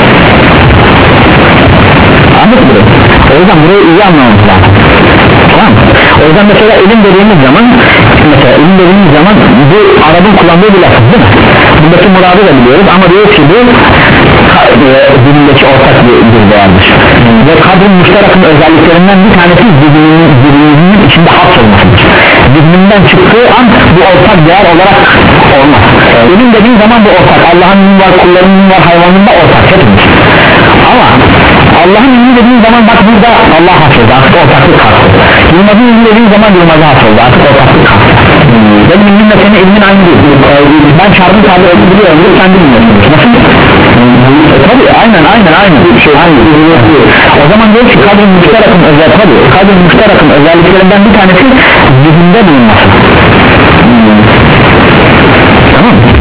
Anladın mı? O yüzden burayı iyi anlamamız lazım. Tamam. O yüzden mesela ilim dediğimiz zaman mesela ilim dediğimiz zaman bu Arap'ın kullandığı bir lafız değil mi? buradaki muradı da biliyoruz ama diyor ki bu zihnindeki ortak bir, bir değerdir hmm. ve kadrin müşterakın özelliklerinden bir tanesi zihninin, zihninin içinde hapsolmasıdır. Zihninden çıktığı an bu ortak değer olarak olmaz. ilim dediğin zaman bu ortak, Allah'ın ilmi var, kullarının ilmi var, hayvanın da ortak hepimiz. Ama Allah'ın ilmi dediğin zaman bak burada Allah hapsoldu, artık ortaklık kalktı. Yılmaz'ın ilmi dediğin zaman Yılmaz'a hapsoldu, artık ortaklık kalktı. hmm. Benim ilmimle senin ilmin aynı değil. Ben çarpı tabi biliyorum, sen bilmiyorsun. Nasıl? E, tabii aynen aynen aynen şey, aynen. O zaman diyor ki kadın müşterakın özel tabii kadın müşterakın özelliklerinden bir tanesi zihinde bulunması. hmm. Tamam mı?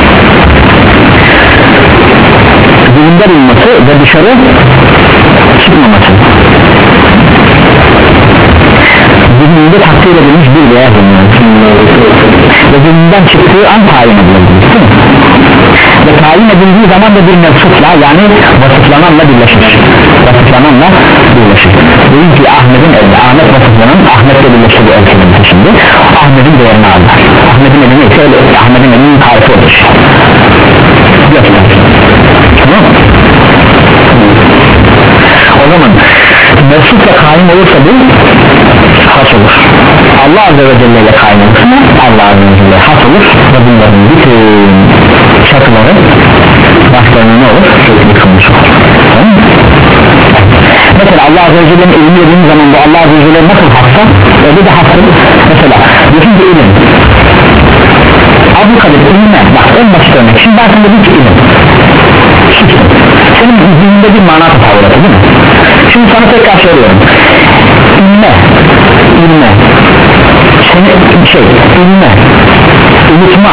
Zihinde bulunması ve dışarı çıkmaması. Zihninde takdir edilmiş bir değer bulunması ve zihninden çıktığı an tayin edilebilir. Ve tayin edildiği zaman da bir mevsufla yani vasıflananla birleşir. Vasıflananla birleşir. Deyin ki Ahmet'in evde Ahmet vasıflanan Ahmet'le birleşir el kelimesi şimdi. Ahmet'in değerini alır. Ahmet'in evi neyse Ahmet'in evinin tarifi olur. Göster. Tamam mı? O zaman mevsufla kaim olursa bu has olur. Allah Azze ve Celle ile kaim olursa Allah Azze ve Celle has olur ve bunların bütün çatıları başlarına ne olur? Yıkılmış olur. Tamam mı? Mesela Allah Azze ve Celle'nin ilmi dediğimiz zaman bu Allah Azze ve Celle nasıl hassa? Öyle de hastalık. Mesela bütün bir ilim Abu Kadir ilme bak en basit örnek. Şimdi ben sana dedim ki ilim senin zihninde bir mana tasavvur değil mi? Şimdi sana tekrar söylüyorum. İlme ilme seni şey ilme unutma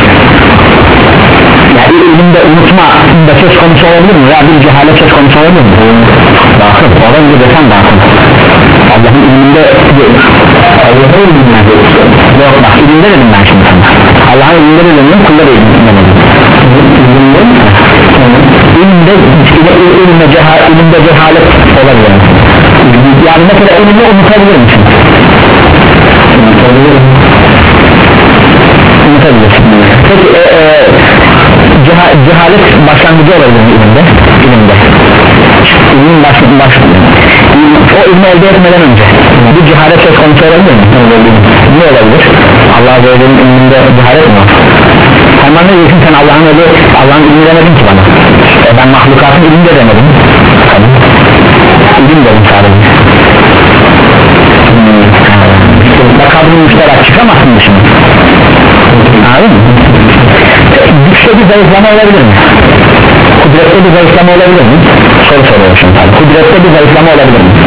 yani ilimde unutma da söz konusu olabilir mi? Ya bir cehalet söz konusu olabilir mi? Bakın orada bir desen bakın Allah'ın ilminde Allah'ın ilminde yok bak ilimde dedim ben şimdi sana Allah'ın ilminde dedim kulları ilminde dedim ilimde ilimde cehalet ilimde cehalet olabilir yani mesela ilimde unutabilir misin? unutabilir unutabilirsin peki e, e, ceha, cehalet başlangıcı olabilir mi ilimde? ilimde ilimin başlangıcı o ilmi elde etmeden önce bir cehalet söz konusu olabilir mi? ne olabilir? Allah Azze ve Celle'nin ilminde cehalet mi var? sen bana ne diyorsun sen Allah'ın öyle Allah'ın ilmi demedin ki bana e ben mahlukatın ilimde demedim tamam ilim dedim sadece hmm. kadın müşterak çıkamazsın dışına anladın mı? güçte bir zayıflama olabilir mi? kudrette bir zayıflama olabilir mi? soru soruyor şimdi kudrette bir zayıflama olabilir mi?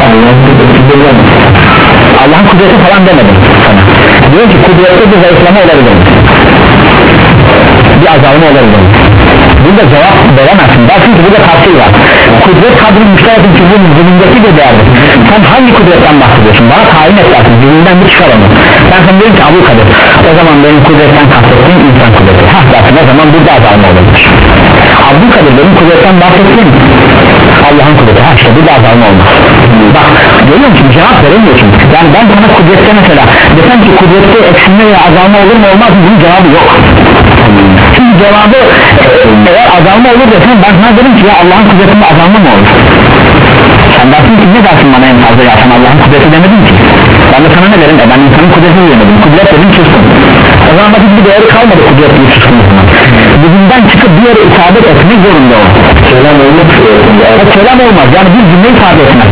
Allah'ın kudreti falan demedim sana diyor ki kudrette bir zayıflama olabilir mi? bir azalma olabilir mi? Burada cevap veremezsin dersin ki burada tavsiye var kudret kadri müşterekin çubuğun zihnindeki bir değerdir sen hangi kudretten bahsediyorsun bana tayin et dersin zihninden bir çıkar onu ben sana diyorum ki Abu Kadir o zaman benim kudretten kastettiğim insan kudreti hah dersin o zaman burada azalma olabilir Abu Kadir benim kudretten bahsettiğim Allah'ın kudreti ha işte burada azalma olmaz bak görüyor musun cevap veremiyorsun yani ben sana kudrette mesela desem ki kudrette eksilme veya azalma olur mu olmaz mı bunun cevabı yok çünkü cevabı eğer azalma olur desen ben sana dedim ki ya Allah'ın kudretinde azalma mı olur sen dersin ki ne dersin bana en fazla ya sen Allah'ın kudreti demedin ki ben de sana ne derim e ben insanın kudretini demedim kudret dedim suskun o zaman da bir değeri kalmadı kudretli suskun bugünden çıkıp bir yere isabet etmek zorunda o kelam olmak o kelam olmaz yani bir cümle ifade etmez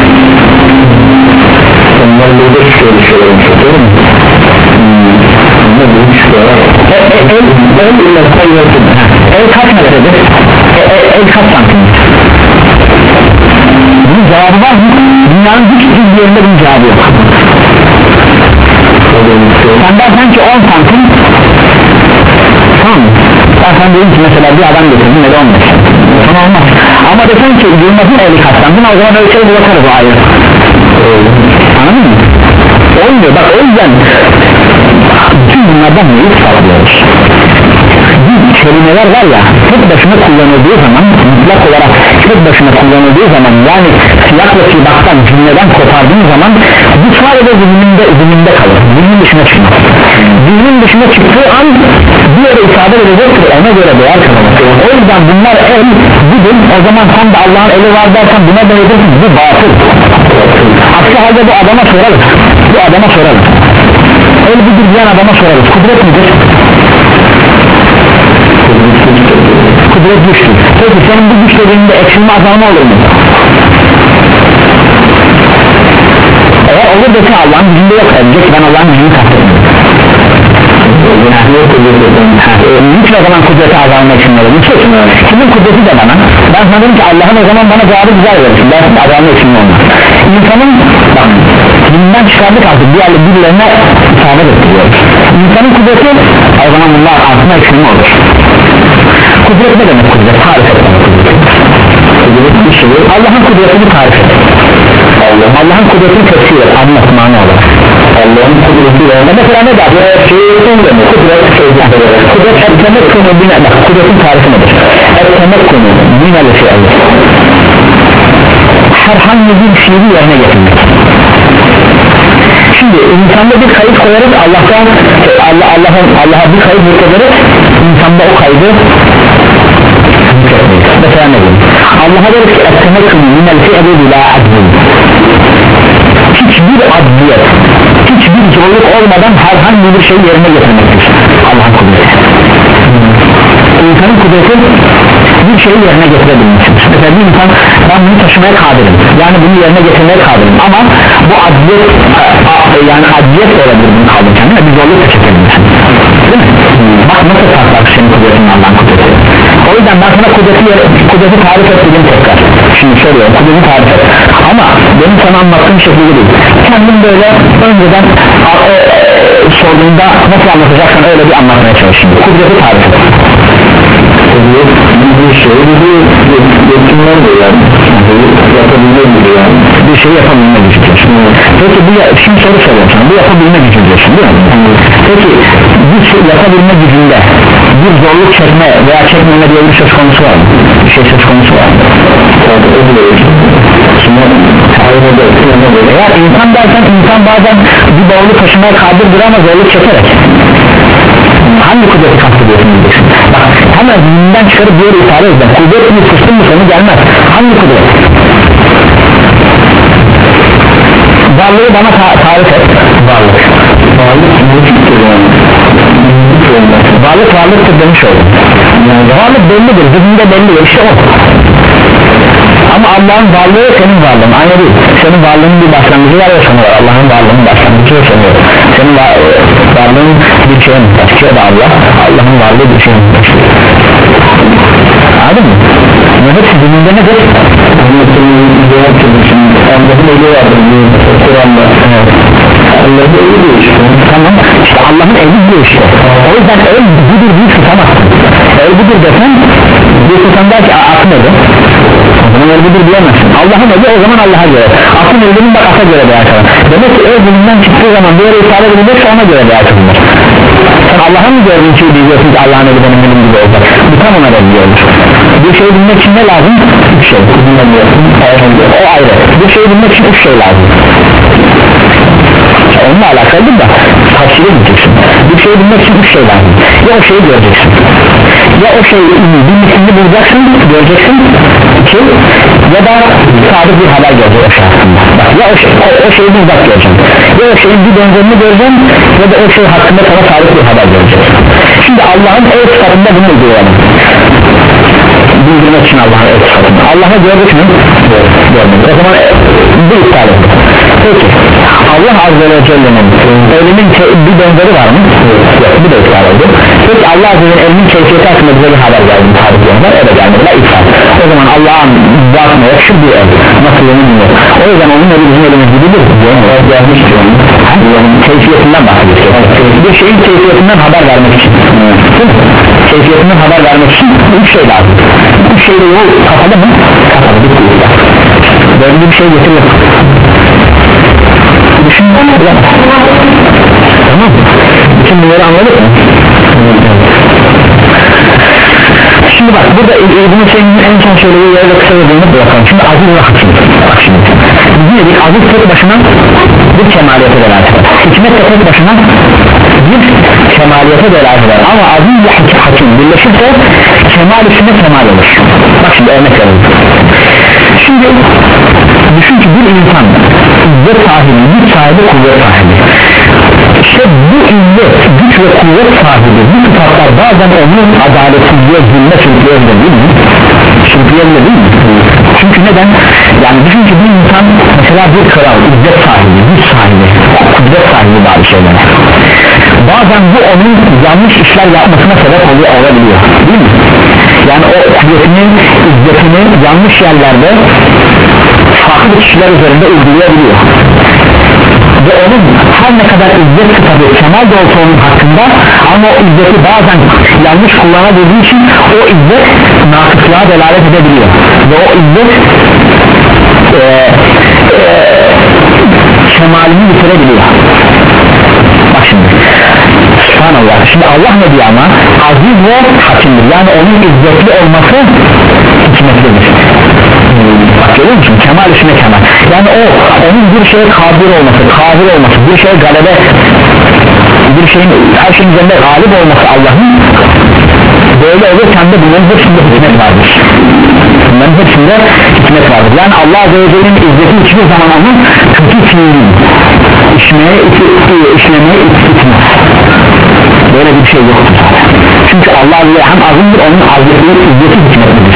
onlar burada şöyle şeyler doğru mu? Ama bu hiç de var el kaç metredir? el kaç santimdir? bunun cevabı var mı? dünyanın hiçbir yerinde bunun cevabı yok sen dersen ki on santim tamam mı? ben sana diyeyim ki mesela bir adam getirdim ne de on beş sana olmaz ama desen ki Yılmaz'ın eli kaç santim o zaman ölçeyi bırakarız o ayrı anladın mı? olmuyor bak o yüzden bütün bunlardan neyi sağlıyoruz bir kelimeler var ya tek başına kullanıldığı zaman mutlak olarak tek başına kullanıldığı zaman yani siyakla sibaktan cümleden kopardığın zaman bu sadece zihninde, zihninde kalır zihnin dışına çıkmaz zihnin dışına çıktığı an bir yere isabet kuvvettir, ona göre değer kazanır. O yüzden bunlar el budur, o zaman sen de Allah'ın eli var dersen buna da yedirsin, bu batıl. Aksi halde bu adama sorarız, bu adama sorarız, el budur diyen adama sorarız, kudret midir? Kudret güçtür. Peki senin bu güç dediğinde eksilme azalma olur mu? Eğer olur desin Allah'ın gücünde yok, diyecek ben Allah'ın gücünü kastetmiyorum. Niçin o zaman kudreti azalma için olur? Niçin? Kimin kudreti de bana? Ben sanırım ki Allah'ın o zaman bana cevabı güzel verirsin, dersin azalma için olmaz. İnsanın bak dilinden çıkardık artık diğerli birilerine isabet ettiriyor. İnsanın kudreti o zaman bunlar altına eksilme olur. Kudret ne demek kudret? Tarif etmek kudret. Bir şey Allah'ın kudretini tarif et. Allah'ın Allah kudretini tefsir et, anlat mana olarak. Allah'ın kudreti var. Mesela ne der? Şeyin de mi? Kudret sözler. Kudret etmemek konu bine. Bak kudretin tarifi nedir? Etmemek konu bineli fiil. Herhangi bir fiili yerine getirmek. Şimdi insanda bir kayıt koyarız, Allah'tan Allah Allah'ın Allah'a bir kayıt yüklederiz, insanda o kaydı yükletmeyiz. Mesela ne diyeyim? Allah'a deriz ki etmemek minel fi'li bila adlin. Hiçbir adliyet, hiçbir zorluk olmadan herhangi bir şey yerine getirmektir Allah'ın kudreti. İnsanın kudreti bir şeyi yerine getirebilmiştir. Mesela bir insan ben bunu taşımaya kadirim, yani bunu yerine getirmeye kadirim ama bu adliyet yani adliyet de olabilir bunu kaldırırken değil mi? Bir zorluk da çekebilirsin değil mi? Bak nasıl farklar senin kudretin Allah'ın kudreti. O yüzden ben sana kudreti, kudreti tarif et dedim tekrar. Şimdi soruyorum kudreti tarif et ama benim sana anlattığım şekilde değil. Kendin böyle önceden e, e, sorduğunda nasıl anlatacaksan öyle bir anlatmaya çalışayım. Kudreti tarif et. Bir şey yetimler de yani yapabilme gibi yani bir şey yapabilme gücüdür. Peki bu şimdi soru soruyorum sana, bu yapabilme gücüdür değil mi? Peki bu şey yapabilme gücünde bir zorluk çekme veya çekmeme diye bir söz konusu var mı? Bir şey söz konusu var mı? Eğer insan dersen insan bazen bir bağlı taşımaya kadirdir ama zorluk çekerek hangi kudreti kastediyorsun diyeceksin. Bak hemen zihninden çıkarıp bir yere ifade edeceğim. Kudret mi kıstın mı sonu gelmez. Hangi kudret? Varlığı bana ta tarif et. Varlık. Varlık varlık varlıktır demiş oldum. Yani varlık bellidir, zihninde belli, işte o. Ama Allah'ın varlığı senin varlığın aynı değil. Senin varlığının bir başlangıcı var ya sana var. Allah'ın varlığının başlangıcı var sana var. Senin var, varlığın bir şeye muhtaç ki o da Allah. Allah'ın varlığı bir şeye muhtaç. Anladın mı? Ne hepsi dininde nedir? Allah'ın eli vardır Kur'an'da. Allah'ın eli diyor işte. Tamam işte Allah'ın eli diyor işte. O yüzden el budur bir tutamazsın. El budur desen bir tutan der ki akmadı. Bunun el budur diyemezsin. Allah'ın eli o zaman Allah'a göre. Aklın elinin bak ata göre değer kalır. Demek ki el bulunan çıktığı zaman bir yere ifade edilecekse ona göre değer kalır. Sen Allah'a mı gördüğün şeyi diyeceksin ki Allah'ın eli benim elim gibi olacak. Bu tam ona benziyordur. Bir şeyi bilmek için ne lazım? Üç şey. O ayrı. Bir şeyi bilmek için üç şey lazım. Onunla alakalıdır da tavsiye edeceksin. Bir şeyi bilmek için üç şey lazım. Ya o şeyi göreceksin, ya o şeyi bilmesini bulacaksın, göreceksin. İki, ya da sabit bir haber göreceksin o şey hakkında. Bak, ya o, şey, o, o şeyi bizzat göreceksin, ya o şeyin bir benzerini göreceksin, ya da o şey hakkında sana sabit bir haber göreceksin. Şimdi Allah'ın el sıfatında bunu uygulayalım. Bildirmek için Allah'ın el sıfatında. Allah'ı gördük mü? Görmedik. O zaman bu iptal edin. Peki Allah Azze ve Celle'nin elimin bir benzeri var mı? Yok, bu da iptal oldu. Peki Allah Azze ve Celle'nin keyfiyeti hakkında bize bir haber geldi, tarif ediyorlar, öyle gelmediler, iptal. O zaman Allah'ın bakmaya yakışır bir el, nasıl yemin ediyor. O yüzden onun eli bizim elimiz gibidir. Gelmiş diyorum. Keyfiyetinden bahsediyor. Bir şeyin keyfiyetinden haber vermek için. Keyfiyetinden haber vermek için üç şey lazım. Üç şeyle yol kapalı mı? Kapalı, bir kuyuda. Böyle bir şey getiriyor. Düşünün mü? Tamam. Bütün bunları anladık mı? Şimdi bak burada İbn-i Seyyid'in en son söylediği yerde kısa yazılını bırakalım. Şimdi aziz ve hakim. Bak şimdi. Biz dedik aziz tek başına bir kemaliyete beraber. Hikmet de tek başına bir kemaliyete delalet eder ama aziz ve hakim birleşirse kemal üstüne kemal olur. Bak şimdi örnek verelim. Şimdi düşün ki bir insan izzet sahibi, güç sahibi, kuvvet sahibi. İşte bu izzet, güç ve kuvvet sahibi bu sıfatlar bazen onun adaletsizliğe, zulme sürükleyebilir değil mi? Sürükleyebilir değil mi? Çünkü neden? Yani düşün ki bir insan mesela bir kral, izzet sahibi, güç sahibi, kudret sahibi bazı şeyler. Bazen bu onun yanlış işler yapmasına sebep oluyor, olabiliyor değil mi? Yani o kudretinin, izzetini yanlış yerlerde farklı kişiler üzerinde uygulayabiliyor. Ve onun her ne kadar izzet tabi kemal de olsa onun hakkında ama o izzeti bazen yanlış kullanabildiği için o izzet nakıslığa delalet edebiliyor ve o izzet e, e, kemalini bitirebiliyor. Bak şimdi Subhanallah, şimdi Allah ne diyor ama aziz ve hakimdir, yani onun izzetli olması hikmetlidir. Bak görüyor musun? Kemal üstüne kemal. Yani o, onun bir şeye kadir olması, kadir olması, bir şeye galebe, bir şeyin, her şeyin üzerinde galip olması Allah'ın böyle olurken de bunların hepsinde hikmet vardır. Bunların hepsinde hikmet vardır. Yani Allah Azze ve Celle'nin izzeti hiçbir zaman onun kötü fiilini işlemeye, işlemeye itmez. Böyle bir şey yoktur zaten. Çünkü Allah Azze ve Celle hem azimdir, onun azimliği, izzeti hikmetlidir.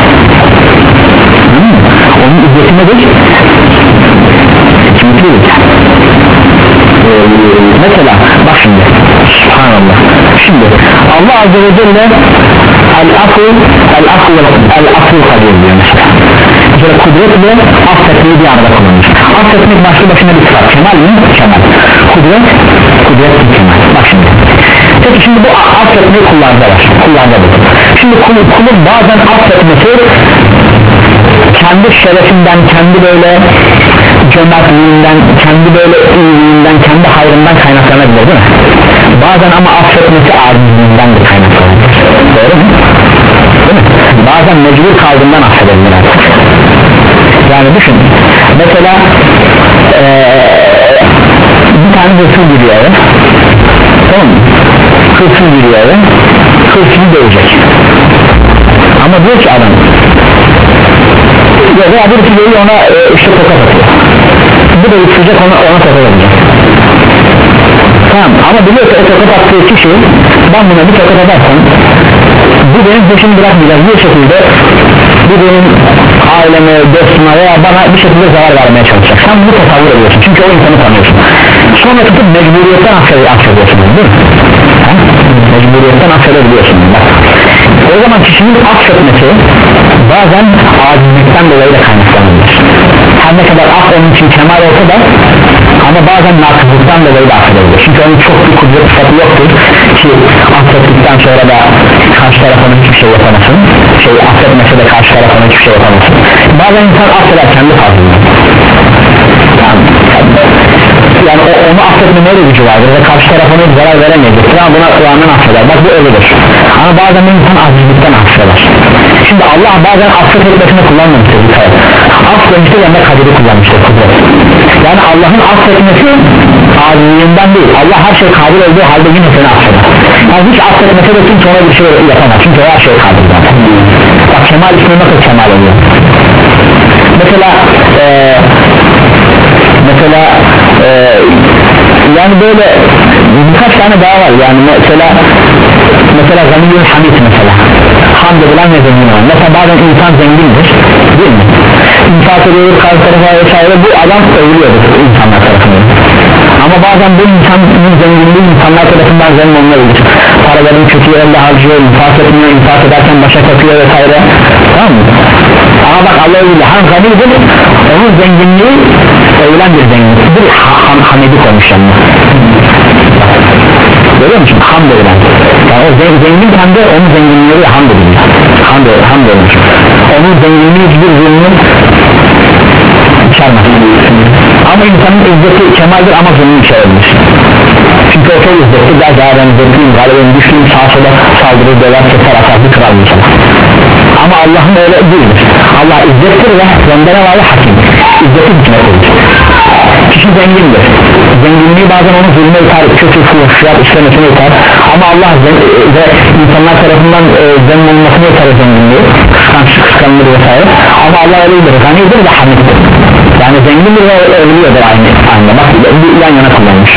Hmm. Onun izzeti nedir? Hikmetlidir. Ee, mesela bak şimdi Subhanallah, şimdi Allah Azze ve Celle el-afu el-afu el-afu kadir diyor mesela. Mesela kudret ve affetmeyi bir arada kullanmış. Affetmek başlı başına bir sıfat, kemal mi? Kemal. Kudret, kudret bir kemal. Bak şimdi. Peki şimdi bu affetmeyi kullarda var, kullarda var. Şimdi kulun, kulun bazen affetmesi kendi şerefinden, kendi böyle cömertliğinden, kendi böyle iyiliğinden, kendi hayrından kaynaklanabilir değil mi? Bazen ama affetmesi acizliğinden de kaynaklanabilir. Doğru mu? Değil mi? Bazen mecbur kaldığından affedebilir artık. Yani düşün, mesela ee, bir tane hırsız giriyor eve, tamam mı? Hırsız giriyor eve, hırsızı dövecek. Ama diyor ki adam, ya veya birisi geliyor ona e, işte tokat atıyor. Bu da yutacak, ona, ona tokat atacak. Tamam, ama biliyor ki o tokat attığı kişi, ben buna bir tokat atarsam bu benim peşimi bırakmayacak, bir şekilde bu benim aileme, dostuma veya bana bir şekilde zarar vermeye çalışacak. Sen bunu tasavvur ediyorsun çünkü o insanı tanıyorsun. Sonra tutup mecburiyetten affediyorsun değil mi? Ha? Mecburiyetten affedebiliyorsun. Bak. O zaman kişinin affetmesi bazen acizlikten dolayı da kaynaklanabilir. Her ne kadar af onun için kemal olsa da ama bazen nakızlıktan dolayı da affedebilir. Çünkü onun çok bir kudret sıfatı yoktur ki affettikten sonra da karşı tarafına hiçbir şey yapamasın, şey affetmese de karşı tarafına hiçbir şey yapamasın. Bazen insan affeder kendi fazlını, yani, yani o, onu affetmeye de gücü vardır ve karşı tarafına zarar veremeyecektir ama buna rağmen affeder. Bak bu öyledir. Ama bazen de insan acizlikten affeder. Şimdi Allah bazen affet etmesini kullanmamıştır. Affetmiştir ve ne kaderi kullanmıştır, kudret. Yani Allah'ın affetmesi acizliğinden değil. Allah her şey kadir olduğu halde yine seni affeder. Yani hiç affetmese de kimse ona bir şey yapamaz. Çünkü o her şey kadir zaten. Bak kemal ismi nasıl kemal oluyor? Mesela ee, mesela ee, yani böyle birkaç tane daha var. Yani mesela mesela Ganiyül Hamid mesela hamd edilen ve zengin olan. Mesela bazen insan zengindir değil mi? İnfak ediyor karşı tarafa vesaire, bu adam övülüyordur insanlar tarafından. Ama bazen bu insanın zenginliği insanlar tarafından zengin olunabilir. Paraların kötü yerinde harcıyor, infak etmiyor, infak ederken başa takıyor vesaire. Tamam mı? Ama bak Allah öyle hem ganidir, onun zenginliği övülen bir zenginliktir. Ham, hamidi koymuş yanına. Görüyor musun? Hamd edilen. Yani o zengin hem de onun zenginliği hamd edilir. Hamd, hamd edilir. Onun zenginliği hiçbir zulmün içermez. Ama insanın izzeti kemaldir ama zulmün içerebilir. Çünkü o çok izzetli, daha daha ben zevkliyim, galibim, güçlüyüm, sağa sola saldırır, döver, keser, atar, bir kral insan. Ama Allah'ın öyle değildir. Allah izzettir ve benden var hakim. İzzeti hikmetlidir. kişi zengindir, zenginliği bazen onu zulme iter, kötü fuhuşlar işlemesine iter ama Allah ve insanlar tarafından e, zenginlenmesine iter zenginliği, kıskançlık, kıskanılır vesaire ama Allah öyledir, ganidir ve hamiddir, yani zengindir ve övülüyordur aynı anda. Bak bu yan yana kullanmış.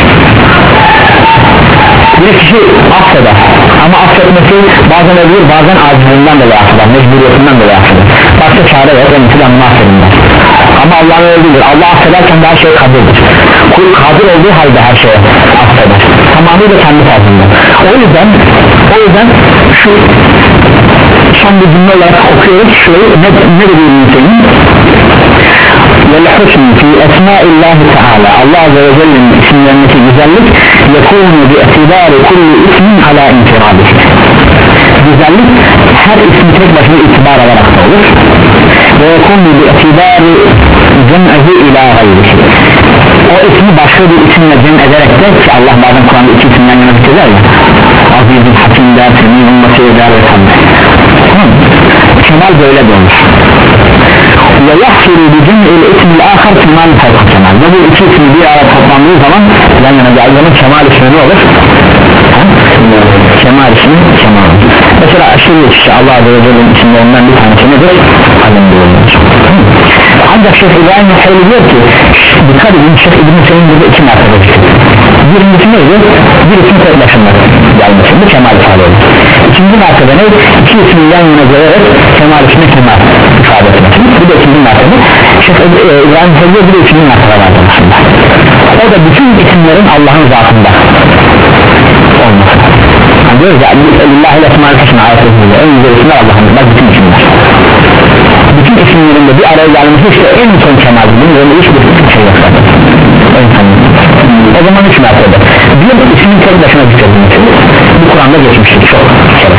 Bir kişi affeder ama affetmesi bazen ölüyor, bazen acizliğinden dolayı affeder, mecburiyetinden dolayı affeder, başka çare yok, en iyisi ben affedinler ama Allah'ın öldüğüdür. Allah affederken de her şey kadirdir, kul kadir olduğu halde her şeye affeder, tamamıyla kendi tarzında. O yüzden o yüzden şu son bir cümle olarak okuyoruz şurayı, ne, ne dediğim Hüseyin وَالْحُسْنِ فِي اَسْمَاءِ اللّٰهِ تَعَالَى Allah Azze ve Celle'nin isimlerindeki güzellik يَكُونُ بِاَتِبَارِ كُلِّ اِسْمٍ عَلَى اِنْفِرَادِهِ güzellik her ismi tek başına itibar alarak da olur ve يَكُونُ بِاَتِبَارِ جَمْعَهِ اِلٰى غَيْرِهِ o ismi başka bir isimle cem ederek de ki Allah bazen Kur'an'da iki isimden yana bitirir ya Aziz'in Hakim der, Semih'in Masih eder ve Sam'da kemal böyle de olur ve yahsuru bi cem'il ismil ahar kemal fevka kemal ve bu iki ismi bir araya toplandığı zaman yan yana geldiği zaman kemal ismi ne olur? Kemal ismi kemal mesela aşırı kişi Allah Azze ve Celle'nin isimlerinden bir tanesi nedir? Alim diyorlar. Ancak Şeyh İbrahim Hüseyin diyor ki dikkat edin Şeyh İbrahim Hüseyin burada iki mertebe çıkıyor. Birincisi neydi? Bir isim tek başına gelmesi bu kemal ifade ediyor. İkinci mertebe ne? İki ismin yan yana gelerek kemal ismi kemal ifade etmesi. Bu da ikinci mertebe. Şeyh İbrahim Hüseyin diyor bir de ikinci mertebe var aslında. O da bütün isimlerin Allah'ın zatında olması. Yani diyoruz ya Lillahi l'esmâ'l husnâ ayetlerinde en güzel isimler Allah'ın bak bütün isimler. Bütün isimlerinde bir araya gelmesi işte en son kemal. Bunun öyle hiçbir şey yok zaten. En son. O zaman üç mertebe. Bir ismin tek başına zikredilmesi. Bu Kur'an'da geçmiştir çok kere.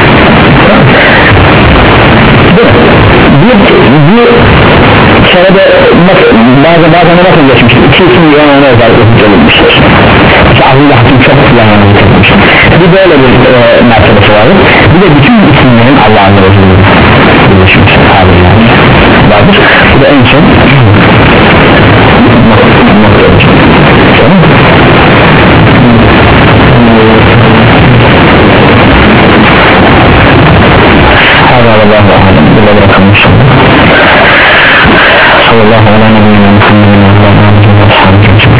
Bir, bir kerede bazen bazen nasıl geçmiştir? İki isim yan yana özellikle zikredilmiştir. İşte Aziz'le Hakim çok yan yana zikredilmiştir. Bir böyle bir e, mertebesi var. Bir de bütün isimlerin Allah'ın Resulü'nün birleşmiş haliyle vardır. Bu da en son nokta olacak. هذا والله أعلم بالله بركاته صلى الله على نبينا محمد وعلى آله وصحبه